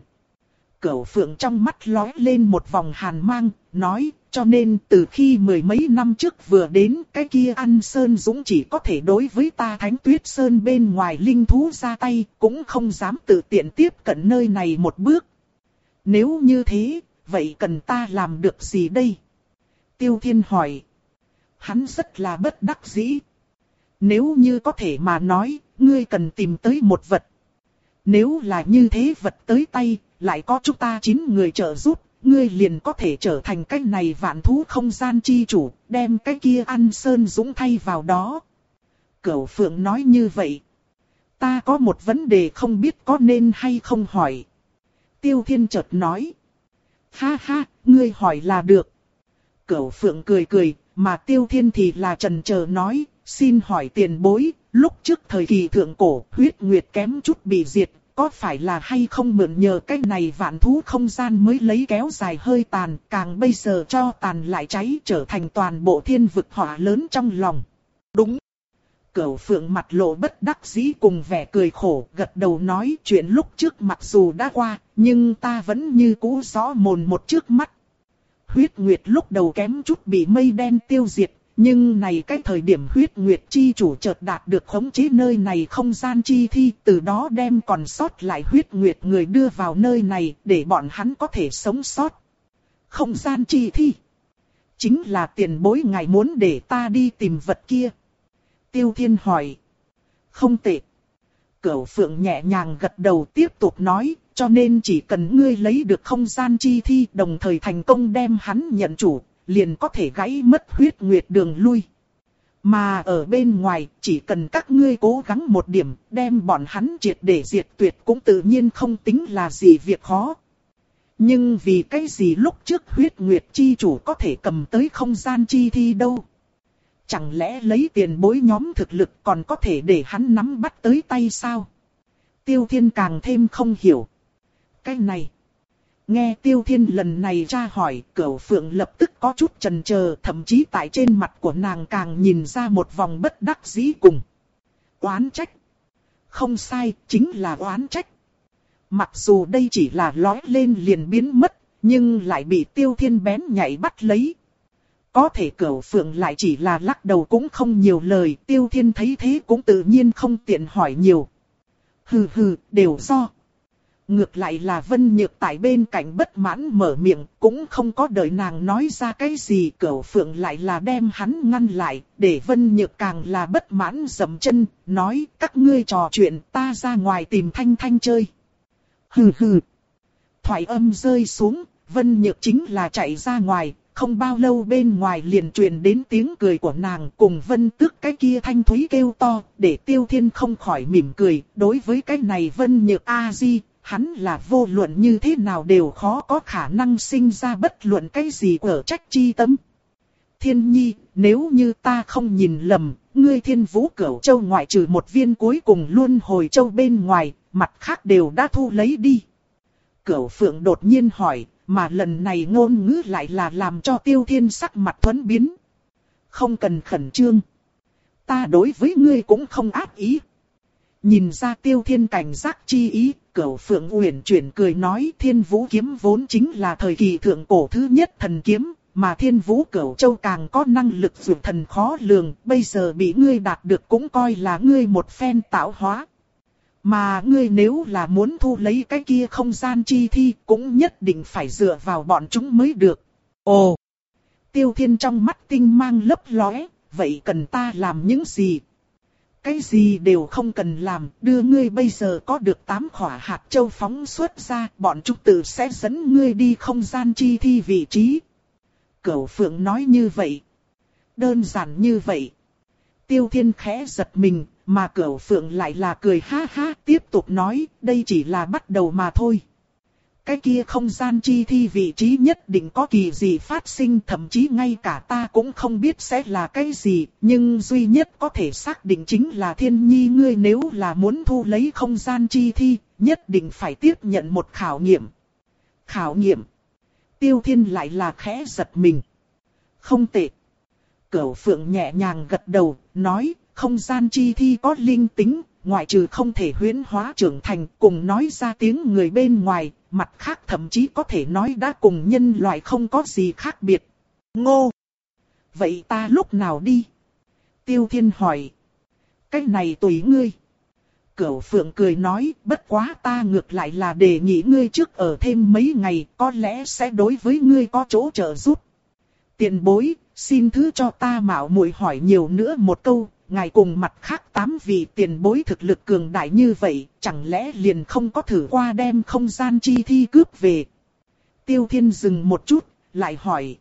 Cửu Phượng trong mắt lóe lên một vòng hàn mang, nói, cho nên từ khi mười mấy năm trước vừa đến, cái kia An Sơn Dũng chỉ có thể đối với ta Thánh Tuyết Sơn bên ngoài linh thú ra tay, cũng không dám tự tiện tiếp cận nơi này một bước. Nếu như thế, vậy cần ta làm được gì đây? Tiêu Thiên hỏi. Hắn rất là bất đắc dĩ. Nếu như có thể mà nói, ngươi cần tìm tới một vật. Nếu là như thế vật tới tay, lại có chúng ta chín người trợ giúp, ngươi liền có thể trở thành cái này vạn thú không gian chi chủ, đem cái kia An Sơn Dũng thay vào đó. Cửu Phượng nói như vậy. Ta có một vấn đề không biết có nên hay không hỏi. Tiêu Thiên chợt nói. Ha ha, ngươi hỏi là được. Cửu Phượng cười cười, mà Tiêu Thiên thì là chần chờ nói, xin hỏi tiền bối, lúc trước thời kỳ thượng cổ, huyết nguyệt kém chút bị diệt, có phải là hay không mượn nhờ cái này vạn thú không gian mới lấy kéo dài hơi tàn, càng bây giờ cho tàn lại cháy trở thành toàn bộ thiên vực hỏa lớn trong lòng. Đúng. Cửu Phượng mặt lộ bất đắc dĩ cùng vẻ cười khổ, gật đầu nói chuyện lúc trước mặc dù đã qua, nhưng ta vẫn như cũ rõ mồn một trước mắt. Huyết Nguyệt lúc đầu kém chút bị mây đen tiêu diệt, nhưng này cái thời điểm Huyết Nguyệt chi chủ chợt đạt được khống chế nơi này không gian chi thi, từ đó đem còn sót lại Huyết Nguyệt người đưa vào nơi này để bọn hắn có thể sống sót. Không gian chi thi. Chính là tiền bối ngài muốn để ta đi tìm vật kia. Tiêu Thiên hỏi. Không tệ. Cửu Phượng nhẹ nhàng gật đầu tiếp tục nói, cho nên chỉ cần ngươi lấy được không gian chi thi đồng thời thành công đem hắn nhận chủ, liền có thể gãy mất huyết nguyệt đường lui. Mà ở bên ngoài, chỉ cần các ngươi cố gắng một điểm, đem bọn hắn triệt để diệt tuyệt cũng tự nhiên không tính là gì việc khó. Nhưng vì cái gì lúc trước huyết nguyệt chi chủ có thể cầm tới không gian chi thi đâu? Chẳng lẽ lấy tiền bối nhóm thực lực còn có thể để hắn nắm bắt tới tay sao? Tiêu Thiên càng thêm không hiểu. Cái này. Nghe Tiêu Thiên lần này tra hỏi, Cửu Phượng lập tức có chút chần chờ, thậm chí tại trên mặt của nàng càng nhìn ra một vòng bất đắc dĩ cùng. Oán trách. Không sai, chính là oán trách. Mặc dù đây chỉ là lói lên liền biến mất, nhưng lại bị Tiêu Thiên bén nhảy bắt lấy. Có thể Cửu Phượng lại chỉ là lắc đầu cũng không nhiều lời, Tiêu Thiên thấy thế cũng tự nhiên không tiện hỏi nhiều. Hừ hừ, đều do. Ngược lại là Vân Nhược tại bên cạnh bất mãn mở miệng, cũng không có đợi nàng nói ra cái gì, Cửu Phượng lại là đem hắn ngăn lại, để Vân Nhược càng là bất mãn dậm chân, nói các ngươi trò chuyện, ta ra ngoài tìm Thanh Thanh chơi. Hừ hừ. Thoại âm rơi xuống, Vân Nhược chính là chạy ra ngoài, không bao lâu bên ngoài liền truyền đến tiếng cười của nàng cùng Vân Tước cái kia thanh thúy kêu to, để Tiêu Thiên không khỏi mỉm cười, đối với cái này Vân Nhược A-di, hắn là vô luận như thế nào đều khó có khả năng sinh ra bất luận cái gì ở trách chi tâm. Thiên Nhi, nếu như ta không nhìn lầm, ngươi Thiên Vũ Cửu Châu ngoại trừ một viên cuối cùng Luân Hồi Châu bên ngoài, mặt khác đều đã thu lấy đi. Cửu Phượng đột nhiên hỏi, mà lần này ngôn ngữ lại là làm cho Tiêu Thiên sắc mặt thuẫn biến. Không cần khẩn trương. Ta đối với ngươi cũng không ác ý. Nhìn ra Tiêu Thiên cảnh giác chi ý, Cửu Phượng uyển chuyển cười nói Thiên Vũ kiếm vốn chính là thời kỳ thượng cổ thứ nhất thần kiếm, mà Thiên Vũ Cửu Châu càng có năng lực vượt thần khó lường, bây giờ bị ngươi đạt được cũng coi là ngươi một phen tạo hóa. Mà ngươi nếu là muốn thu lấy cái kia không gian chi thi, cũng nhất định phải dựa vào bọn chúng mới được. Ồ! Tiêu Thiên trong mắt tinh mang lấp lóe, vậy cần ta làm những gì? Cái gì đều không cần làm, đưa ngươi bây giờ có được tám khỏa hạt châu phóng xuất ra, bọn chúng tự sẽ dẫn ngươi đi không gian chi thi vị trí. Cửu Phượng nói như vậy. Đơn giản như vậy. Tiêu Thiên khẽ giật mình, mà Cửu Phượng lại là cười ha ha, tiếp tục nói, đây chỉ là bắt đầu mà thôi. Cái kia không gian chi thi vị trí nhất định có kỳ gì phát sinh, thậm chí ngay cả ta cũng không biết sẽ là cái gì, nhưng duy nhất có thể xác định chính là Thiên Nhi ngươi nếu là muốn thu lấy không gian chi thi, nhất định phải tiếp nhận một khảo nghiệm. Khảo nghiệm? Tiêu Thiên lại là khẽ giật mình. Không tệ. Cửu Phượng nhẹ nhàng gật đầu, nói, không gian chi thi có linh tính, ngoại trừ không thể huyễn hóa trưởng thành, cùng nói ra tiếng người bên ngoài, mặt khác thậm chí có thể nói đã cùng nhân loại không có gì khác biệt. Ngô! Vậy ta lúc nào đi? Tiêu Thiên hỏi. Cái này tùy ngươi. Cửu Phượng cười nói, bất quá ta ngược lại là đề nghị ngươi trước ở thêm mấy ngày, có lẽ sẽ đối với ngươi có chỗ trợ giúp. Tiền bối, xin thứ cho ta mạo muội hỏi nhiều nữa một câu, ngài cùng mặt khác tám vị tiền bối thực lực cường đại như vậy, chẳng lẽ liền không có thử qua đem không gian chi thi cướp về? Tiêu Thiên dừng một chút, lại hỏi.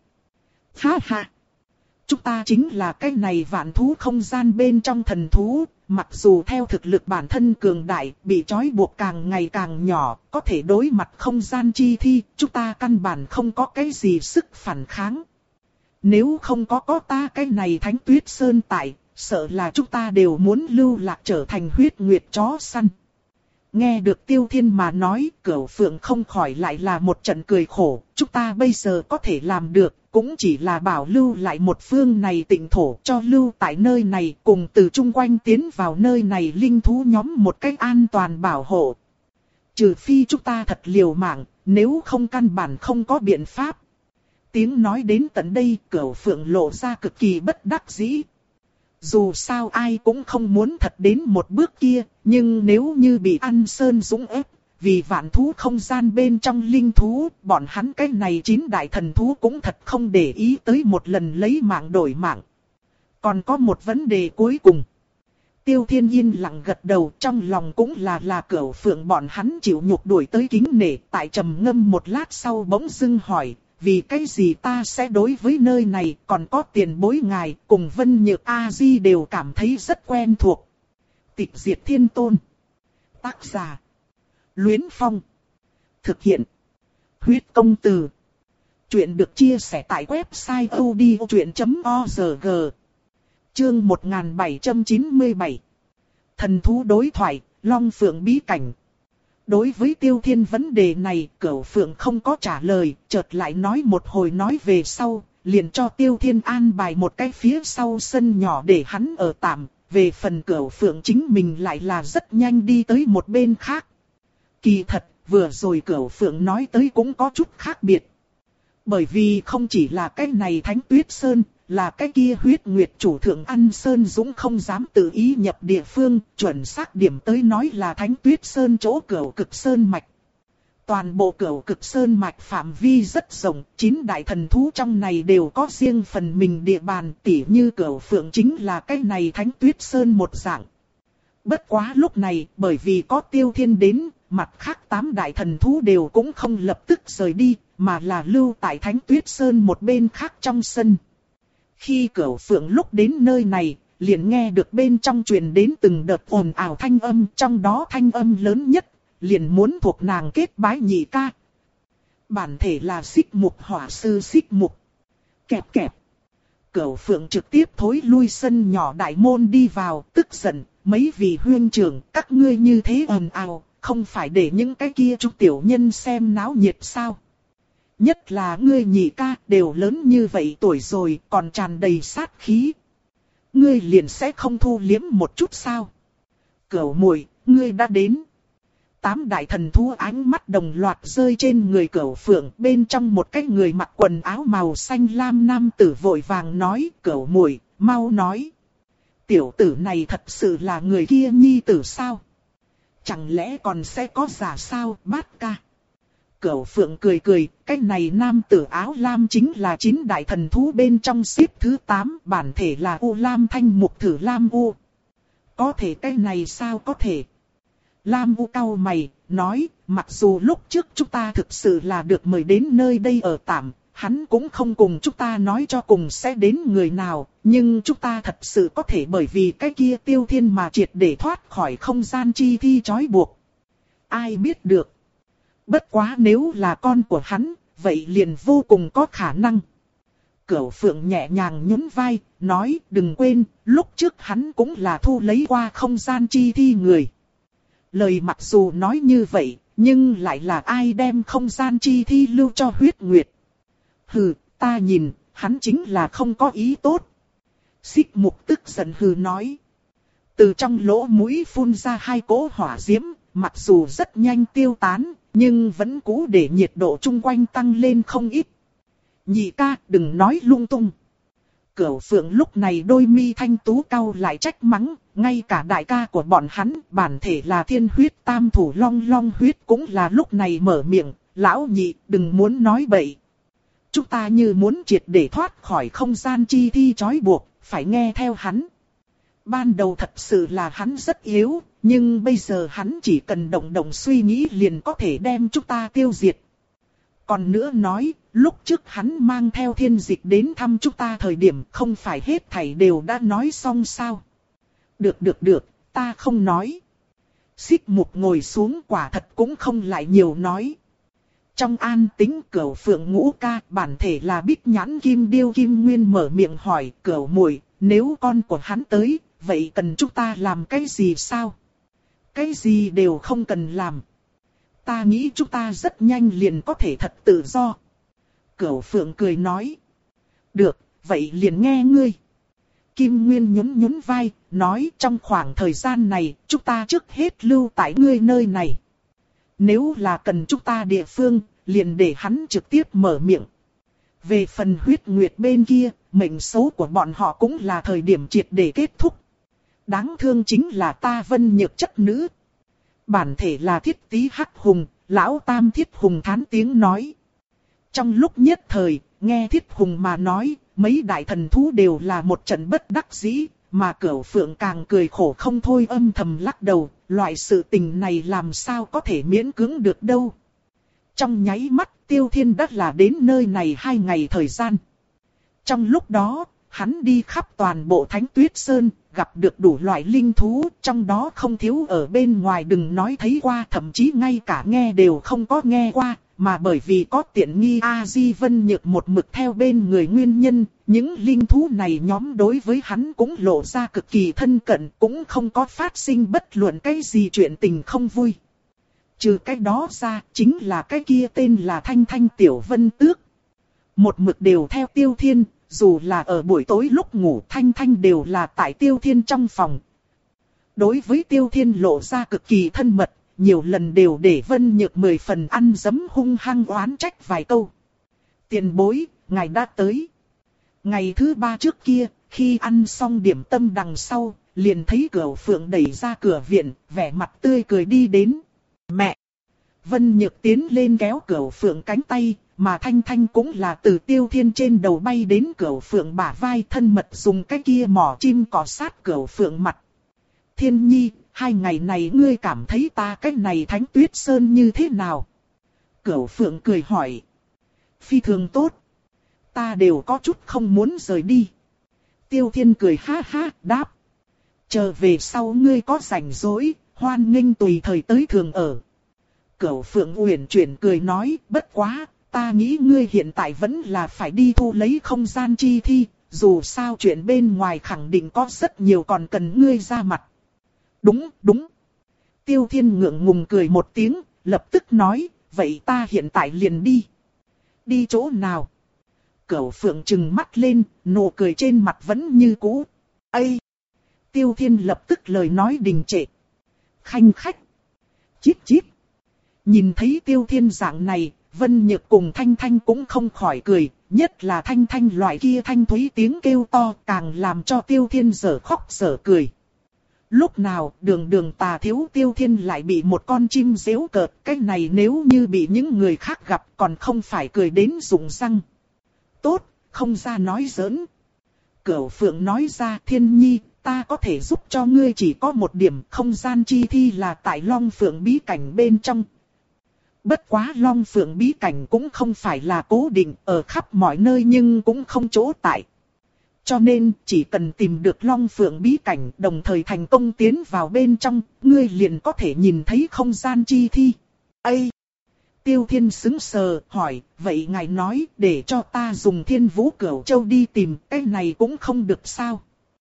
Ha ha! Chúng ta chính là cái này vạn thú không gian bên trong thần thú, mặc dù theo thực lực bản thân cường đại, bị trói buộc càng ngày càng nhỏ, có thể đối mặt không gian chi thi, chúng ta căn bản không có cái gì sức phản kháng. Nếu không có có ta cái này Thánh Tuyết Sơn tại, sợ là chúng ta đều muốn lưu lạc trở thành huyết nguyệt chó săn. Nghe được Tiêu Thiên mà nói, Cửu Phượng không khỏi lại là một trận cười khổ. Chúng ta bây giờ có thể làm được, cũng chỉ là bảo lưu lại một phương này tịnh thổ cho lưu tại nơi này, cùng từ chung quanh tiến vào nơi này linh thú nhóm một cách an toàn bảo hộ. Trừ phi chúng ta thật liều mạng, nếu không căn bản không có biện pháp. Tiếng nói đến tận đây, Cửu Phượng lộ ra cực kỳ bất đắc dĩ. Dù sao ai cũng không muốn thật đến một bước kia, nhưng nếu như bị An Sơn dũng ép, vì vạn thú không gian bên trong linh thú, bọn hắn cái này chín đại thần thú cũng thật không để ý tới một lần lấy mạng đổi mạng. Còn có một vấn đề cuối cùng. Tiêu Thiên yên lặng gật đầu, trong lòng cũng là là Cửu Phượng bọn hắn chịu nhục đuổi tới kính nể. Tại trầm ngâm một lát sau bỗng dưng hỏi, vì cái gì ta sẽ đối với nơi này, còn có tiền bối ngài cùng Vân Nhược A-di đều cảm thấy rất quen thuộc. Tịch Diệt Thiên Tôn. Tác giả: Luyến Phong. Thực hiện: Huyết Công Từ. Chuyện được chia sẻ tại website odchuyện chấm org. Chương một nghìn bảy trăm chín mươi bảy. Thần thú đối thoại, Long Phượng bí cảnh. Đối với Tiêu Thiên vấn đề này, Cửu Phượng không có trả lời, chợt lại nói một hồi nói về sau, liền cho Tiêu Thiên an bài một cái phía sau sân nhỏ để hắn ở tạm. Về phần Cửu Phượng chính mình lại là rất nhanh đi tới một bên khác. Kỳ thật, vừa rồi Cửu Phượng nói tới cũng có chút khác biệt. Bởi vì không chỉ là cái này Thánh Tuyết Sơn, là cái kia Huyết Nguyệt chủ thượng Ăn Sơn Dũng không dám tự ý nhập địa phương, chuẩn xác điểm tới nói là Thánh Tuyết Sơn chỗ Cửu Cực Sơn mạch. Toàn bộ Cửu Cực Sơn mạch phạm vi rất rộng, chín đại thần thú trong này đều có riêng phần mình địa bàn, tỉ như Cửu Phượng chính là cái này Thánh Tuyết Sơn một dạng. Bất quá lúc này, bởi vì có Tiêu Thiên đến, mặt khác tám đại thần thú đều cũng không lập tức rời đi, mà là lưu tại Thánh Tuyết Sơn một bên khác trong sân. Khi Cửu Phượng lúc đến nơi này, liền nghe được bên trong truyền đến từng đợt ồn ào thanh âm, trong đó thanh âm lớn nhất, liền muốn thuộc nàng kết bái nhị ca. Bản thể là Xích Mục hỏa sư Xích Mục. Kẹp kẹp. Cửu Phượng trực tiếp thối lui sân nhỏ đại môn đi vào, tức giận, mấy vị huynh trưởng, các ngươi như thế ồn ào, không phải để những cái kia chú tiểu nhân xem náo nhiệt sao? Nhất là ngươi nhị ca đều lớn như vậy tuổi rồi còn tràn đầy sát khí. Ngươi liền sẽ không thu liếm một chút sao? Cửu muội, ngươi đã đến. Tám đại thần thú ánh mắt đồng loạt rơi trên người Cửu Phượng, bên trong một cái người mặc quần áo màu xanh lam nam tử vội vàng nói, Cửu muội, mau nói. Tiểu tử này thật sự là người kia nhi tử sao? Chẳng lẽ còn sẽ có giả sao, Bát ca? Cửu Phượng cười cười, cái này nam tử áo lam chính là chín đại thần thú bên trong xếp thứ tám, bản thể là U Lam Thanh Mục Thử Lam U. Có thể cái này sao có thể? Lam U cau mày, nói, mặc dù lúc trước chúng ta thực sự là được mời đến nơi đây ở tạm, hắn cũng không cùng chúng ta nói cho cùng sẽ đến người nào, nhưng chúng ta thật sự có thể bởi vì cái kia Tiêu Thiên mà triệt để thoát khỏi không gian chi thi trói buộc. Ai biết được. Bất quá nếu là con của hắn, vậy liền vô cùng có khả năng. Cửu Phượng nhẹ nhàng nhún vai, nói đừng quên, lúc trước hắn cũng là thu lấy qua không gian chi thi người. Lời mặc dù nói như vậy, nhưng lại là ai đem không gian chi thi lưu cho Huyết Nguyệt. Hừ, ta nhìn, hắn chính là không có ý tốt. Xích Mục tức giận hừ nói. Từ trong lỗ mũi phun ra hai cỗ hỏa diễm, mặc dù rất nhanh tiêu tán, nhưng vẫn cũ để nhiệt độ chung quanh tăng lên không ít. Nhị ca, đừng nói lung tung. Cửu Phượng lúc này đôi mi thanh tú cau lại trách mắng, ngay cả đại ca của bọn hắn, bản thể là Thiên Huyết Tam Thủ Long Long Huyết cũng là lúc này mở miệng, lão nhị, đừng muốn nói bậy. Chúng ta như muốn triệt để thoát khỏi không gian chi thi trói buộc, phải nghe theo hắn. Ban đầu thật sự là hắn rất yếu, nhưng bây giờ hắn chỉ cần động động suy nghĩ liền có thể đem chúng ta tiêu diệt. Còn nữa nói, lúc trước hắn mang theo Thiên Dịch đến thăm chúng ta thời điểm không phải hết thảy đều đã nói xong sao? Được được được, ta không nói. Xích Mục ngồi xuống quả thật cũng không lại nhiều nói. Trong an tĩnh Cửu Phượng ngũ ca, bản thể là Bích Nhãn Kim Điêu Kim Nguyên mở miệng hỏi Cửu muội, nếu con của hắn tới, vậy cần chúng ta làm cái gì sao? Cái gì đều không cần làm. Ta nghĩ chúng ta rất nhanh liền có thể thật tự do. Cửu Phượng cười nói. Được, vậy liền nghe ngươi. Kim Nguyên nhún nhún vai, nói trong khoảng thời gian này, chúng ta trước hết lưu tại ngươi nơi này. Nếu là cần chúng ta địa phương, liền để hắn trực tiếp mở miệng. Về phần Huyết Nguyệt bên kia, mệnh số của bọn họ cũng là thời điểm triệt để kết thúc. Đáng thương chính là ta Vân Nhược chất nữ. Bản thể là Thiết Tý Hắc Hùng, lão Tam Thiết Hùng thán tiếng nói. Trong lúc nhất thời, nghe Thiết Hùng mà nói, mấy đại thần thú đều là một trận bất đắc dĩ, mà Cửu Phượng càng cười khổ không thôi âm thầm lắc đầu, loại sự tình này làm sao có thể miễn cưỡng được đâu. Trong nháy mắt Tiêu Thiên đã là đến nơi này hai ngày thời gian. Trong lúc đó, hắn đi khắp toàn bộ Thánh Tuyết Sơn, gặp được đủ loại linh thú, trong đó không thiếu ở bên ngoài đừng nói thấy qua, thậm chí ngay cả nghe đều không có nghe qua, mà bởi vì có tiện nghi A Di Vân Nhược một mực theo bên người nguyên nhân, những linh thú này nhóm đối với hắn cũng lộ ra cực kỳ thân cận, cũng không có phát sinh bất luận cái gì chuyện tình không vui. Trừ cái đó ra, chính là cái kia tên là Thanh Thanh Tiểu Vân Tước. Một mực đều theo Tiêu Thiên, dù là ở buổi tối lúc ngủ Thanh Thanh đều là tại Tiêu Thiên trong phòng. Đối với Tiêu Thiên lộ ra cực kỳ thân mật, nhiều lần đều để Vân Nhược mười phần ăn dấm hung hăng oán trách vài câu. Tiền bối, ngài đã tới. Ngày thứ ba trước kia, khi ăn xong điểm tâm đằng sau, liền thấy Cửu Phượng đẩy ra cửa viện, vẻ mặt tươi cười đi đến. Mẹ! Vân Nhược tiến lên kéo Cửu Phượng cánh tay, mà Thanh Thanh cũng là từ Tiêu Thiên trên đầu bay đến Cửu Phượng bả vai thân mật dùng cái kia mỏ chim cọ sát Cửu Phượng mặt. Thiên Nhi, hai ngày này ngươi cảm thấy ta cái này Thánh Tuyết Sơn như thế nào? Cửu Phượng cười hỏi. Phi thường tốt. Ta đều có chút không muốn rời đi. Tiêu Thiên cười ha ha đáp. Chờ về sau ngươi có rảnh rỗi, hoan nghênh tùy thời tới thường ở. Cửu Phượng uyển chuyển cười nói, bất quá, ta nghĩ ngươi hiện tại vẫn là phải đi thu lấy không gian chi thi, dù sao chuyện bên ngoài khẳng định có rất nhiều còn cần ngươi ra mặt. Đúng, đúng. Tiêu Thiên ngượng ngùng cười một tiếng, lập tức nói, vậy ta hiện tại liền đi. Đi chỗ nào? Cửu Phượng trừng mắt lên, nụ cười trên mặt vẫn như cũ. Ây! Tiêu Thiên lập tức lời nói đình trệ. Khanh khách! Chít chít! Nhìn thấy Tiêu Thiên dạng này, Vân Nhược cùng Thanh Thanh cũng không khỏi cười, nhất là Thanh Thanh loại kia thanh thúy tiếng kêu to càng làm cho Tiêu Thiên dở khóc dở cười. Lúc nào đường đường tà thiếu Tiêu Thiên lại bị một con chim giễu cợt, cái này nếu như bị những người khác gặp còn không phải cười đến rụng răng. Tốt, không ra nói giỡn. Cửu Phượng nói ra, Thiên Nhi, ta có thể giúp cho ngươi chỉ có một điểm, không gian chi thi là tại Long Phượng bí cảnh bên trong. Bất quá Long Phượng bí cảnh cũng không phải là cố định ở khắp mọi nơi nhưng cũng không chỗ tại. Cho nên chỉ cần tìm được Long Phượng bí cảnh đồng thời thành công tiến vào bên trong, ngươi liền có thể nhìn thấy không gian chi thi. Ây! Tiêu Thiên sững sờ hỏi, vậy ngài nói để cho ta dùng Thiên Vũ Cửu Châu đi tìm, cái này cũng không được sao?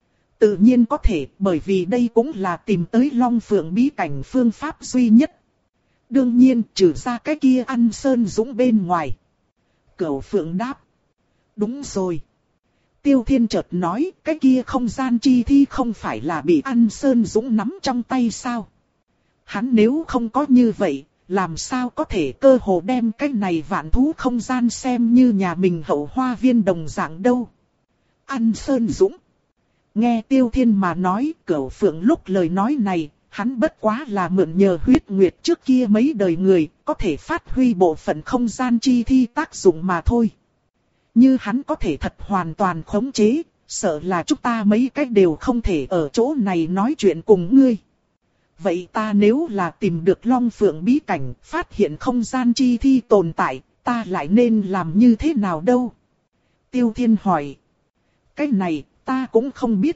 Tự nhiên có thể, bởi vì đây cũng là tìm tới Long Phượng bí cảnh phương pháp duy nhất. Đương nhiên, trừ ra cái kia ăn Sơn Dũng bên ngoài. Cửu Phượng đáp. Đúng rồi. Tiêu Thiên chợt nói, cái kia không gian chi thi không phải là bị ăn Sơn Dũng nắm trong tay sao? Hắn nếu không có như vậy, làm sao có thể cơ hồ đem cái này vạn thú không gian xem như nhà mình hậu hoa viên đồng dạng đâu? Ăn Sơn Dũng. Nghe Tiêu Thiên mà nói, Cửu Phượng lúc lời nói này, hắn bất quá là mượn nhờ huyết nguyệt trước kia mấy đời người, có thể phát huy bộ phận không gian chi thi tác dụng mà thôi. Như hắn có thể thật hoàn toàn khống chế, sợ là chúng ta mấy cách đều không thể ở chỗ này nói chuyện cùng ngươi. Vậy ta nếu là tìm được Long Phượng bí cảnh, phát hiện không gian chi thi tồn tại, ta lại nên làm như thế nào đâu? Tiêu Thiên hỏi. Cái này, ta cũng không biết.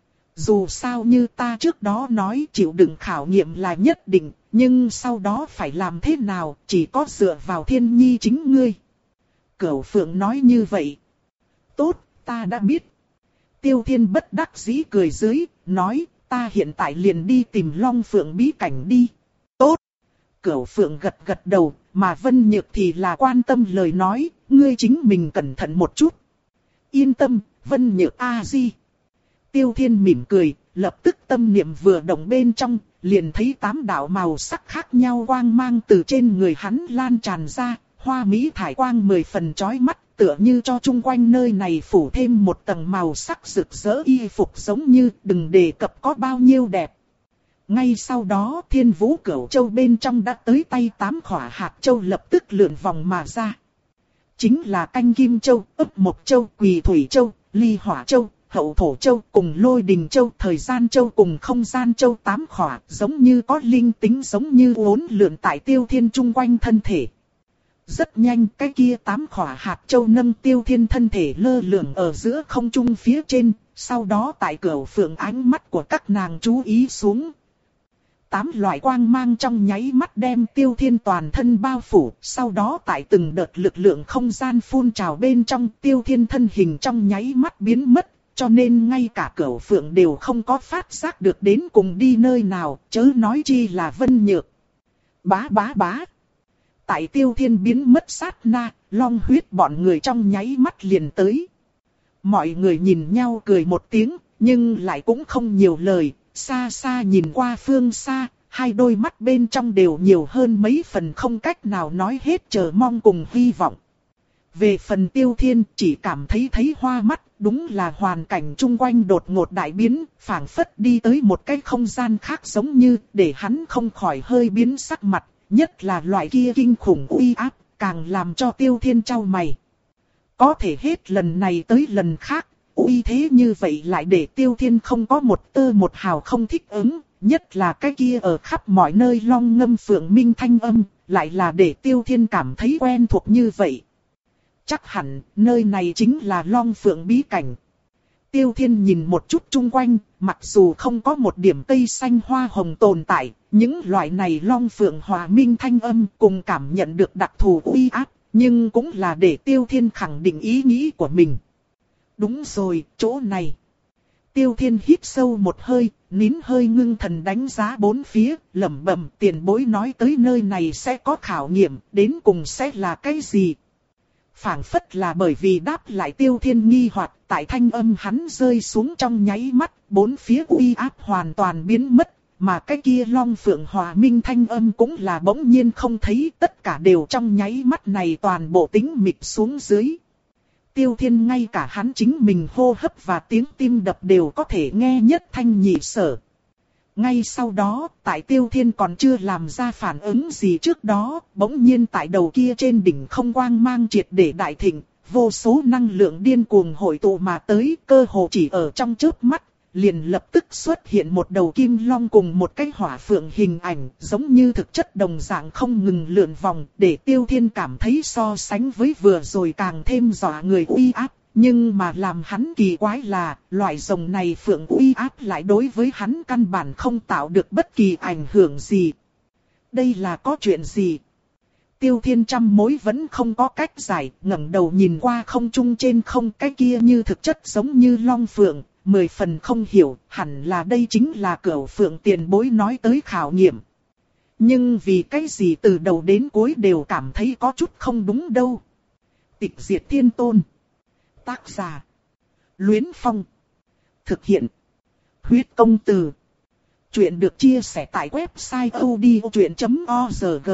Dù sao như ta trước đó nói chịu đựng khảo nghiệm là nhất định, nhưng sau đó phải làm thế nào, chỉ có dựa vào Thiên Nhi chính ngươi. Cửu Phượng nói như vậy. Tốt, ta đã biết. Tiêu Thiên bất đắc dĩ cười dưới, nói, ta hiện tại liền đi tìm Long Phượng bí cảnh đi. Tốt. Cửu Phượng gật gật đầu, mà Vân Nhược thì là quan tâm lời nói, ngươi chính mình cẩn thận một chút. Yên tâm, Vân Nhược a di. Tiêu Thiên mỉm cười, lập tức tâm niệm vừa động bên trong, liền thấy tám đạo màu sắc khác nhau quang mang từ trên người hắn lan tràn ra, hoa mỹ thải quang mười phần chói mắt, tựa như cho chung quanh nơi này phủ thêm một tầng màu sắc rực rỡ y phục giống như đừng đề cập có bao nhiêu đẹp. Ngay sau đó Thiên Vũ Cửu Châu bên trong đã tới tay tám khỏa hạt châu lập tức lượn vòng mà ra. Chính là Canh Kim Châu, Ấp Mộc Châu, Quỳ Thủy Châu, Ly Hỏa Châu, hậu thổ châu cùng lôi đình châu, thời gian châu cùng không gian châu tám khỏa, giống như có linh tính giống như uốn lượn tại Tiêu Thiên chung quanh thân thể. Rất nhanh, cái kia tám khỏa hạt châu nâng Tiêu Thiên thân thể lơ lửng ở giữa không trung phía trên, sau đó tại Cửu Phượng ánh mắt của các nàng chú ý xuống. Tám loại quang mang trong nháy mắt đem Tiêu Thiên toàn thân bao phủ, sau đó tại từng đợt lực lượng không gian phun trào bên trong, Tiêu Thiên thân hình trong nháy mắt biến mất, cho nên ngay cả Cửu Phượng đều không có phát giác được đến cùng đi nơi nào, chớ nói chi là Vân Nhược. Bá bá bá. Tại Tiêu Thiên biến mất sát na, Long Huyết bọn người trong nháy mắt liền tới. Mọi người nhìn nhau cười một tiếng, nhưng lại cũng không nhiều lời. Xa xa nhìn qua phương xa, hai đôi mắt bên trong đều nhiều hơn mấy phần không cách nào nói hết chờ mong cùng hy vọng. Về phần Tiêu Thiên chỉ cảm thấy thấy hoa mắt, đúng là hoàn cảnh chung quanh đột ngột đại biến, phảng phất đi tới một cái không gian khác giống như để hắn không khỏi hơi biến sắc mặt, nhất là loại kia kinh khủng uy áp, càng làm cho Tiêu Thiên chau mày. Có thể hết lần này tới lần khác. Uy thế như vậy lại để Tiêu Thiên không có một tơ một hào không thích ứng, nhất là cái kia ở khắp mọi nơi long ngâm phượng minh thanh âm, lại là để Tiêu Thiên cảm thấy quen thuộc như vậy. Chắc hẳn, nơi này chính là Long Phượng bí cảnh. Tiêu Thiên nhìn một chút chung quanh, mặc dù không có một điểm cây xanh hoa hồng tồn tại, những loại này Long Phượng hòa minh thanh âm cùng cảm nhận được đặc thù uy áp, nhưng cũng là để Tiêu Thiên khẳng định ý nghĩ của mình. Đúng rồi, chỗ này. Tiêu Thiên hít sâu một hơi, nín hơi ngưng thần đánh giá bốn phía, lẩm bẩm tiền bối nói tới nơi này sẽ có khảo nghiệm, đến cùng sẽ là cái gì? Phảng phất là bởi vì đáp lại Tiêu Thiên nghi hoặc, tại thanh âm hắn rơi xuống trong nháy mắt, bốn phía uy áp hoàn toàn biến mất, mà cái kia Long Phượng hòa minh thanh âm cũng là bỗng nhiên không thấy, tất cả đều trong nháy mắt này toàn bộ tĩnh mịch xuống dưới. Tiêu Thiên ngay cả hắn chính mình hô hấp và tiếng tim đập đều có thể nghe nhất thanh nhị sở. Ngay sau đó, tại Tiêu Thiên còn chưa làm ra phản ứng gì trước đó, bỗng nhiên tại đầu kia trên đỉnh không quang mang triệt để đại thịnh, vô số năng lượng điên cuồng hội tụ mà tới, cơ hồ chỉ ở trong chớp mắt, liền lập tức xuất hiện một đầu kim long cùng một cái hỏa phượng hình ảnh, giống như thực chất đồng dạng không ngừng lượn vòng, để Tiêu Thiên cảm thấy so sánh với vừa rồi càng thêm dọa người uy áp. Nhưng mà làm hắn kỳ quái là, loại rồng này phượng uy áp lại đối với hắn căn bản không tạo được bất kỳ ảnh hưởng gì. Đây là có chuyện gì? Tiêu Thiên trăm mối vẫn không có cách giải, ngẩng đầu nhìn qua không trung trên không, cái kia như thực chất giống như long phượng, mười phần không hiểu, hẳn là đây chính là Cửu Phượng tiền bối nói tới khảo nghiệm. Nhưng vì cái gì từ đầu đến cuối đều cảm thấy có chút không đúng đâu. Tịch Diệt Thiên Tôn. Tác giả: Luyến Phong. Thực hiện: Huyết Công Từ. Chuyện được chia sẻ tại website odchuyện chấm org.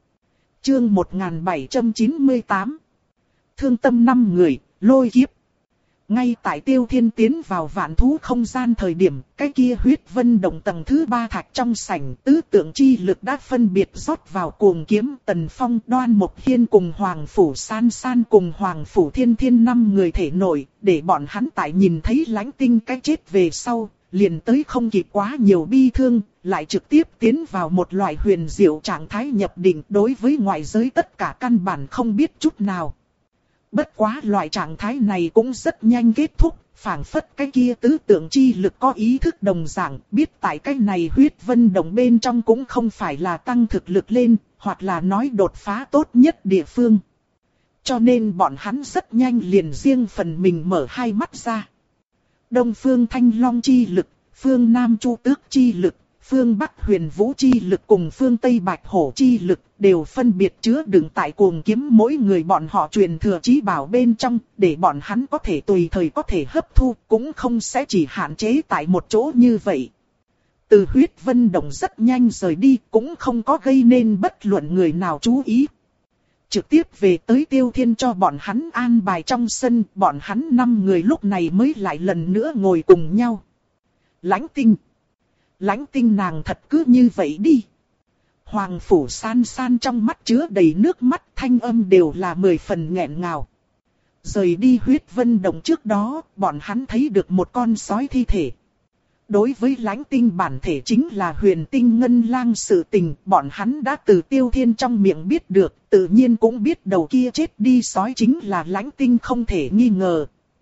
Chương một nghìn bảy trăm chín mươi tám. Thương tâm năm người, lôi kiếp. Ngay tại Tiêu Thiên tiến vào vạn thú không gian thời điểm, cái kia huyết vân động tầng thứ ba thạch trong sảnh, tứ tượng chi lực đã phân biệt rót vào cuồng kiếm, Tần Phong, Đoan Mộc Hiên cùng Hoàng Phủ San San cùng Hoàng Phủ Thiên Thiên năm người thể nội, để bọn hắn tại nhìn thấy Lãnh Tinh cái chết về sau, liền tới không kịp quá nhiều bi thương, lại trực tiếp tiến vào một loại huyền diệu trạng thái nhập định, đối với ngoại giới tất cả căn bản không biết chút nào. Bất quá loại trạng thái này cũng rất nhanh kết thúc, phảng phất cái kia tứ tượng chi lực có ý thức đồng dạng, biết tại cái này huyết vân động bên trong cũng không phải là tăng thực lực lên, hoặc là nói đột phá tốt nhất địa phương. Cho nên bọn hắn rất nhanh liền riêng phần mình mở hai mắt ra. Đông phương Thanh Long chi lực, phương Nam Chu Tước chi lực, phương Bắc Huyền Vũ chi lực cùng phương Tây Bạch Hổ chi lực đều phân biệt chứa đựng tại cuồng kiếm mỗi người bọn họ truyền thừa chí bảo bên trong, để bọn hắn có thể tùy thời có thể hấp thu, cũng không sẽ chỉ hạn chế tại một chỗ như vậy. Từ huyết vân động rất nhanh rời đi, cũng không có gây nên bất luận người nào chú ý. Trực tiếp về tới Tiêu Thiên cho bọn hắn an bài trong sân, bọn hắn năm người lúc này mới lại lần nữa ngồi cùng nhau. Lãnh Tinh. Lãnh Tinh nàng thật cứ như vậy đi. Hoàng Phủ San San trong mắt chứa đầy nước mắt, thanh âm đều là mười phần nghẹn ngào. Rời đi huyết vân động trước đó, bọn hắn thấy được một con sói thi thể. Đối với Lãnh Tinh bản thể chính là Huyền Tinh Ngân Lang sự tình, bọn hắn đã từ Tiêu Thiên trong miệng biết được, tự nhiên cũng biết đầu kia chết đi sói chính là Lãnh Tinh không thể nghi ngờ.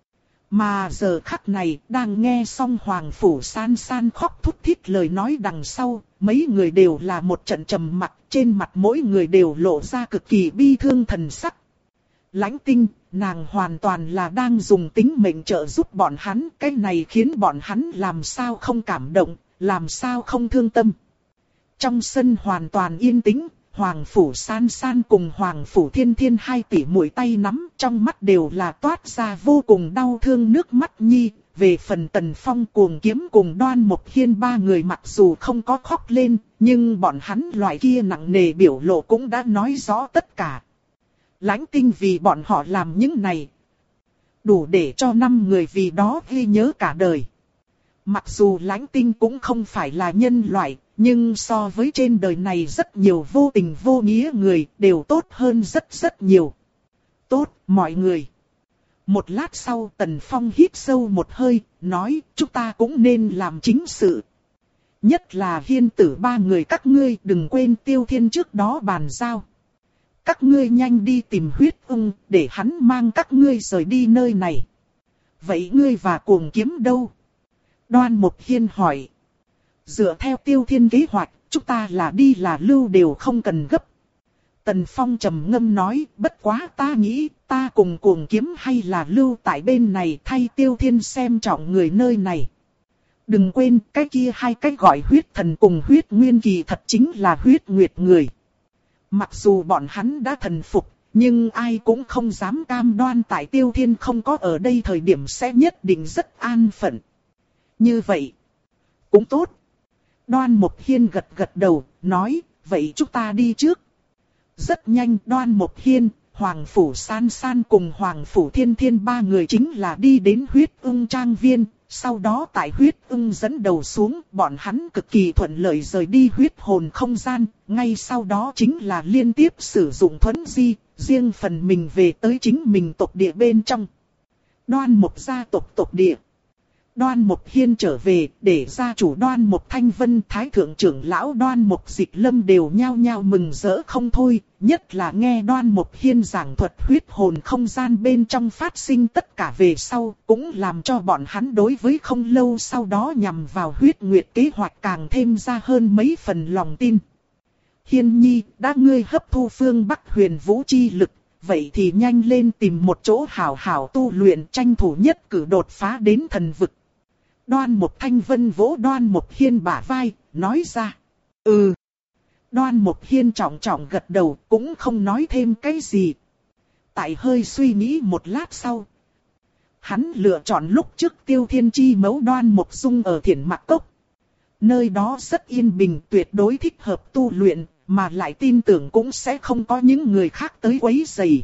Mà giờ khắc này, đang nghe xong Hoàng Phủ San San khóc thút thít lời nói đằng sau, mấy người đều là một trận trầm mặc, trên mặt mỗi người đều lộ ra cực kỳ bi thương thần sắc. Lãnh Tinh, nàng hoàn toàn là đang dùng tính mệnh trợ giúp bọn hắn, cái này khiến bọn hắn làm sao không cảm động, làm sao không thương tâm. Trong sân hoàn toàn yên tĩnh, Hoàng Phủ San San cùng Hoàng Phủ Thiên Thiên hai tỷ muội tay nắm, trong mắt đều là toát ra vô cùng đau thương nước mắt nhi. Về phần Tần Phong Cuồng Kiếm cùng Đoan Mộc Hiên ba người mặc dù không có khóc lên, nhưng bọn hắn loại kia nặng nề biểu lộ cũng đã nói rõ tất cả. Lãnh Tinh vì bọn họ làm những này, đủ để cho năm người vì đó ghi nhớ cả đời. Mặc dù Lãnh Tinh cũng không phải là nhân loại, nhưng so với trên đời này rất nhiều vô tình vô nghĩa người đều tốt hơn rất rất nhiều. Tốt, mọi người. Một lát sau Tần Phong hít sâu một hơi, nói chúng ta cũng nên làm chính sự. Nhất là Hiên Tử ba người các ngươi đừng quên Tiêu Thiên trước đó bàn giao. Các ngươi nhanh đi tìm Huyết Ung, để hắn mang các ngươi rời đi nơi này. Vậy ngươi và Cuồng Kiếm đâu? Đoan Mộc Hiên hỏi. Dựa theo Tiêu Thiên kế hoạch, chúng ta là đi là lưu đều không cần gấp. Tần Phong trầm ngâm nói, bất quá ta nghĩ, ta cùng Cuồng Kiếm hay là lưu tại bên này thay Tiêu Thiên xem trọng người nơi này. Đừng quên, cái kia hai cái gọi huyết thần cùng huyết nguyên kỳ thật chính là huyết nguyệt người. Mặc dù bọn hắn đã thần phục, nhưng ai cũng không dám cam đoan tại Tiêu Thiên không có ở đây thời điểm sẽ nhất định rất an phận. Như vậy, cũng tốt. Đoan Mộc Hiên gật gật đầu, nói, vậy chúng ta đi trước. Rất nhanh Đoan Mộc Hiên, Hoàng Phủ San San cùng Hoàng Phủ Thiên Thiên ba người chính là đi đến Huyết Ung Trang Viên. Sau đó tại Huyết Ung dẫn đầu xuống, bọn hắn cực kỳ thuận lợi rời đi huyết hồn không gian. Ngay sau đó chính là liên tiếp sử dụng thuấn di, riêng phần mình về tới chính mình tộc địa bên trong. Đoan Mộc gia tộc tộc địa. Đoan Mộc Hiên trở về, để gia chủ Đoan Mộc Thanh Vân, Thái thượng trưởng lão Đoan Mộc Dịch Lâm đều nhao nhao mừng rỡ không thôi, nhất là nghe Đoan Mộc Hiên giảng thuật huyết hồn không gian bên trong phát sinh tất cả về sau, cũng làm cho bọn hắn đối với không lâu sau đó nhằm vào huyết nguyệt kế hoạch càng thêm ra hơn mấy phần lòng tin. Hiên nhi, đã ngươi hấp thu phương Bắc huyền vũ chi lực, vậy thì nhanh lên tìm một chỗ hảo hảo tu luyện, tranh thủ nhất cử đột phá đến thần vực. Đoan Mộc Thanh Vân vỗ Đoan Mộc Hiên bả vai, nói ra. Ừ. Đoan Mộc Hiên trọng trọng gật đầu, cũng không nói thêm cái gì. Tại hơi suy nghĩ một lát sau, hắn lựa chọn lúc trước Tiêu Thiên chi mẫu Đoan Mộc Dung ở Thiển Mạc Cốc. Nơi đó rất yên bình, tuyệt đối thích hợp tu luyện, mà lại tin tưởng cũng sẽ không có những người khác tới quấy rầy.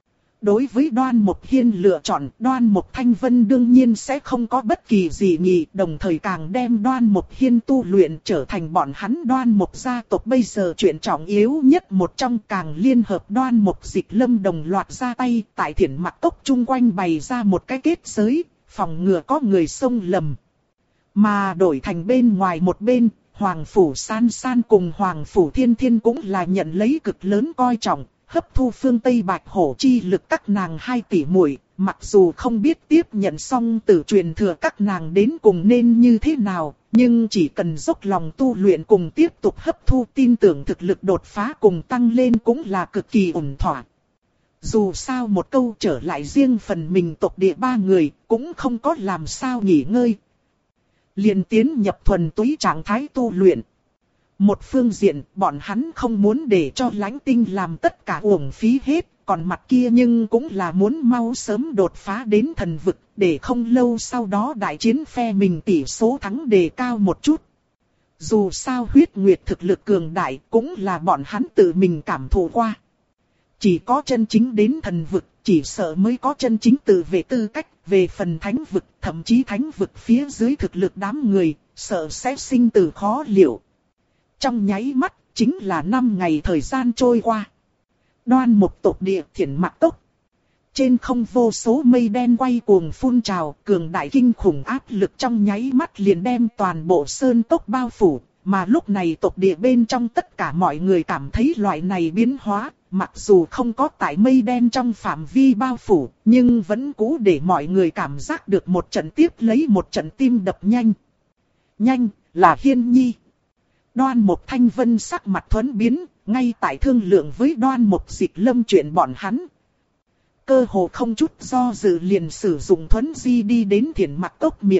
Đối với Đoan Mộc Hiên lựa chọn, Đoan Mộc Thanh Vân đương nhiên sẽ không có bất kỳ gì nghị, đồng thời càng đem Đoan Mộc Hiên tu luyện trở thành bọn hắn Đoan Mộc gia tộc bây giờ chuyện trọng yếu nhất một trong, càng liên hợp Đoan Mộc Dịch Lâm đồng loạt ra tay, tại Thiển Mạc Cốc chung quanh bày ra một cái kết giới, phòng ngừa có người xông lầm. Mà đổi thành bên ngoài một bên, Hoàng Phủ San San cùng Hoàng Phủ Thiên Thiên cũng là nhận lấy cực lớn coi trọng. Hấp thu phương Tây Bạch Hổ chi lực các nàng hai tỷ muội, mặc dù không biết tiếp nhận xong tử truyền thừa các nàng đến cùng nên như thế nào, nhưng chỉ cần dốc lòng tu luyện cùng tiếp tục hấp thu, tin tưởng thực lực đột phá cùng tăng lên cũng là cực kỳ ổn thỏa. Dù sao một câu trở lại riêng phần mình tộc địa ba người, cũng không có làm sao nghỉ ngơi. Liền tiến nhập thuần túy trạng thái tu luyện. Một phương diện, bọn hắn không muốn để cho Lãnh Tinh làm tất cả uổng phí hết, còn mặt kia nhưng cũng là muốn mau sớm đột phá đến thần vực, để không lâu sau đó đại chiến phe mình tỷ số thắng đề cao một chút. Dù sao huyết nguyệt thực lực cường đại cũng là bọn hắn tự mình cảm thụ qua. Chỉ có chân chính đến thần vực, chỉ sợ mới có chân chính tự về tư cách, về phần thánh vực, thậm chí thánh vực phía dưới thực lực đám người, sợ sẽ sinh tử khó liệu. Trong nháy mắt, chính là năm ngày thời gian trôi qua. Đoan Mộc tộc địa Thiển Mạc Cốc. trên không vô số mây đen quay cuồng phun trào, cường đại kinh khủng áp lực trong nháy mắt liền đem toàn bộ sơn cốc bao phủ. Mà lúc này tộc địa bên trong tất cả mọi người cảm thấy loại này biến hóa, mặc dù không có tại mây đen trong phạm vi bao phủ, nhưng vẫn cũ để mọi người cảm giác được một trận tiếp lấy một trận tim đập nhanh. Nhanh, là Hiên Nhi. Đoan Mục Thanh Vân sắc mặt thuẫn biến, ngay tại thương lượng với Đoan Mục Dịch Lâm chuyện bọn hắn. Cơ hồ không chút do dự liền sử dụng thuẫn di đi đến Thiển Mặc Cốc miệng.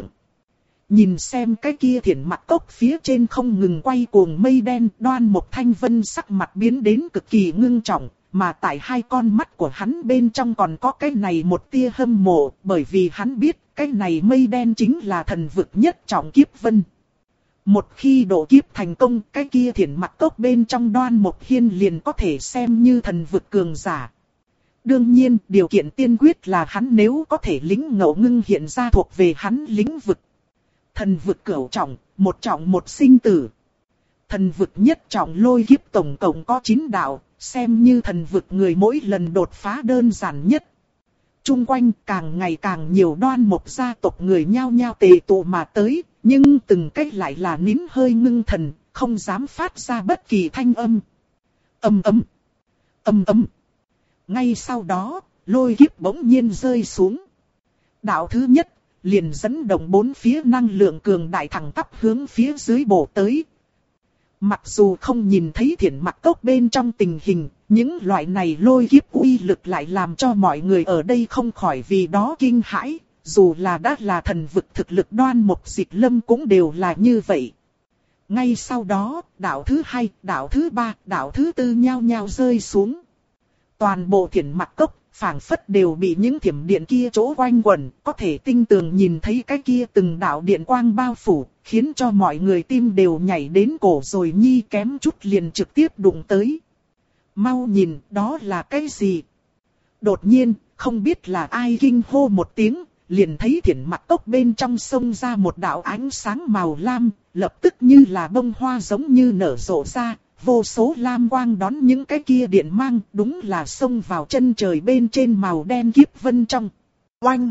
Nhìn xem cái kia Thiển Mặc Cốc phía trên không ngừng quay cuồng mây đen, Đoan Mục Thanh Vân sắc mặt biến đến cực kỳ ngưng trọng, mà tại hai con mắt của hắn bên trong còn có cái này một tia hâm mộ, bởi vì hắn biết cái này mây đen chính là thần vực nhất trọng kiếp vân. Một khi độ kiếp thành công, cái kia Thiển Mặc Cốc bên trong Đoan Mục Hiên liền có thể xem như thần vực cường giả. Đương nhiên, điều kiện tiên quyết là hắn nếu có thể lĩnh ngộ ngưng hiện ra thuộc về hắn lĩnh vực. Thần vực cửu trọng, một trọng một sinh tử. Thần vực nhất trọng lôi kiếp tổng cộng có chín đạo, xem như thần vực người mỗi lần đột phá đơn giản nhất. Trung quanh càng ngày càng nhiều Đoan Mục gia tộc người nhao nhao tề tụ mà tới, nhưng từng cách lại là nín hơi ngưng thần, không dám phát ra bất kỳ thanh âm. Ầm ầm, ầm ầm. Ngay sau đó, lôi kiếp bỗng nhiên rơi xuống. Đạo thứ nhất liền dẫn động bốn phía năng lượng cường đại thẳng tắp hướng phía dưới bổ tới. Mặc dù không nhìn thấy Thiển Mặc Cốc bên trong tình hình, những loại này lôi kiếp uy lực lại làm cho mọi người ở đây không khỏi vì đó kinh hãi. Dù là đã là thần vực thực lực Đoan Mục Dịch Lâm cũng đều là như vậy. Ngay sau đó, đạo thứ hai, đạo thứ ba, đạo thứ tư nhao nhao rơi xuống. Toàn bộ Thiển Mặc Cốc, phảng phất đều bị những thiểm điện kia chỗ quanh quẩn, có thể tinh tường nhìn thấy cái kia từng đạo điện quang bao phủ, khiến cho mọi người tim đều nhảy đến cổ rồi nhi kém chút liền trực tiếp đụng tới. Mau nhìn, đó là cái gì? Đột nhiên, không biết là ai kinh hô một tiếng, liền thấy Thiển Mặc Cốc bên trong sông ra một đạo ánh sáng màu lam, lập tức như là bông hoa giống như nở rộ ra. Vô số lam quang đón những cái kia điện mang, đúng là xông vào chân trời bên trên màu đen kiếp vân trong. Oanh!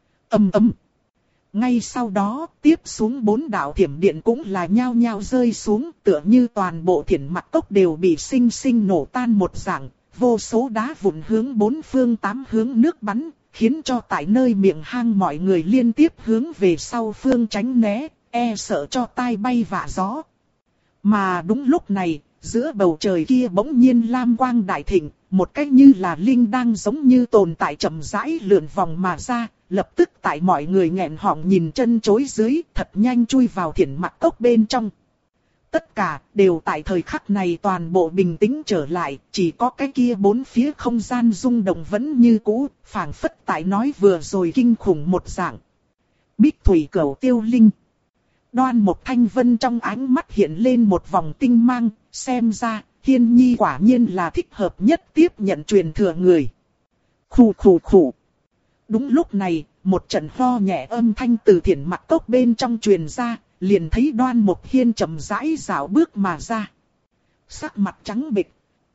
Ầm ầm! Ngay sau đó, tiếp xuống bốn đạo thiểm điện cũng là nhao nhao rơi xuống, tựa như toàn bộ Thiển Mặc Cốc đều bị sinh sinh nổ tan một dạng, vô số đá vụn hướng bốn phương tám hướng nước bắn, khiến cho tại nơi miệng hang mọi người liên tiếp hướng về sau phương tránh né, e sợ cho tai bay vạ gió. Mà đúng lúc này, giữa bầu trời kia bỗng nhiên lam quang đại thịnh, một cách như là linh đang giống như tồn tại chậm rãi lượn vòng mà ra, lập tức tại mọi người nghẹn họng nhìn chân chối dưới, thật nhanh chui vào Thiển Mặc Cốc bên trong. Tất cả đều tại thời khắc này toàn bộ bình tĩnh trở lại, chỉ có cái kia bốn phía không gian rung động vẫn như cũ, phảng phất tại nói vừa rồi kinh khủng một dạng. Bích Thủy Cửu Tiêu Linh. Đoan Mục Thanh Vân trong ánh mắt hiện lên một vòng tinh mang, xem ra, Hiên Nhi quả nhiên là thích hợp nhất tiếp nhận truyền thừa người. Khủ khủ khủ. Đúng lúc này, một trận ho nhẹ âm thanh từ Thiển Mặc Cốc bên trong truyền ra, liền thấy Đoan Mục Hiên chậm rãi dạo bước mà ra. Sắc mặt trắng bệch,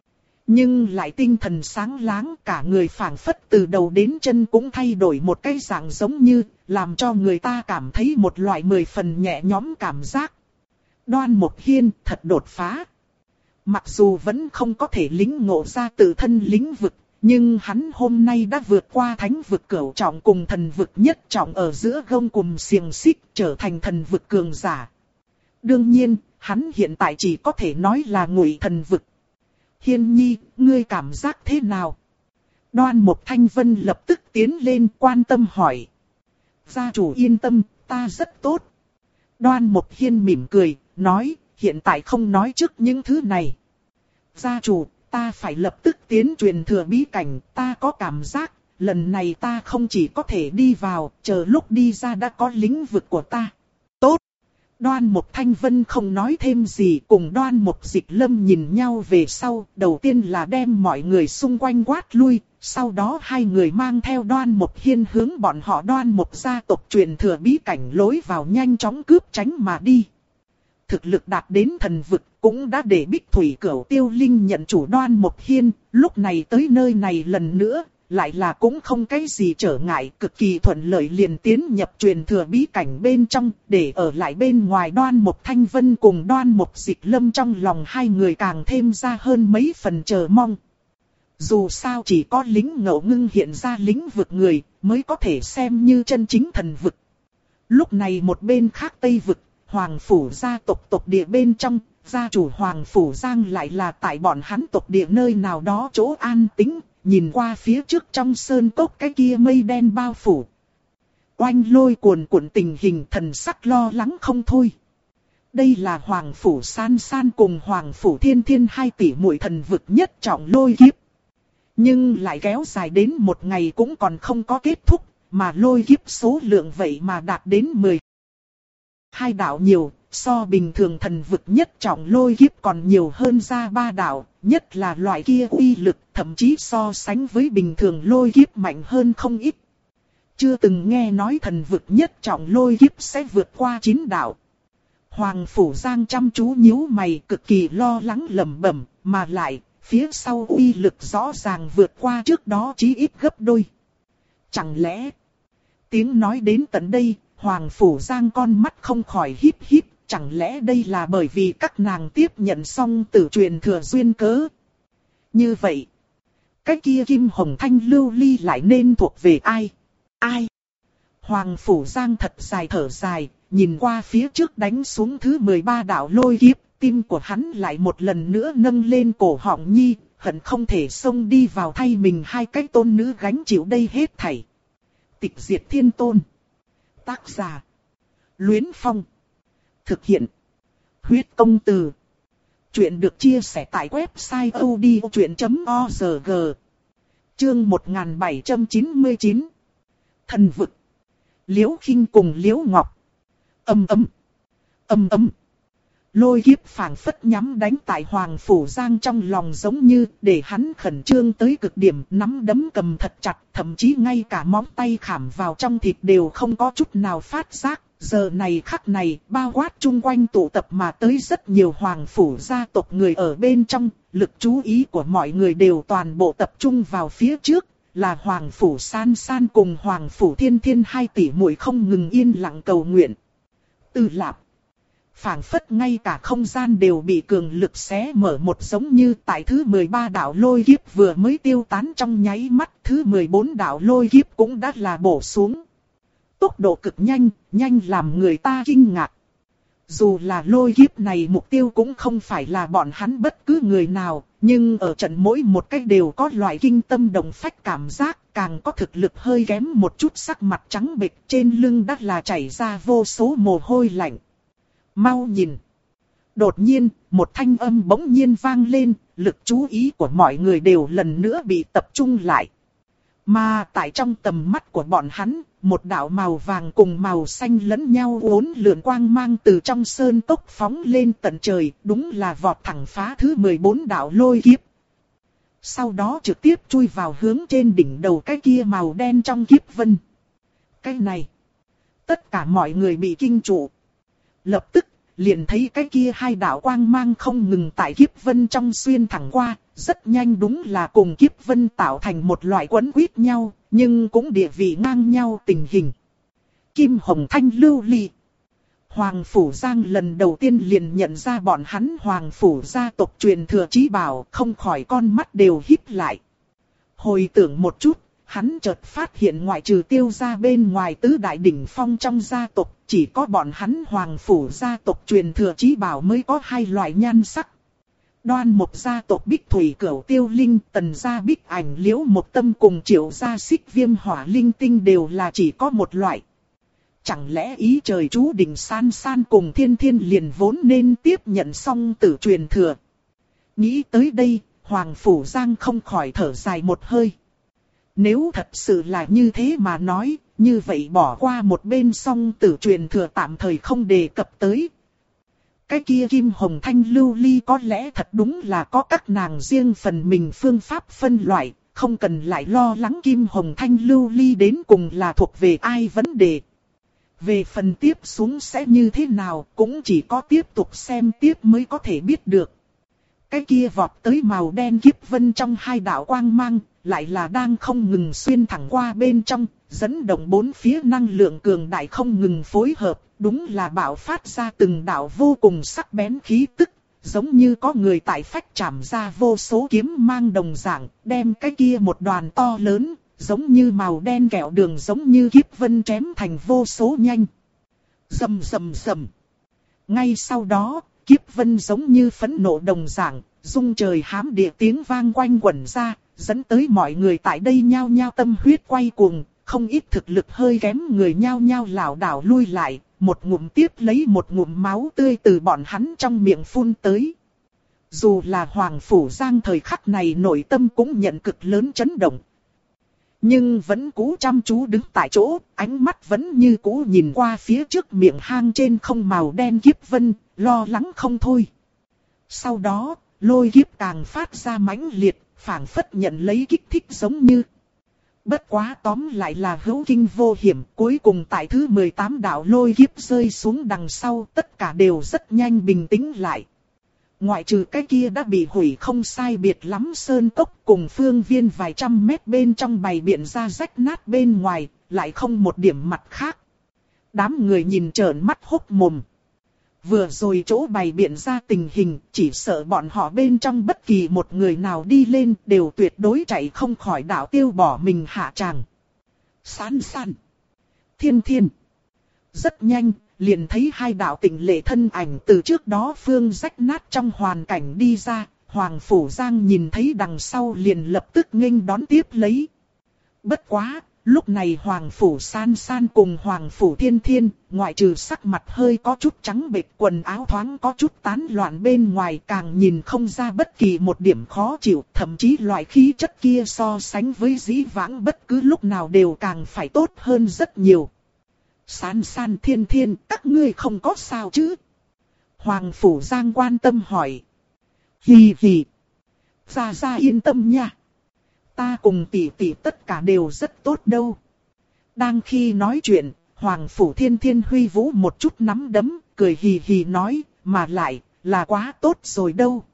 nhưng lại tinh thần sáng láng, cả người phảng phất từ đầu đến chân cũng thay đổi một cái dạng giống như, làm cho người ta cảm thấy một loại mười phần nhẹ nhõm cảm giác. Đoan Mục Hiên thật đột phá. Mặc dù vẫn không có thể lĩnh ngộ ra tự thân lĩnh vực, nhưng hắn hôm nay đã vượt qua thánh vực cửu trọng cùng thần vực nhất trọng ở giữa gông cùm xiềng xích, trở thành thần vực cường giả. Đương nhiên, hắn hiện tại chỉ có thể nói là ngụy thần vực. Hiên Nhi, ngươi cảm giác thế nào? Đoan Mục Thanh Vân lập tức tiến lên quan tâm hỏi. Gia chủ yên tâm, ta rất tốt. Đoan Mục Hiên mỉm cười, nói, hiện tại không nói trước những thứ này. Gia chủ, ta phải lập tức tiến truyền thừa bí cảnh, ta có cảm giác, lần này ta không chỉ có thể đi vào, chờ lúc đi ra đã có lĩnh vực của ta. Tốt. Đoan Mục Thanh Vân không nói thêm gì, cùng Đoan Mục Dịch Lâm nhìn nhau về sau, đầu tiên là đem mọi người xung quanh quát lui, sau đó hai người mang theo Đoan Mục Hiên hướng bọn họ Đoan Mục gia tộc truyền thừa bí cảnh lối vào nhanh chóng cướp tránh mà đi. Thực lực đạt đến thần vực cũng đã để Bích Thủy Cửu Tiêu Linh nhận chủ Đoan Mục Hiên, lúc này tới nơi này lần nữa, lại là cũng không cái gì trở ngại, cực kỳ thuận lợi liền tiến nhập truyền thừa bí cảnh bên trong, để ở lại bên ngoài Đoan Mộc Thanh Vân cùng Đoan Mộc Dịch Lâm trong lòng hai người càng thêm ra hơn mấy phần chờ mong. Dù sao chỉ có lính ngẫu ngưng hiện ra lĩnh vực người, mới có thể xem như chân chính thần vực. Lúc này một bên khác Tây vực, Hoàng Phủ gia tộc tộc địa bên trong, gia chủ Hoàng Phủ Giang lại là tại bọn hắn tộc địa nơi nào đó chỗ an tĩnh, nhìn qua phía trước trong sơn cốc cái kia mây đen bao phủ. Oanh Lôi cuồn cuộn tình hình thần sắc lo lắng không thôi. Đây là Hoàng Phủ San San cùng Hoàng Phủ Thiên Thiên hai tỷ muội thần vực nhất trọng lôi kiếp. Nhưng lại kéo dài đến một ngày cũng còn không có kết thúc, mà lôi kiếp số lượng vậy mà đạt đến mười hai đạo nhiều, so bình thường thần vực nhất trọng lôi kiếp còn nhiều hơn ra ba đạo, nhất là loại kia uy lực, thậm chí so sánh với bình thường lôi kiếp mạnh hơn không ít. Chưa từng nghe nói thần vực nhất trọng lôi kiếp sẽ vượt qua chín đạo. Hoàng Phủ Giang chăm chú nhíu mày, cực kỳ lo lắng lẩm bẩm, mà lại, phía sau uy lực rõ ràng vượt qua trước đó chí ít gấp đôi. Chẳng lẽ... Tiếng nói đến tận đây, Hoàng Phủ Giang con mắt không khỏi híp híp, chẳng lẽ đây là bởi vì các nàng tiếp nhận xong tử truyền thừa duyên cớ? Như vậy, cái kia Kim Hồng Thanh Lưu Ly lại nên thuộc về ai? Ai? Hoàng Phủ Giang thật dài thở dài, nhìn qua phía trước đánh xuống thứ mười ba đạo lôi kiếp, tim của hắn lại một lần nữa nâng lên cổ họng nhi, hận không thể xông đi vào thay mình hai cái tôn nữ gánh chịu đây hết thảy. Tịch Diệt Thiên Tôn. Tác giả: Luyến Phong. Thực hiện: Huyết Công Từ. Chuyện được chia sẻ tại website odchuyện chấm org. Chương một nghìn bảy trăm chín mươi chín. Thần vực. Liễu Khinh cùng Liễu Ngọc. Âm ầm, âm ầm. Lôi kiếp phảng phất nhắm đánh tại Hoàng Phủ Giang trong lòng, giống như để hắn khẩn trương tới cực điểm, nắm đấm cầm thật chặt, thậm chí ngay cả móng tay khảm vào trong thịt đều không có chút nào phát giác. Giờ này khắc này, bao quát chung quanh tụ tập mà tới rất nhiều Hoàng Phủ gia tộc người ở bên trong, lực chú ý của mọi người đều toàn bộ tập trung vào phía trước, là Hoàng Phủ San San cùng Hoàng Phủ Thiên Thiên hai tỷ muội không ngừng yên lặng cầu nguyện. Từ Lạp, phảng phất ngay cả không gian đều bị cường lực xé mở một, giống như tại thứ mười ba đạo lôi kiếp vừa mới tiêu tán trong nháy mắt, thứ mười bốn đạo lôi kiếp cũng đã là bổ xuống. Tốc độ cực nhanh, nhanh làm người ta kinh ngạc. Dù là lôi kiếp này mục tiêu cũng không phải là bọn hắn bất cứ người nào, nhưng ở trận mỗi một cách đều có loại kinh tâm động phách cảm giác, càng có thực lực hơi kém một chút sắc mặt trắng bệch, trên lưng đắt là chảy ra vô số mồ hôi lạnh. Mau nhìn! Đột nhiên, một thanh âm bỗng nhiên vang lên, lực chú ý của mọi người đều lần nữa bị tập trung lại. Mà tại trong tầm mắt của bọn hắn, một đạo màu vàng cùng màu xanh lẫn nhau uốn lượn quang mang từ trong sơn cốc phóng lên tận trời, đúng là vọt thẳng phá thứ mười bốn đạo lôi kiếp. Sau đó trực tiếp chui vào hướng trên đỉnh đầu cái kia màu đen trong kiếp vân. Cái này, tất cả mọi người bị kinh trụ. Lập tức, liền thấy cái kia hai đạo quang mang không ngừng tại kiếp vân trong xuyên thẳng qua, rất nhanh đúng là cùng kiếp vân tạo thành một loại quấn quýt nhau, nhưng cũng địa vị ngang nhau tình hình. Kim Hồng Thanh Lưu Ly. Hoàng Phủ Giang lần đầu tiên liền nhận ra bọn hắn Hoàng Phủ gia tộc truyền thừa chí bảo, không khỏi con mắt đều híp lại. Hồi tưởng một chút, hắn chợt phát hiện ngoại trừ Tiêu gia bên ngoài tứ đại đỉnh phong trong gia tộc, chỉ có bọn hắn Hoàng Phủ gia tộc truyền thừa chí bảo mới có hai loại nhan sắc. Đoan Mộc gia tộc Bích Thủy Cửu Tiêu Linh, Tần gia Bích Ảnh Liễu Mộc Tâm cùng Triệu gia Xích Viêm Hỏa Linh Tinh đều là chỉ có một loại. Chẳng lẽ ý trời chú định San San cùng Thiên Thiên liền vốn nên tiếp nhận xong tử truyền thừa? Nghĩ tới đây, Hoàng Phủ Giang không khỏi thở dài một hơi. Nếu thật sự là như thế mà nói, như vậy bỏ qua một bên song tử truyền thừa tạm thời không đề cập tới. Cái kia Kim Hồng Thanh Lưu Ly có lẽ thật đúng là có các nàng riêng phần mình phương pháp phân loại, không cần lại lo lắng Kim Hồng Thanh Lưu Ly đến cùng là thuộc về ai vấn đề. Về phần tiếp xuống sẽ như thế nào cũng chỉ có tiếp tục xem tiếp mới có thể biết được. cái kia vọt tới màu đen kiếp vân trong hai đạo quang mang, lại là đang không ngừng xuyên thẳng qua bên trong, dẫn động bốn phía năng lượng cường đại không ngừng phối hợp, đúng là bạo phát ra từng đạo vô cùng sắc bén khí tức, giống như có người tại phách chạm ra vô số kiếm mang đồng dạng, đem cái kia một đoàn to lớn, giống như màu đen kẹo đường giống như kiếp vân chém thành vô số nhanh. Rầm rầm rầm. Ngay sau đó, kiếp vân giống như phẫn nộ đồng dạng, rung trời hám địa tiếng vang quanh quẩn ra, dẫn tới mọi người tại đây nhao nhao tâm huyết quay cuồng, không ít thực lực hơi kém người nhao nhao lảo đảo lui lại, một ngụm tiếp lấy một ngụm máu tươi từ bọn hắn trong miệng phun tới. Dù là Hoàng Phủ Giang thời khắc này nội tâm cũng nhận cực lớn chấn động. Nhưng vẫn cú chăm chú đứng tại chỗ, ánh mắt vẫn như cũ nhìn qua phía trước miệng hang trên không màu đen kiếp vân, lo lắng không thôi. Sau đó, lôi kiếp càng phát ra mãnh liệt, phảng phất nhận lấy kích thích giống như. Bất quá tóm lại là hữu kinh vô hiểm, cuối cùng tại thứ mười tám đạo lôi kiếp rơi xuống đằng sau, tất cả đều rất nhanh bình tĩnh lại. Ngoại trừ cái kia đã bị hủy không sai biệt lắm sơn cốc cùng phương viên vài trăm mét bên trong bày biện ra rách nát bên ngoài, lại không một điểm mặt khác. Đám người nhìn trợn mắt hốc mồm. Vừa rồi chỗ bày biện ra tình hình, chỉ sợ bọn họ bên trong bất kỳ một người nào đi lên đều tuyệt đối chạy không khỏi đạo tiêu bỏ mình hạ tràng. San san. Thiên thiên. Rất nhanh, liền thấy hai đạo tịnh lệ thân ảnh từ trước đó phương rách nát trong hoàn cảnh đi ra. Hoàng Phủ Giang nhìn thấy đằng sau liền lập tức nghênh đón tiếp lấy. Bất quá, lúc này Hoàng Phủ San San cùng Hoàng Phủ Thiên Thiên, ngoại trừ sắc mặt hơi có chút trắng bệch, quần áo thoáng có chút tán loạn bên ngoài, càng nhìn không ra bất kỳ một điểm khó chịu, thậm chí loại khí chất kia so sánh với dĩ vãng bất cứ lúc nào đều càng phải tốt hơn rất nhiều. San San Thiên Thiên, các ngươi không có sao chứ? Hoàng Phủ Giang quan tâm hỏi. Hì hì. Gia Gia yên tâm nha. Ta cùng tỷ tỷ tất cả đều rất tốt đâu. Đang khi nói chuyện, Hoàng Phủ Thiên Thiên huy vũ một chút nắm đấm, cười hì hì nói, mà lại, là quá tốt rồi đâu.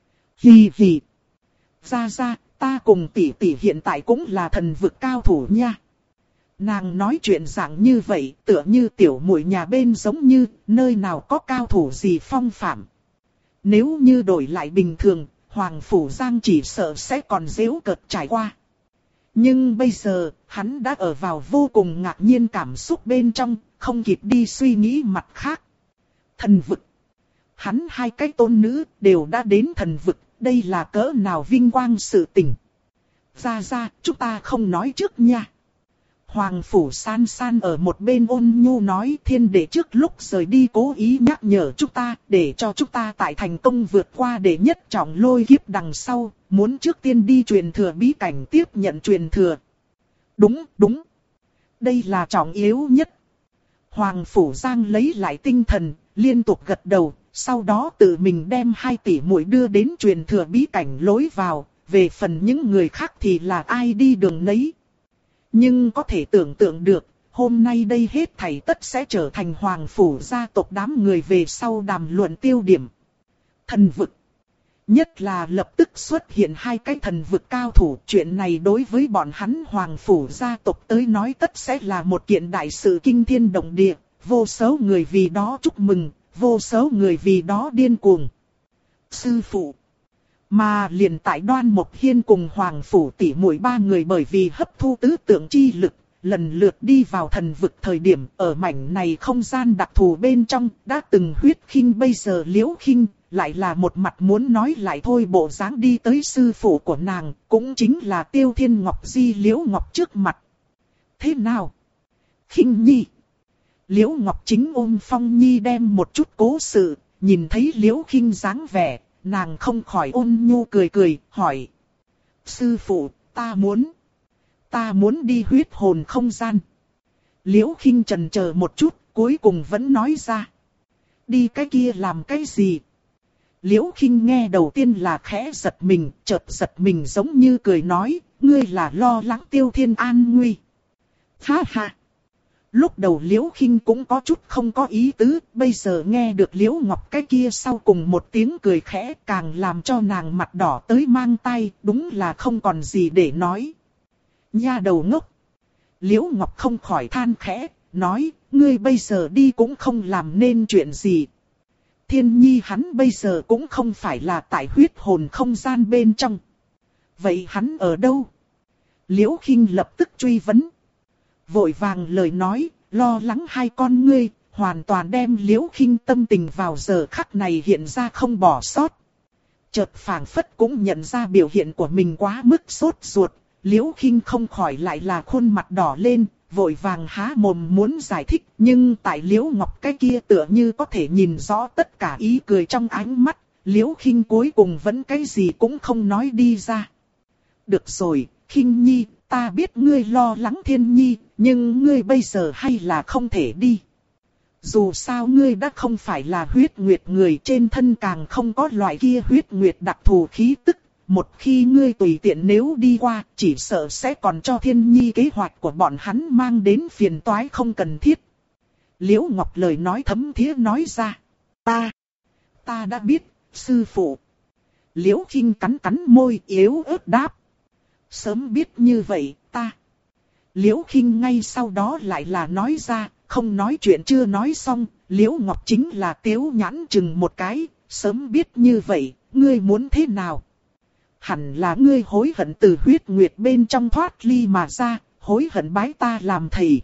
Hì hì. Gia Gia, ta cùng tỷ tỷ hiện tại cũng là thần vực cao thủ nha. Nàng nói chuyện dạng như vậy, tựa như tiểu muội nhà bên giống như, nơi nào có cao thủ gì phong phạm. Nếu như đổi lại bình thường, Hoàng Phủ Giang chỉ sợ sẽ còn giễu cợt trải qua. Nhưng bây giờ, hắn đã ở vào vô cùng ngạc nhiên cảm xúc bên trong, không kịp đi suy nghĩ mặt khác. Thần vực. Hắn hai cái tôn nữ đều đã đến thần vực, đây là cỡ nào vinh quang sự tình. Ra ra, chúng ta không nói trước nha. Hoàng Phủ San San ở một bên ôn nhu nói, thiên đệ trước lúc rời đi cố ý nhắc nhở chúng ta, để cho chúng ta tại thành công vượt qua đệ nhất trọng lôi kiếp đằng sau, muốn trước tiên đi truyền thừa bí cảnh tiếp nhận truyền thừa. Đúng, đúng. Đây là trọng yếu nhất. Hoàng Phủ Giang lấy lại tinh thần, liên tục gật đầu, sau đó tự mình đem hai tỷ muội đưa đến truyền thừa bí cảnh lối vào, về phần những người khác thì là ai đi đường nấy. Nhưng có thể tưởng tượng được, hôm nay đây hết thảy tất sẽ trở thành Hoàng Phủ gia tộc đám người về sau đàm luận tiêu điểm. Thần vực. Nhất là lập tức xuất hiện hai cái thần vực cao thủ. Chuyện này đối với bọn hắn Hoàng Phủ gia tộc tới nói tất sẽ là một kiện đại sự kinh thiên động địa. Vô số người vì đó chúc mừng, vô số người vì đó điên cuồng. Sư phụ. Mà liền tại Đoan Mộc Hiên cùng Hoàng Phủ tỷ muội ba người bởi vì hấp thu tứ tượng chi lực, lần lượt đi vào thần vực thời điểm ở mảnh này không gian đặc thù bên trong, đã từng huyết khinh bây giờ liễu khinh, lại là một mặt muốn nói lại thôi bộ dáng đi tới sư phụ của nàng, cũng chính là Tiêu Thiên Ngọc Di Liễu Ngọc trước mặt. Thế nào? Khinh nhi. Liễu Ngọc chính ôm Phong Nhi đem một chút cố sự, nhìn thấy liễu khinh dáng vẻ. Nàng không khỏi ôn nhu cười cười, hỏi. Sư phụ, ta muốn. Ta muốn đi huyết hồn không gian. Liễu khinh chần chờ một chút, cuối cùng vẫn nói ra. Đi cái kia làm cái gì? Liễu khinh nghe đầu tiên là khẽ giật mình, chợt giật mình giống như cười nói. Ngươi là lo lắng Tiêu Thiên an nguy. Ha ha. Lúc đầu Liễu Khinh cũng có chút không có ý tứ, bây giờ nghe được Liễu Ngọc cái kia sau cùng một tiếng cười khẽ càng làm cho nàng mặt đỏ tới mang tay, đúng là không còn gì để nói. Nha đầu ngốc! Liễu Ngọc không khỏi than khẽ, nói, ngươi bây giờ đi cũng không làm nên chuyện gì. Thiên Nhi hắn bây giờ cũng không phải là tại huyết hồn không gian bên trong. Vậy hắn ở đâu? Liễu Khinh lập tức truy vấn. Vội vàng lời nói, lo lắng hai con ngươi, hoàn toàn đem Liễu Khinh tâm tình vào giờ khắc này hiện ra không bỏ sót. Chợt phảng phất cũng nhận ra biểu hiện của mình quá mức sốt ruột, Liễu Khinh không khỏi lại là khuôn mặt đỏ lên, vội vàng há mồm muốn giải thích, nhưng tại Liễu Ngọc cái kia tựa như có thể nhìn rõ tất cả ý cười trong ánh mắt, Liễu Khinh cuối cùng vẫn cái gì cũng không nói đi ra. Được rồi, Khinh Nhi, ta biết ngươi lo lắng Thiên Nhi, nhưng ngươi bây giờ hay là không thể đi. Dù sao ngươi đã không phải là huyết nguyệt người, trên thân càng không có loại kia huyết nguyệt đặc thù khí tức. Một khi ngươi tùy tiện nếu đi qua, chỉ sợ sẽ còn cho Thiên Nhi kế hoạch của bọn hắn mang đến phiền toái không cần thiết. Liễu Ngọc lời nói thấm thía nói ra. Ta, ta đã biết, sư phụ. Liễu Khinh cắn cắn môi yếu ớt đáp. Sớm biết như vậy, ta. Liễu Khinh ngay sau đó lại là nói ra, không nói chuyện chưa nói xong, Liễu Ngọc chính là tiếu nhãn chừng một cái, sớm biết như vậy, ngươi muốn thế nào? Hẳn là ngươi hối hận từ huyết nguyệt bên trong thoát ly mà ra, hối hận bái ta làm thầy.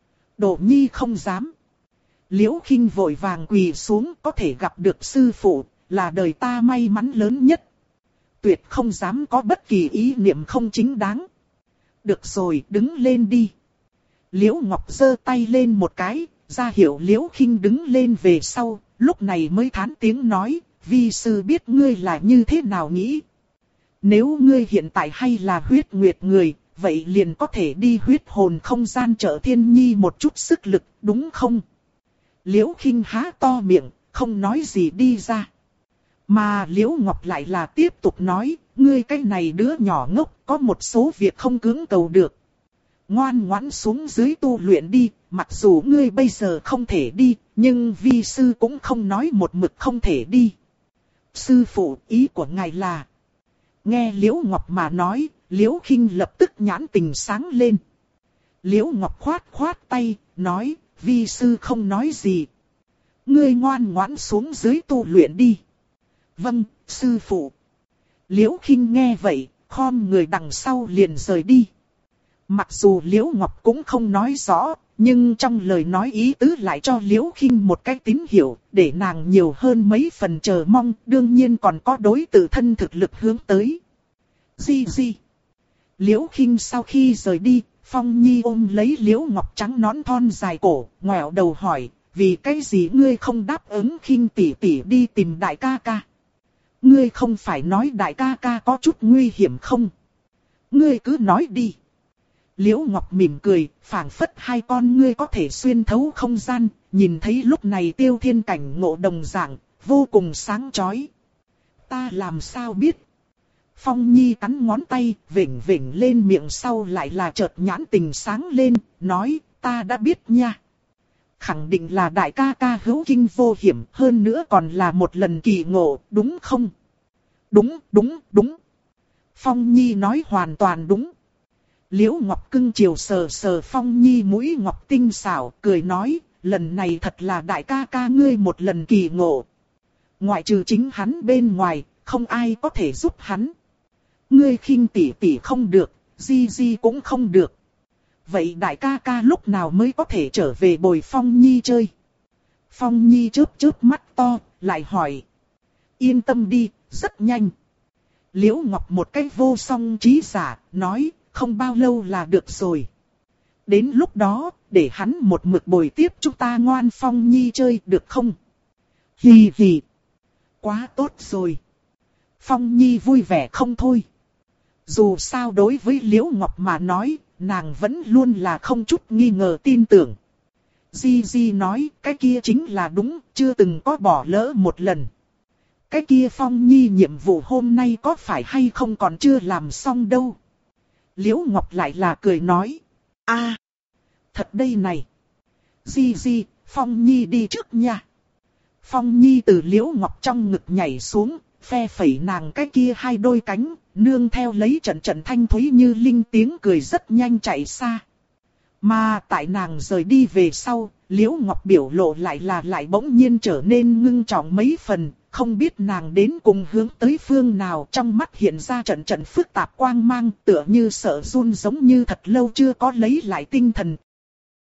Đỗ Nhi không dám. Liễu Khinh vội vàng quỳ xuống, có thể gặp được sư phụ, là đời ta may mắn lớn nhất. Tuyệt không dám có bất kỳ ý niệm không chính đáng. Được rồi, đứng lên đi. Liễu Ngọc giơ tay lên một cái, ra hiệu Liễu Khinh đứng lên về sau, lúc này mới thán tiếng nói, vi sư biết ngươi là như thế nào nghĩ. Nếu ngươi hiện tại hay là huyết nguyệt người, vậy liền có thể đi huyết hồn không gian trợ Thiên Nhi một chút sức lực, đúng không? Liễu Khinh há to miệng, không nói gì đi ra. Mà Liễu Ngọc lại là tiếp tục nói, ngươi cái này đứa nhỏ ngốc, có một số việc không cưỡng cầu được. Ngoan ngoãn xuống dưới tu luyện đi, mặc dù ngươi bây giờ không thể đi, nhưng vi sư cũng không nói một mực không thể đi. Sư phụ, ý của ngài là... Nghe Liễu Ngọc mà nói, Liễu Khinh lập tức nhãn tình sáng lên. Liễu Ngọc khoát khoát tay, nói, vi sư không nói gì. Ngươi ngoan ngoãn xuống dưới tu luyện đi. Vâng, sư phụ. Liễu Khinh nghe vậy, khom người đằng sau liền rời đi. Mặc dù Liễu Ngọc cũng không nói rõ, nhưng trong lời nói ý tứ lại cho Liễu Khinh một cái tín hiệu, để nàng nhiều hơn mấy phần chờ mong, đương nhiên còn có đối tự thân thực lực hướng tới. Di di. Liễu Khinh sau khi rời đi, Phong Nhi ôm lấy Liễu Ngọc trắng nõn thon dài cổ, ngoẹo đầu hỏi, vì cái gì ngươi không đáp ứng Khinh tỷ tỷ đi tìm đại ca ca? Ngươi không phải nói đại ca ca có chút nguy hiểm không? Ngươi cứ nói đi. Liễu Ngọc mỉm cười, phảng phất hai con ngươi có thể xuyên thấu không gian, nhìn thấy lúc này Tiêu Thiên cảnh ngộ đồng dạng, vô cùng sáng chói. Ta làm sao biết? Phong Nhi cắn ngón tay, vểnh vểnh lên miệng sau lại là chợt nhãn tình sáng lên, nói, ta đã biết nha. Khẳng định là đại ca ca hữu kinh vô hiểm, hơn nữa còn là một lần kỳ ngộ, đúng không? Đúng, đúng, đúng. Phong Nhi nói hoàn toàn đúng. Liễu Ngọc cưng chiều sờ sờ Phong Nhi mũi ngọc tinh xảo, cười nói, lần này thật là đại ca ca ngươi một lần kỳ ngộ. Ngoại trừ chính hắn bên ngoài, không ai có thể giúp hắn. Ngươi Khinh tỷ tỷ không được, Di Di cũng không được. Vậy đại ca ca lúc nào mới có thể trở về bồi Phong Nhi chơi? Phong Nhi chớp chớp mắt to, lại hỏi. Yên tâm đi, rất nhanh. Liễu Ngọc một cái vô song trí giả, nói, không bao lâu là được rồi. Đến lúc đó, để hắn một mực bồi tiếp chúng ta ngoan Phong Nhi chơi được không? Hì hì. Quá tốt rồi. Phong Nhi vui vẻ không thôi. Dù sao đối với Liễu Ngọc mà nói, nàng vẫn luôn là không chút nghi ngờ tin tưởng. Di Di nói, cái kia chính là đúng, chưa từng có bỏ lỡ một lần. Cái kia Phong Nhi nhiệm vụ hôm nay có phải hay không còn chưa làm xong đâu. Liễu Ngọc lại là cười nói. A, thật đây này. Di di, Phong Nhi đi trước nha. Phong Nhi từ Liễu Ngọc trong ngực nhảy xuống, phe phẩy nàng cái kia hai đôi cánh, nương theo lấy trận trận thanh thúy như linh tiếng cười rất nhanh chạy xa. Mà tại nàng rời đi về sau, Liễu Ngọc biểu lộ lại là lại bỗng nhiên trở nên ngưng trọng mấy phần, không biết nàng đến cùng hướng tới phương nào, trong mắt hiện ra trận trận phức tạp quang mang, tựa như sợ run giống như thật lâu chưa có lấy lại tinh thần,